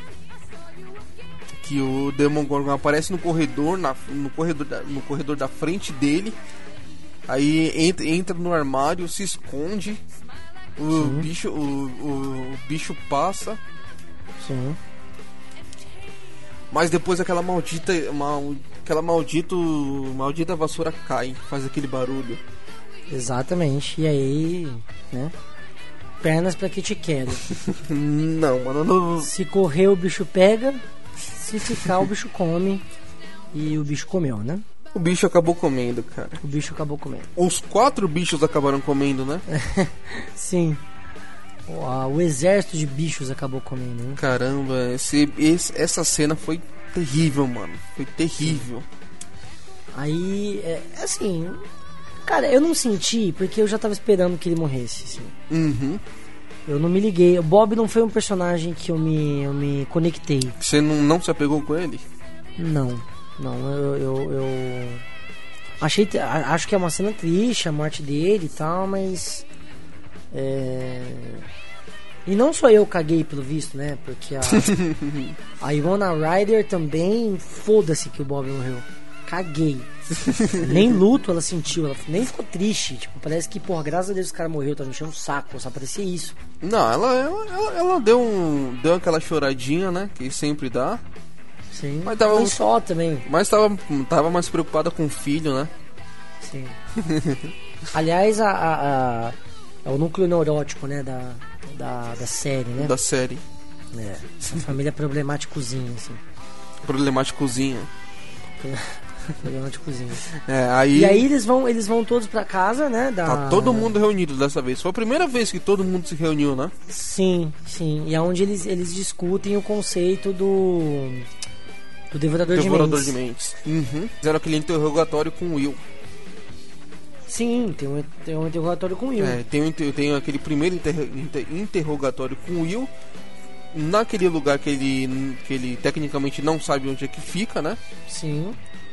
Que o Demogorgon aparece no corredor, na, no, corredor da, no corredor da frente dele. Aí entra, entra no armário, se esconde. O bicho, o, o, o bicho passa. Sim. Mas depois aquela maldita. Mal, aquela maldito. Maldita vassoura cai, faz aquele barulho. Exatamente. E aí, né? Pernas pra que te quero. Não, mano, não. Se correr o bicho pega. Se ficar o bicho come. E o bicho comeu, né? O bicho acabou comendo, cara. O bicho acabou comendo. Os quatro bichos acabaram comendo, né? Sim. O, o exército de bichos acabou comendo, né? Caramba, esse, esse, essa cena foi terrível, mano. Foi terrível. Aí, é, assim... Cara, eu não senti, porque eu já tava esperando que ele morresse, assim. Uhum. Eu não me liguei. O Bob não foi um personagem que eu me, eu me conectei. Você não, não se apegou com ele? Não. Não, eu... eu, eu... Achei... Acho que é uma cena triste, a morte dele e tal, mas... É... E não só eu caguei pelo visto, né? Porque a... a Winona Ryder também... Foda-se que o Bob morreu. Caguei. Nem luto ela sentiu, ela nem ficou triste. Tipo, parece que, porra, graças a Deus o cara morreu, tá me enchendo o saco, só parecia isso. Não, ela, ela, ela, ela deu um, deu aquela choradinha, né? Que sempre dá. Sim, mas tava não só também. Mas tava, tava mais preocupada com o filho, né? Sim. Aliás, a, a, a, é o núcleo neurótico, né? Da, da, da série, né? Da série. É, essa família problemáticozinha, assim. Problemáticozinha. Problemáticozinha. É, aí... E aí eles vão, eles vão todos pra casa, né? Da... Tá todo mundo reunido dessa vez. Foi a primeira vez que todo mundo se reuniu, né? Sim, sim. E é onde eles, eles discutem o conceito do... Do Devorador, Devorador de Mentes. de Mentes. Uhum. Fizeram aquele interrogatório com o Will. Sim, tem um, tem um interrogatório com o Will. É, tem, um, tem aquele primeiro inter, inter, interrogatório com o Will, naquele lugar que ele, que ele tecnicamente não sabe onde é que fica, né? Sim.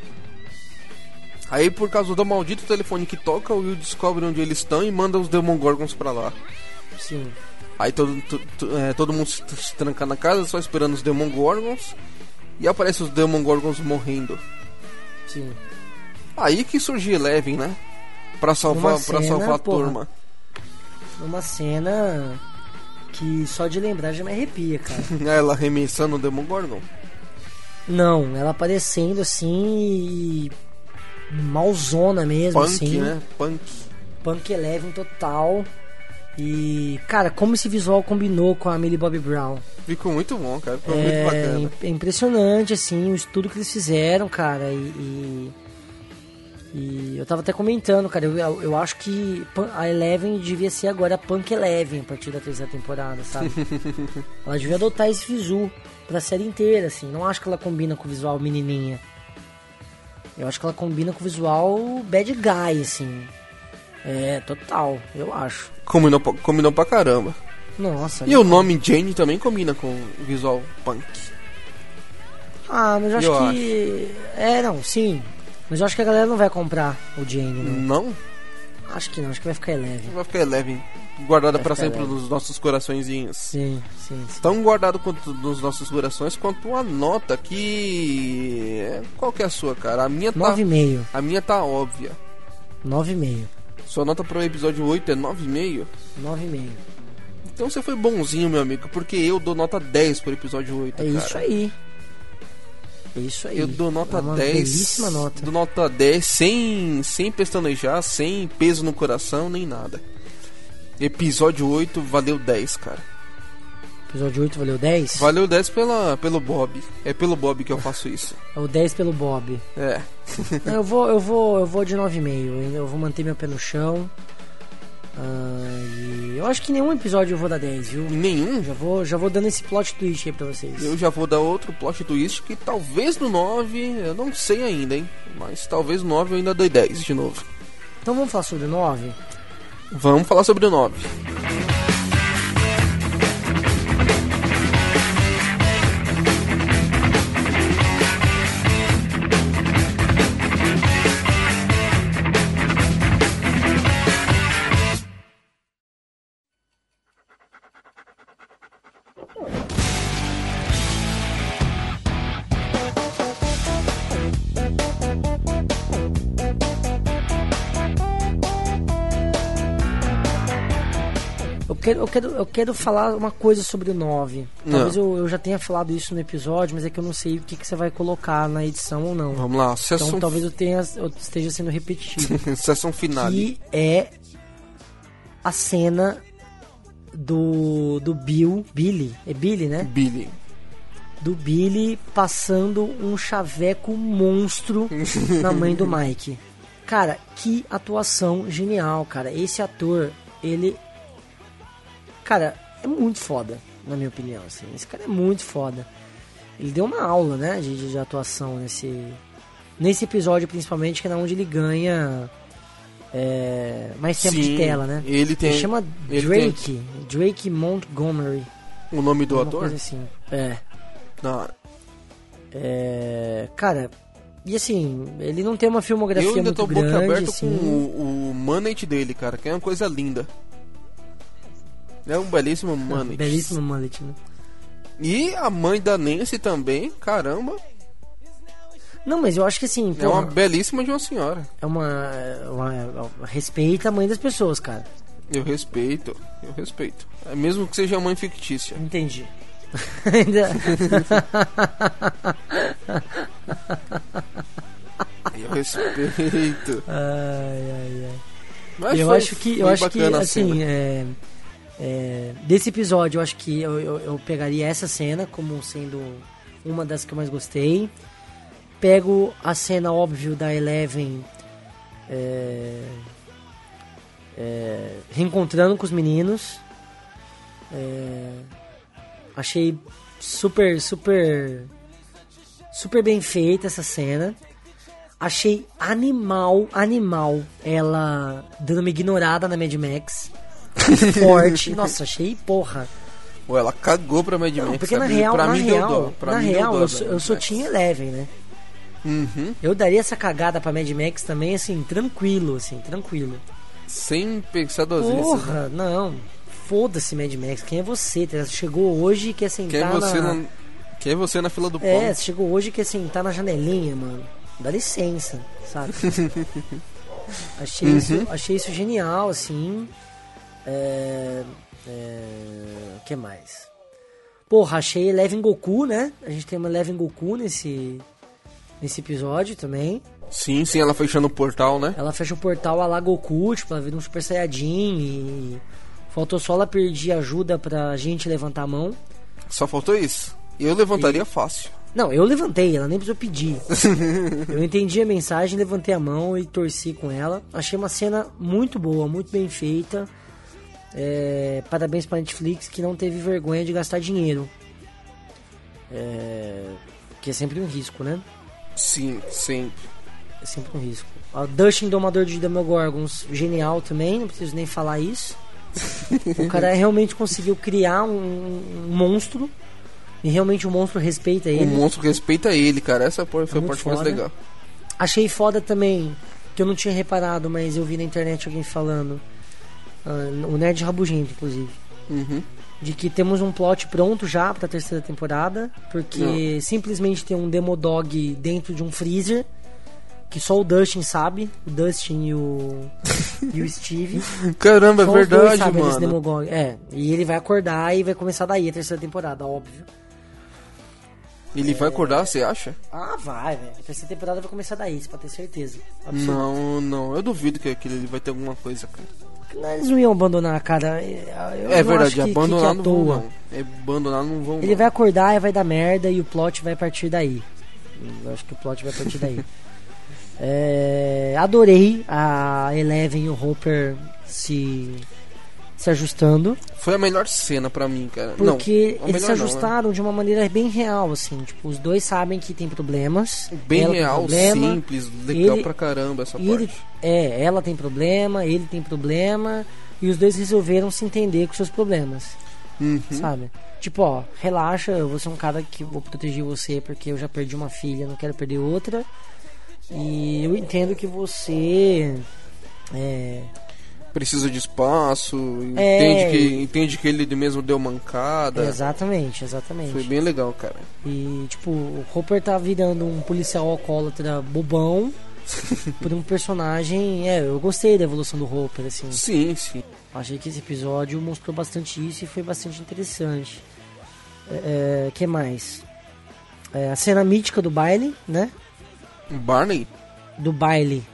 Aí por causa do maldito telefone que toca, o Will descobre onde eles estão e manda os Demogorgons pra lá. Sim. Aí todo, todo, é, todo mundo se, se tranca na casa, só esperando os Demogorgons. E aparece os Demogorgons morrendo. Sim. Aí que surge Eleven, né? Pra salvar, Uma pra cena, salvar a porra, turma. Uma cena que só de lembrar já me arrepia, cara. Ela arremessando o Demogorgon. Não, ela aparecendo assim e... malzona mesmo, Punk, assim. né? Punk. Punk Eleven total. E, cara, como esse visual combinou com a Millie Bobby Brown. Ficou muito bom, cara. Ficou é, muito bacana. É impressionante, assim, o estudo que eles fizeram, cara. E, e, e eu tava até comentando, cara. Eu, eu acho que a Eleven devia ser agora a Punk Eleven a partir da terceira temporada, sabe? Ela devia adotar esse visu pra série inteira, assim. Não acho que ela combina com o visual menininha. Eu acho que ela combina com o visual bad guy, assim. É, total, eu acho. Combinou, combinou pra caramba. Nossa. E o nome Jane também combina com o visual punk. Ah, mas eu acho eu que... Acho. É, não, sim. Mas eu acho que a galera não vai comprar o Jane, né? Não? Acho que não, acho que vai ficar Eleven. Vai ficar Eleven. Guardada vai pra sempre Eleven. nos nossos coraçõezinhos. Sim, sim, sim. Tão guardado quanto nos nossos corações, quanto uma nota que... Qual que é a sua, cara? A minha tá... nove vírgula cinco. A minha tá óbvia. nove vírgula cinco. Sua nota pro episódio oito é nove vírgula cinco? nove vírgula cinco. Então você foi bonzinho, meu amigo, porque eu dou nota dez pro episódio oito, É cara. isso aí. É isso aí. Eu dou nota é uma dez. belíssima nota. Dou nota dez sem, sem pestanejar, sem peso no coração, nem nada. Episódio oito valeu dez, cara. Episódio oito valeu dez? Valeu dez pela, pelo Bob. É pelo Bob que eu faço isso. É o dez pelo Bob. É. Não, eu vou, eu vou, eu vou de nove vírgula cinco. Eu vou manter meu pé no chão. Ah, e eu acho que nenhum episódio eu vou dar dez, viu? Nenhum? Já vou, já vou dando esse plot twist aí pra vocês. Eu já vou dar outro plot twist que talvez no nove, eu não sei ainda, hein? Mas talvez no nove eu ainda dei dez de novo. Então vamos falar sobre o nove? Vamos falar sobre o nove. Eu quero, eu, quero, eu quero falar uma coisa sobre o nove. Talvez eu, eu já tenha falado isso no episódio, mas é que eu não sei o que, que você vai colocar na edição ou não. Vamos lá, sessão... Então talvez eu, tenha, eu esteja sendo repetitivo. Sessão finale. Que é a cena do, do Bill, Billy, é Billy, né? Billy. Do Billy passando um chaveco monstro na mãe do Mike. Cara, que atuação genial, cara. Esse ator, ele... Cara, é muito foda, na minha opinião, assim. Esse cara é muito foda. Ele deu uma aula, né, de, de atuação nesse... Nesse episódio, principalmente, que é onde ele ganha... É, mais tempo Sim, de tela, né? Ele tem... Ele chama ele Drake. tem... Drake Montgomery. O nome do Uma ator? coisa assim. É. Não. É... Cara... E assim, ele não tem uma filmografia Eu ainda muito tô boca grande, aberta assim. com o, o mullet dele, cara, que é uma coisa linda. É um belíssimo mullet. Belíssimo mullet, né? E a mãe da Nancy também, caramba. Não, mas eu acho que assim... É uma belíssima de uma senhora. É uma, uma, uma... Respeita a mãe das pessoas, cara. Eu respeito, eu respeito. É mesmo que seja mãe fictícia. Entendi. Ainda... Eu respeito. Ai, ai, ai. Mas eu foi, acho que, eu acho que assim, é, é, desse episódio, eu acho que eu, eu, eu pegaria essa cena como sendo uma das que eu mais gostei. Pego a cena, óbvio, da Eleven é, é, reencontrando com os meninos. É, achei super, super, super bem feita essa cena. Achei animal, animal, ela dando uma ignorada na Mad Max. Forte. Nossa, achei porra. Ou ela cagou pra Mad Max. Não, porque na sabe? real, pra na mim deu real, dó. Pra na mim real, deu dó eu sou, da eu sou Mad Team Max. Eleven, né? Uhum. Eu daria essa cagada pra Mad Max também, assim, tranquilo, assim, tranquilo. Sem pensar duas vezes. Porra, não. Foda-se, Mad Max. Quem é você? Você chegou hoje e quer sentar Quem é você na... na... Quem é você na fila do pão? É, você chegou hoje e quer sentar na janelinha, mano. Dá licença, sabe? achei, Uhum. isso, achei isso genial, assim. É... é... O que mais? Porra, achei Eleven Goku, né? A gente tem uma Eleven Goku nesse, nesse episódio também. Sim, sim, ela fechando o portal, né? Ela fecha o portal a la Goku, tipo, ela vira um Super Saiyajin e... Faltou só ela pedir ajuda pra gente levantar a mão. Só faltou isso. Eu levantaria e... fácil. Não, eu levantei, ela nem precisou pedir. Eu entendi a mensagem, levantei a mão e torci com ela. Achei uma cena muito boa, muito bem feita. É... Parabéns pra Netflix, que não teve vergonha de gastar dinheiro. É... Que é sempre um risco, né? Sim, sempre. É sempre um risco. O Dustin, Domador de Demogorgons, genial também, não preciso nem falar isso. O cara realmente conseguiu criar um, um monstro. E realmente o monstro respeita ele. O monstro respeita ele, cara. Essa foi É a parte mais legal. Achei foda também, que eu não tinha reparado, mas eu vi na internet alguém falando. Uh, o Nerd Rabugento, inclusive. Uhum. De que temos um plot pronto já pra terceira temporada. Porque Não. simplesmente tem um Demodog dentro de um freezer. Que só o Dustin sabe. O Dustin e o. e o Steve. Caramba, é Só os dois verdade, sabem desse mano. Demogorgon. É, e ele vai acordar e vai começar daí a terceira temporada, óbvio. Ele é... vai acordar, você acha? Ah, vai, velho. A terceira temporada vai começar daí, isso pra ter certeza. Absoluto. Não, não. Eu duvido que aquele ele vai ter alguma coisa, cara. Eles não iam abandonar, cara. Eu é não verdade, acho que, abandonar que, que é não à vão, toa. não. Abandonar não vão, Ele não. vai acordar e vai dar merda e o plot vai partir daí. Eu acho que o plot vai partir daí. É, adorei a Eleven e o Hopper se, se ajustando. Foi a melhor cena pra mim, cara. Porque não, eles se não, né? ajustaram de uma maneira bem real, assim. Tipo, os dois sabem que tem problemas. Bem ela tem real, problema, simples, legal ele, pra caramba essa e parte. ele, é, ela tem problema, ele tem problema. E os dois resolveram se entender com seus problemas. Uhum. Sabe? Tipo, ó, relaxa, eu vou ser um cara que vou proteger você porque eu já perdi uma filha, não quero perder outra. E eu entendo que você é, precisa de espaço, é, entende, que, entende que ele mesmo deu mancada. Exatamente, exatamente. Foi bem legal, cara. E tipo, o Hopper tá virando um policial alcoólatra bobão por um personagem. É, eu gostei da evolução do Hopper, assim. Sim, sim. Achei que esse episódio mostrou bastante isso e foi bastante interessante. É, que mais? É, a cena mítica do baile, né? Barney? Do baile.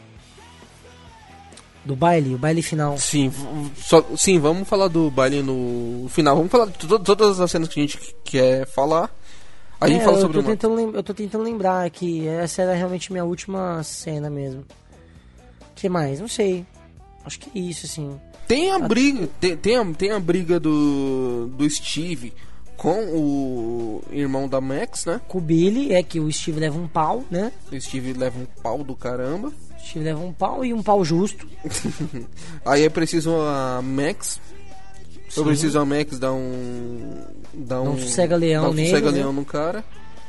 Do baile, o baile final. Sim, só, sim, vamos falar do baile no final. Vamos falar de to- todas as cenas que a gente quer falar. A gente é, fala eu sobre tô uma. tentando lem- Eu tô tentando lembrar que essa era realmente minha última cena mesmo. Que mais? Não sei. Acho que é isso, assim. Tem a briga, tem, tem, a, tem a briga do, do Steve com o irmão da Max, né? Com o Billy, é que o Steve leva um pau, né? O Steve leva um pau do caramba. O Steve leva um pau e um pau justo. Aí é preciso a Max. Sim. Eu preciso a Max dar um. Dar um, um sossega-leão dar um nele, sossega-leão né? no cara.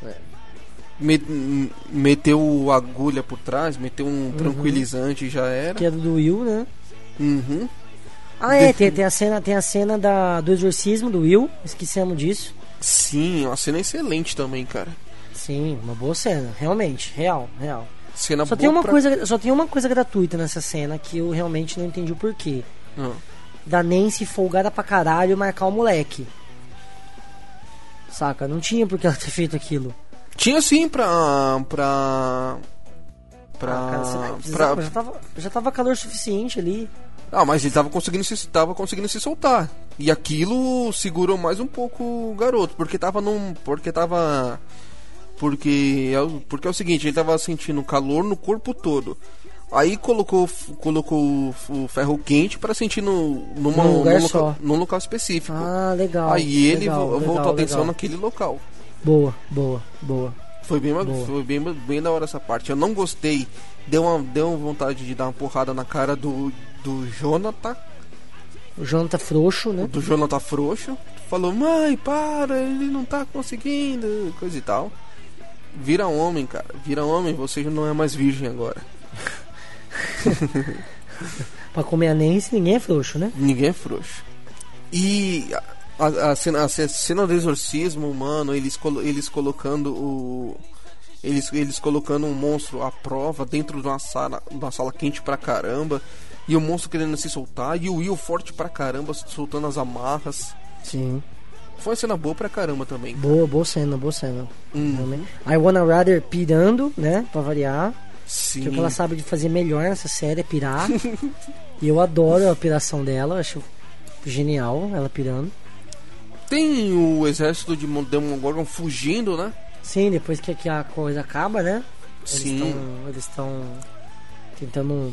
Me, meteu agulha por trás, meteu um tranquilizante e já era. Que é do Will, né? Uhum. Ah, é, tem, tem a cena, tem a cena da, do exorcismo do Will, esquecemos disso. Sim, uma cena excelente também, cara. Sim, uma boa cena, realmente, real, real. Cena Só boa tem uma pra... coisa, só tem uma coisa gratuita nessa cena que eu realmente não entendi o porquê. Ah. Da Nancy folgada pra caralho marcar o moleque. Saca? Não tinha por que ela ter feito aquilo. Tinha sim pra. pra. pra. Ah, cara, você precisava, pra... já, tava, já tava calor suficiente ali. Ah, mas ele tava conseguindo se, tava conseguindo se soltar. E aquilo segurou mais um pouco o garoto, porque tava num. Porque tava. Porque é, o- porque é o seguinte, ele tava sentindo calor no corpo todo. Aí colocou, colocou o, o ferro quente pra sentir no, numa, Num lugar num, só. local, num local específico. Ah, legal. Aí ele legal, vo- legal, voltou a atenção legal. naquele local. Boa, boa, boa. Foi bem, Boa. foi bem, bem da hora essa parte. Eu não gostei. Deu uma, deu uma vontade de dar uma porrada na cara do, do Jonathan. O Jonathan frouxo, né? Do Jonathan frouxo. Falou, mãe, para, ele não tá conseguindo. Coisa e tal. Vira homem, cara. Vira homem, você já não é mais virgem agora. Pra comer a Nancy, ninguém é frouxo, né? Ninguém é frouxo. E a, a, a, cena, a cena do exorcismo, mano, eles, colo, eles colocando o. Eles, eles colocando um monstro à prova dentro de uma sala, uma sala quente pra caramba. E o monstro querendo se soltar. E o Will forte pra caramba, soltando as amarras. Sim. Foi uma cena boa pra caramba também. Boa, boa cena, boa cena. Uhum. I Wanna Rather pirando, né? Pra variar. Sim. Que o que ela sabe de fazer melhor nessa série é pirar. E eu adoro a piração dela, acho genial ela pirando. Tem o exército de Demogorgon fugindo, né? Sim, depois que, que a coisa acaba, né? Sim. Eles estão tentando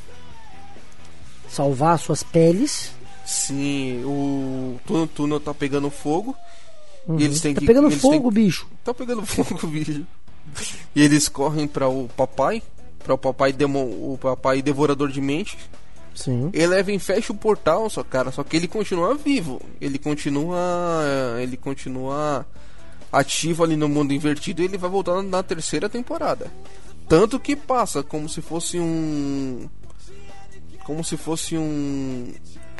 salvar suas peles. Sim, o túnel, túnel tá pegando fogo. Uhum. E eles têm tá que, pegando eles fogo, têm... bicho. Tá pegando fogo, bicho. E eles correm para o papai, para o papai demo, o papai devorador de mente. Sim. Eleven fecha o portal, só cara, só que ele continua vivo. Ele continua, ele continua ativo ali no mundo invertido e ele vai voltar na terceira temporada. Tanto que passa como se fosse um como se fosse um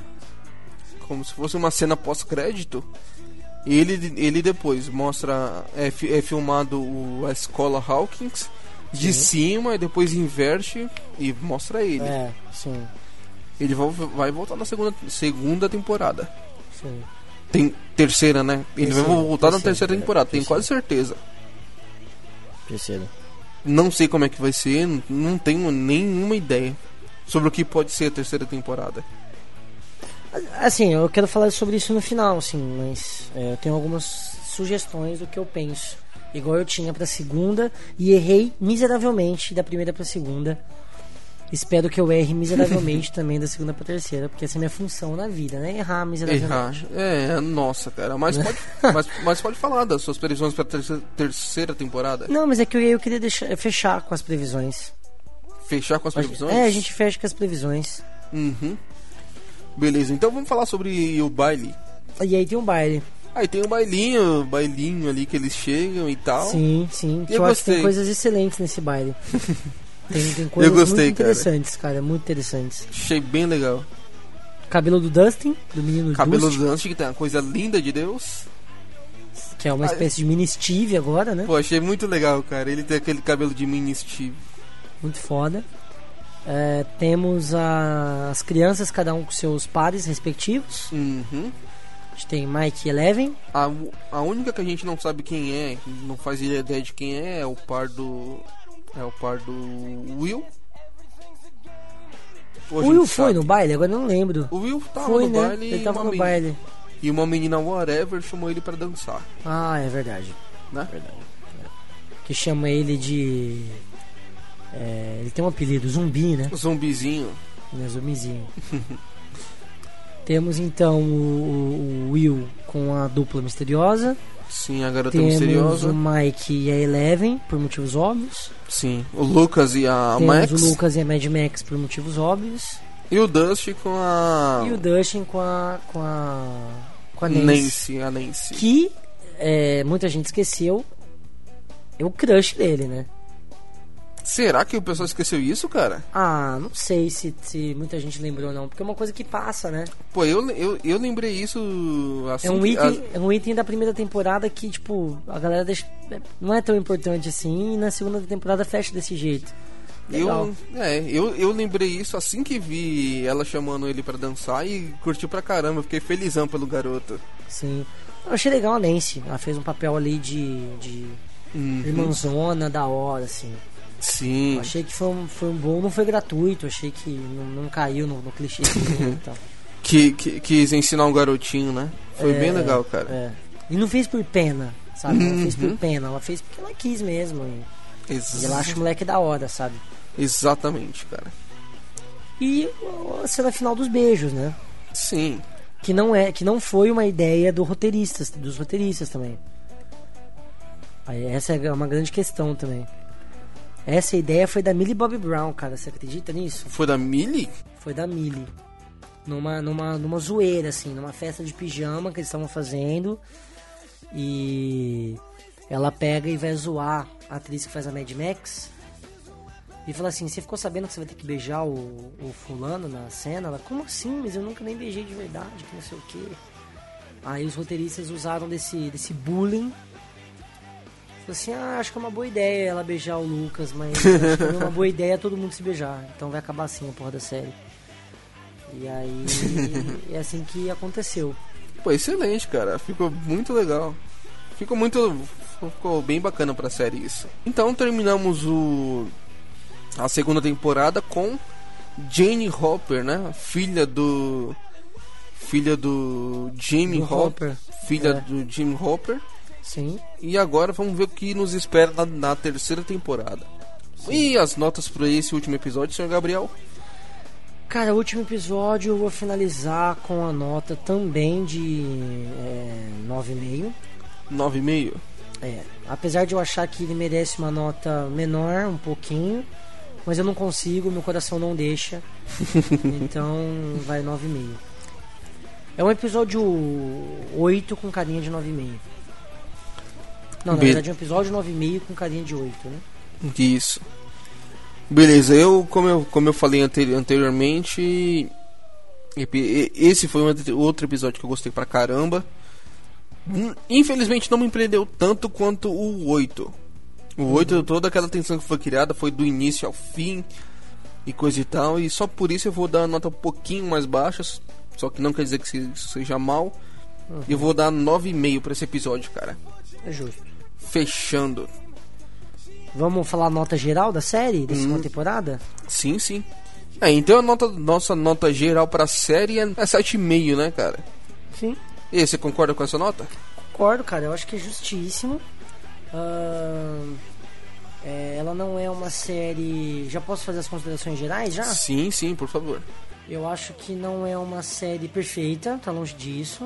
como se fosse uma cena pós-crédito. Ele, ele depois mostra, é, é filmado o, a escola Hawkins de sim. cima e depois inverte e mostra ele. É, sim. Ele vai, vai voltar na segunda, segunda temporada. Sim. Tem terceira, né? Ele terceira, vai voltar terceira, na terceira temporada, terceira. tenho quase certeza. Terceira. Não sei como é que vai ser, não tenho nenhuma ideia sobre o que pode ser a terceira temporada. Assim, eu quero falar sobre isso no final, assim, mas é, eu tenho algumas sugestões do que eu penso. Igual eu tinha pra segunda e errei miseravelmente da primeira pra segunda. Espero que eu erre miseravelmente também da segunda pra terceira, porque essa é a minha função na vida, né? Errar miseravelmente. Errar. É, nossa, cara. Mas pode, mas, mas pode falar das suas previsões pra terceira, terceira temporada? Não, mas é que eu, eu queria deixar, fechar com as previsões. Fechar com as previsões? É, a gente fecha com as previsões. Uhum. Beleza, então vamos falar sobre o baile. E aí tem um baile. Aí tem um bailinho, bailinho ali que eles chegam e tal. Sim, sim. Eu, eu acho que tem gostei. coisas excelentes nesse baile. tem, tem coisas eu gostei, muito interessantes, cara. cara. Muito interessantes. Achei bem legal. Cabelo do Dustin, do menino Cabelo Dustin. do Dustin, que tem uma coisa linda de Deus. Que é uma espécie de mini Steve agora, né? Pô, achei muito legal, cara. Ele tem aquele cabelo de mini Steve. Muito foda. É, temos a, as crianças, cada um com seus pares respectivos. Uhum. A gente tem Mike e Eleven. A, a única que a gente não sabe quem é, não faz ideia de quem é, é o par do. É o par do Will. O Will foi sabe. no baile? Agora eu não lembro. O Will tava foi, no né? baile. Ele tava no menina, baile. E uma menina whatever chamou ele pra dançar. Ah, é verdade. Né? Verdade. É. Que chama ele de. É, ele tem um apelido, Zumbi, né? Zumbizinho. Né, Zumbizinho. Temos então o, o Will com a dupla misteriosa. Sim, a garota Temos misteriosa. O Mike e a Eleven, por motivos óbvios. Sim, o Lucas e a Temos Max. o Lucas e a Mad Max por motivos óbvios. E o Dustin com a. E o Dustin com a. com a. com a Nancy. Nancy, a Nancy. Que é, muita gente esqueceu. É o crush dele, né? Será que o pessoal esqueceu isso, cara? Ah, não sei se, se muita gente lembrou ou não, porque é uma coisa que passa, né? Pô, eu, eu, eu lembrei isso assim. É um, que, item, a... é um item da primeira temporada que, tipo, a galera deixa, não é tão importante assim, e na segunda temporada fecha desse jeito. Legal. Eu, é, eu, eu lembrei isso assim que vi ela chamando ele pra dançar e curti pra caramba, eu fiquei felizão pelo garoto. Sim. Eu achei legal a Nancy, ela fez um papel ali de, de uhum. irmãzona da hora, assim. Sim. Eu achei que foi um, foi um bom, não foi gratuito, achei que não, não caiu no, no clichê. Então. que, que quis ensinar um garotinho, né? Foi é, bem legal, cara. É. E não fez por pena, sabe? Uhum. Não fez por pena, ela fez porque ela quis mesmo. E, e ela acha o moleque da hora, sabe? Exatamente, cara. E a cena final dos beijos, né? Sim. Que não é, que não foi uma ideia do roteiristas, dos roteiristas também. Aí essa é uma grande questão também. Essa ideia foi da Millie Bobby Brown, cara. Você acredita nisso? Foi da Millie? Foi da Millie. Numa, numa, numa zoeira, assim, numa festa de pijama que eles estavam fazendo. E ela pega e vai zoar a atriz que faz a Mad Max. E fala assim, você ficou sabendo que você vai ter que beijar o, o fulano na cena? Ela, como assim? Mas eu nunca nem beijei de verdade, que não sei o quê. Aí os roteiristas usaram desse, desse bullying. Falei assim, ah, acho que é uma boa ideia ela beijar o Lucas, mas acho que é uma boa ideia todo mundo se beijar. Então vai acabar assim a porra da série. E aí é assim que aconteceu. Pô, excelente, cara. Ficou muito legal. Ficou muito... Ficou bem bacana pra série isso. Então terminamos o... a segunda temporada com Jane Hopper, né? Filha do... Filha do Jimmy Do Hopper. Hopper. Filha É. do Jimmy Hopper. Sim. E agora vamos ver o que nos espera na, na terceira temporada. Sim. E as notas para esse último episódio, senhor Gabriel? Cara, o último episódio eu vou finalizar com a nota também de é, nove vírgula cinco. nove vírgula cinco? É, apesar de eu achar que ele merece uma nota menor, um pouquinho, mas eu não consigo, meu coração não deixa. Então vai nove vírgula cinco. É um episódio oito com carinha de nove vírgula cinco. Não, na Be- verdade é um episódio nove vírgula cinco com carinha de oito, né? Isso. Beleza, eu como eu, como eu falei anteri- anteriormente, epi- esse foi um outro episódio que eu gostei pra caramba. Hum, Infelizmente não me prendeu tanto quanto o oito. O oito, toda aquela tensão que foi criada foi do início ao fim e coisa e tal, e só por isso eu vou dar uma nota um pouquinho mais baixa, só que não quer dizer que isso seja mal. Uhum. Eu vou dar nove vírgula cinco pra esse episódio, cara. É justo. Fechando. Vamos falar a nota geral da série, da segunda Hum. temporada? Sim, sim. É, então a nota, nossa nota geral pra série é é sete vírgula cinco, né, cara? Sim. E aí, você concorda com essa nota? Concordo, cara, eu acho que é justíssimo. Ahn, é, ela não é uma série... Já posso fazer as considerações gerais, já? Sim, sim, por favor. Eu acho que não é uma série perfeita, tá longe disso.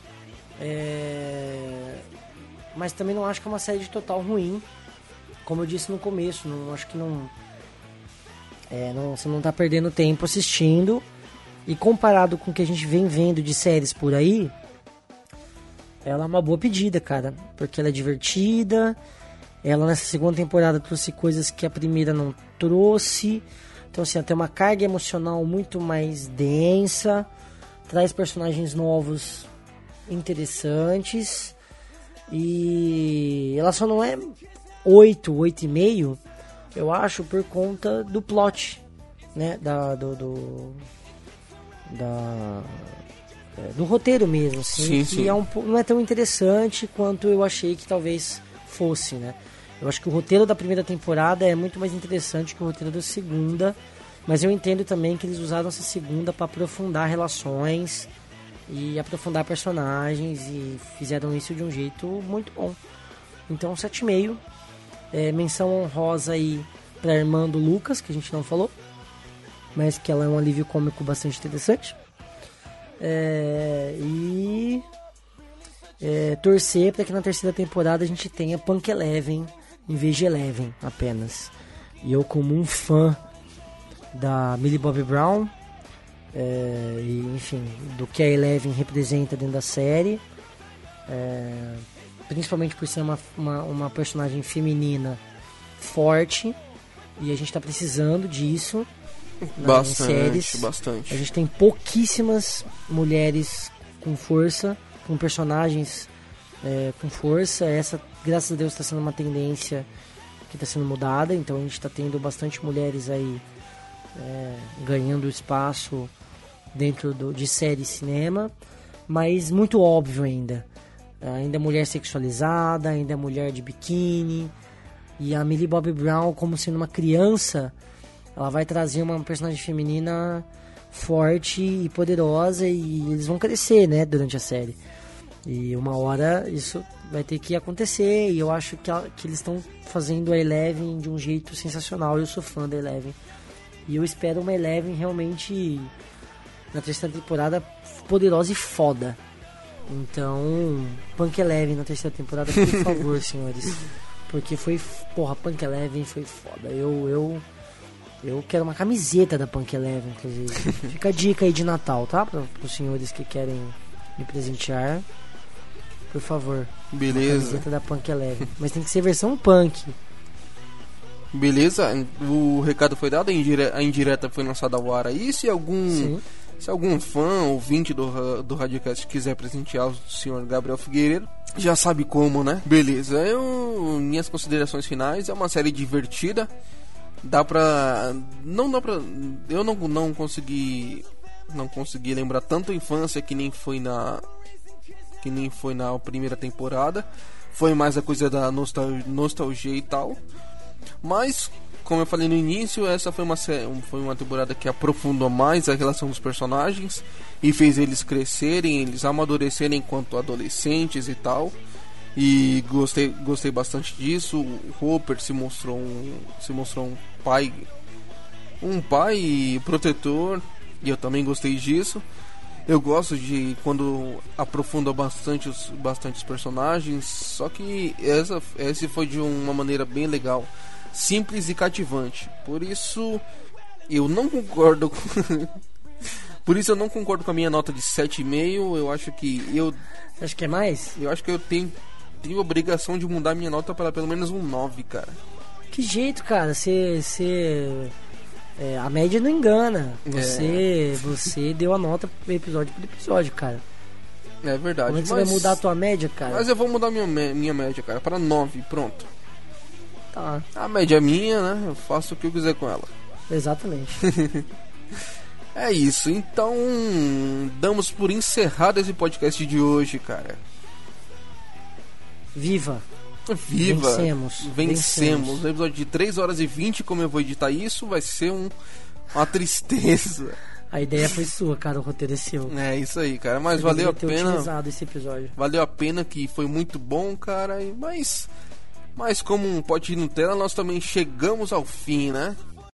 É... Mas também não acho que é uma série de total ruim. Como eu disse no começo, não acho que não... É, não, você não tá perdendo tempo assistindo. E comparado com o que a gente vem vendo de séries por aí, ela é uma boa pedida, cara. Porque ela é divertida. Ela nessa segunda temporada trouxe coisas que a primeira não trouxe. Então assim, ela tem uma carga emocional muito mais densa. Traz personagens novos interessantes. E ela só não é oito, oito e meio, eu acho, por conta do plot, né? Da, do, do, da, é, do roteiro mesmo, assim, Sim, que sim. É um, po- não é tão interessante quanto eu achei que talvez fosse, né? Eu acho que o roteiro da primeira temporada é muito mais interessante que o roteiro da segunda, mas eu entendo também que eles usaram essa segunda para aprofundar relações e aprofundar personagens e fizeram isso de um jeito muito bom. Então sete vírgula cinco. É, menção honrosa aí pra irmã do Lucas, que a gente não falou, mas que ela é um alívio cômico bastante interessante. É, e é, torcer para que na terceira temporada a gente tenha Punk Eleven em vez de Eleven apenas. E eu, como um fã da Millie Bobby Brown, é, e, enfim, do que a Eleven representa dentro da série, é, principalmente por ser uma, uma, uma personagem feminina forte, e a gente tá precisando disso nas séries. Bastante, bastante. A gente tem pouquíssimas mulheres com força, com personagens é, com força. Essa, graças a Deus, está sendo uma tendência que está sendo mudada, então a gente está tendo bastante mulheres aí é, ganhando espaço dentro do, de série e cinema, mas muito óbvio ainda. Ainda é mulher sexualizada, ainda é mulher de biquíni. E a Millie Bobby Brown, como sendo uma criança, ela vai trazer uma personagem feminina forte e poderosa, e eles vão crescer, né, durante a série. E uma hora isso vai ter que acontecer, e eu acho que, a, que eles estão fazendo a Eleven de um jeito sensacional. Eu sou fã da Eleven. E eu espero uma Eleven realmente, na terceira temporada, poderosa e foda. Então, Punk Eleven na terceira temporada, por favor, senhores. Porque foi, porra, Punk Eleven foi foda. Eu, eu, eu quero uma camiseta da Punk Eleven, inclusive. Fica a dica aí de Natal, tá? Para os senhores que querem me presentear. Por favor. Beleza. Uma camiseta da Punk Eleven. Mas tem que ser versão punk. Beleza, o recado foi dado, a indireta, a indireta foi lançada ao ar aí. Se algum, Sim. se algum fã, ouvinte do, do Radiocast quiser presentear o senhor Gabriel Figueiredo, já sabe como, né? Beleza, eu, minhas considerações finais, é uma série divertida. Dá pra... Não dá pra... Eu não, não consegui... Não consegui lembrar tanto a infância que nem foi na... Que nem foi na primeira temporada. Foi mais a coisa da nostal, nostalgia e tal. Mas, como eu falei no início, essa foi uma, foi uma temporada que aprofundou mais a relação dos personagens e fez eles crescerem, eles amadurecerem enquanto adolescentes e tal. E gostei, gostei bastante disso. O Hopper se mostrou um, se mostrou um pai, um pai protetor, e eu também gostei disso. Eu gosto de quando aprofunda bastante os, bastante os personagens, só que essa, essa foi de uma maneira bem legal, simples e cativante. Por isso eu não concordo com... Por isso eu não concordo com a minha nota de sete vírgula cinco. Eu acho que eu Você acha que é mais? Eu acho que eu tenho tenho obrigação de mudar minha nota para pelo menos um nove, cara. Que jeito, cara? Você... você... É, a média não engana. Você, é. você deu a nota episódio por episódio, cara. É verdade. Como é que mas... você vai mudar a tua média, cara? Mas eu vou mudar minha, minha média, cara, para nove, pronto. Tá. A média é minha, né? Eu faço o que eu quiser com ela. Exatamente. É isso. Então, damos por encerrado esse podcast de hoje, cara. Viva! Viva! Vencemos. Vencemos. Vencemos. No episódio de três horas e vinte, como eu vou editar isso, vai ser um, uma tristeza. A ideia foi sua, cara, o roteiro é seu. É isso aí, cara. Mas Você valeu a ter pena. utilizado esse episódio. Valeu a pena, que foi muito bom, cara. Mas, mas como um pote de Nutella, nós também chegamos ao fim, né?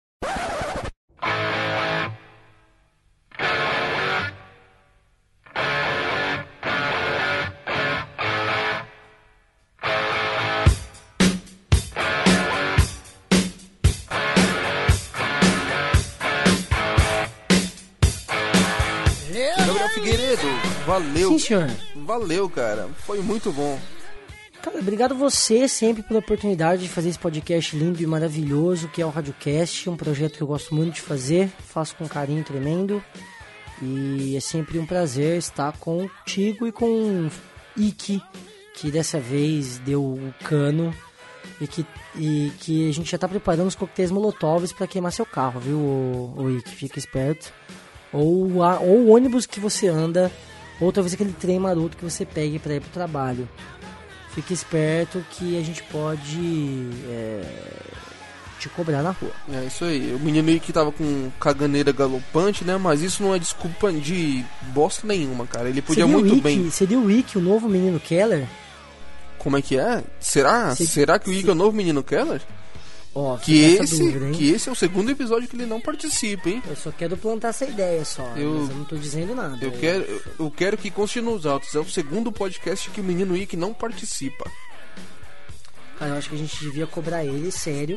Figueiredo, valeu. Sim, senhor. Valeu, cara. Foi muito bom. Cara, obrigado você sempre pela oportunidade de fazer esse podcast lindo e maravilhoso que é o Radiocast, um projeto que eu gosto muito de fazer, faço com carinho tremendo e é sempre um prazer estar contigo e com o Ike, que dessa vez deu o cano e que, e que a gente já tá preparando os coquetéis molotovs para queimar seu carro, viu, o, o Ike? Fica esperto. Ou, a, ou o ônibus que você anda, ou talvez aquele trem maroto que você pegue para ir pro trabalho. Fique esperto que a gente pode é, te cobrar na rua. É isso aí. O menino aí que tava com caganeira galopante, né? Mas isso não é desculpa de bosta nenhuma, cara. Ele podia muito Ike, bem. Você viu o Ike, o novo menino Keller? Como é que é? Será? Cê, Será que o Ike é o novo menino Keller? Ó, que esse, dúvida, que esse é o segundo episódio que ele não participa, hein? Eu só quero plantar essa ideia só, eu, mas eu não tô dizendo nada. Eu, eu... Quero, eu, eu quero que conste nos autos. É o segundo podcast que o menino Ike não participa. Cara, eu acho que a gente devia cobrar ele, sério,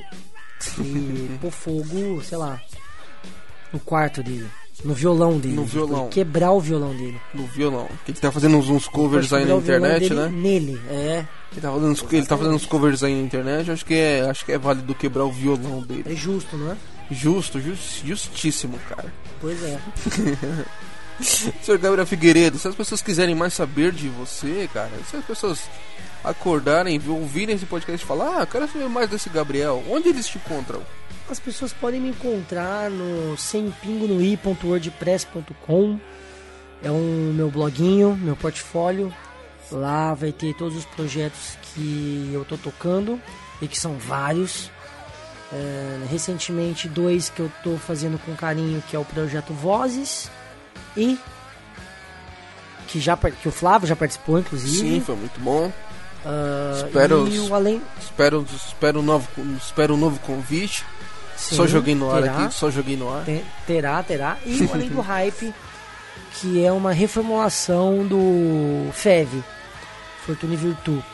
e pôr fogo, sei lá, no quarto dele, no violão dele. No violão. Quebrar o violão dele. No violão. Que ele tá fazendo uns, uns covers aí na internet, né? Nele, é. Ele tá, fazendo uns, ele tá fazendo uns covers aí na internet. Acho que é, acho que é válido quebrar o violão dele. É justo, não é? Justo, just, justíssimo, cara. Pois é. senhor Gabriel Figueiredo, se as pessoas quiserem mais saber de você, cara, se as pessoas acordarem, ouvirem esse podcast e falar, ah, quero saber mais desse Gabriel, onde eles te encontram? As pessoas podem me encontrar no sem pingo no i ponto wordpress ponto com. É um meu bloguinho, meu portfólio. Lá vai ter todos os projetos que eu tô tocando, e que são vários. É, recentemente, dois que eu tô fazendo com carinho, que é o projeto Vozes, e que, já, que o Flávio já participou, inclusive. Sim, foi muito bom. Uh, espero, e o além... espero, espero, um novo, espero um novo convite. Sim, só joguei no ar terá, aqui, só joguei no ar. Terá, terá. E o Além do Hype, que é uma reformulação do F E V, Fortuna e Virtu.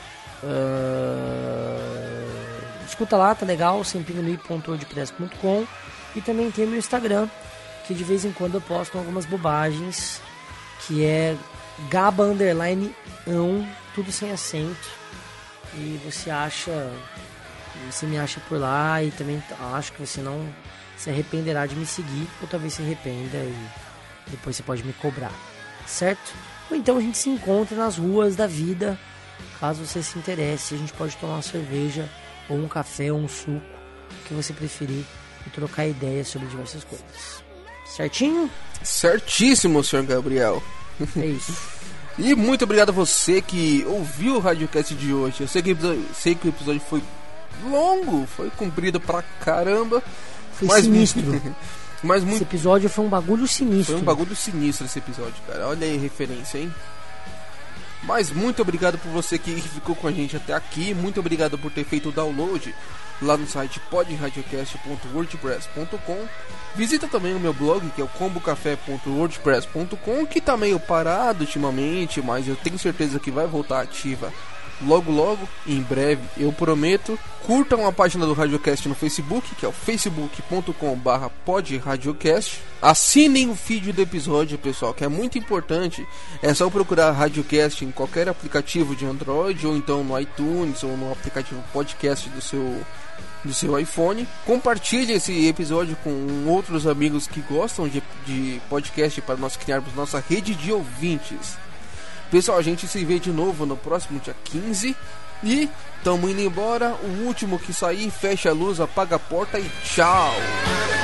Uh, escuta lá, tá legal, sempingonui ponto wordpress ponto com. E também tem meu Instagram, que de vez em quando eu posto algumas bobagens, que é gaba underline ão, tudo sem acento. E você acha, você me acha por lá, e também acho que você não se arrependerá de me seguir, ou talvez se arrependa e depois você pode me cobrar, certo? Ou então a gente se encontra nas ruas da vida, caso você se interesse. A gente pode tomar uma cerveja, ou um café, ou um suco, o que você preferir, e trocar ideias sobre diversas coisas. Certinho? Certíssimo, senhor Gabriel. É isso. E muito obrigado a você que ouviu o Radiocast de hoje. Eu sei que, sei que o episódio foi longo, foi comprido pra caramba. Foi mas sinistro. Mas muito... Esse episódio foi um bagulho sinistro. Foi um bagulho sinistro esse episódio, cara. Olha aí a referência, hein? Mas muito obrigado por você que ficou com a gente até aqui. Muito obrigado por ter feito o download lá no site pod radiocast ponto wordpress ponto com. Visita também o meu blog, que é o combo café ponto wordpress ponto com, que tá meio parado ultimamente, mas eu tenho certeza que vai voltar ativa logo logo, em breve, eu prometo. Curtam a página do Radiocast no Facebook, que é o facebook ponto com barra pod radiocast. Assinem o feed do episódio, pessoal, que é muito importante. É só procurar Radiocast em qualquer aplicativo de Android, ou então no iTunes, ou no aplicativo podcast do seu do seu iPhone. Compartilhe esse episódio com outros amigos que gostam de, de podcast, para nós criarmos nossa rede de ouvintes. Pessoal, a gente se vê de novo no próximo dia quinze. E tamo indo embora. O último que sair, fecha a luz, apaga a porta e tchau.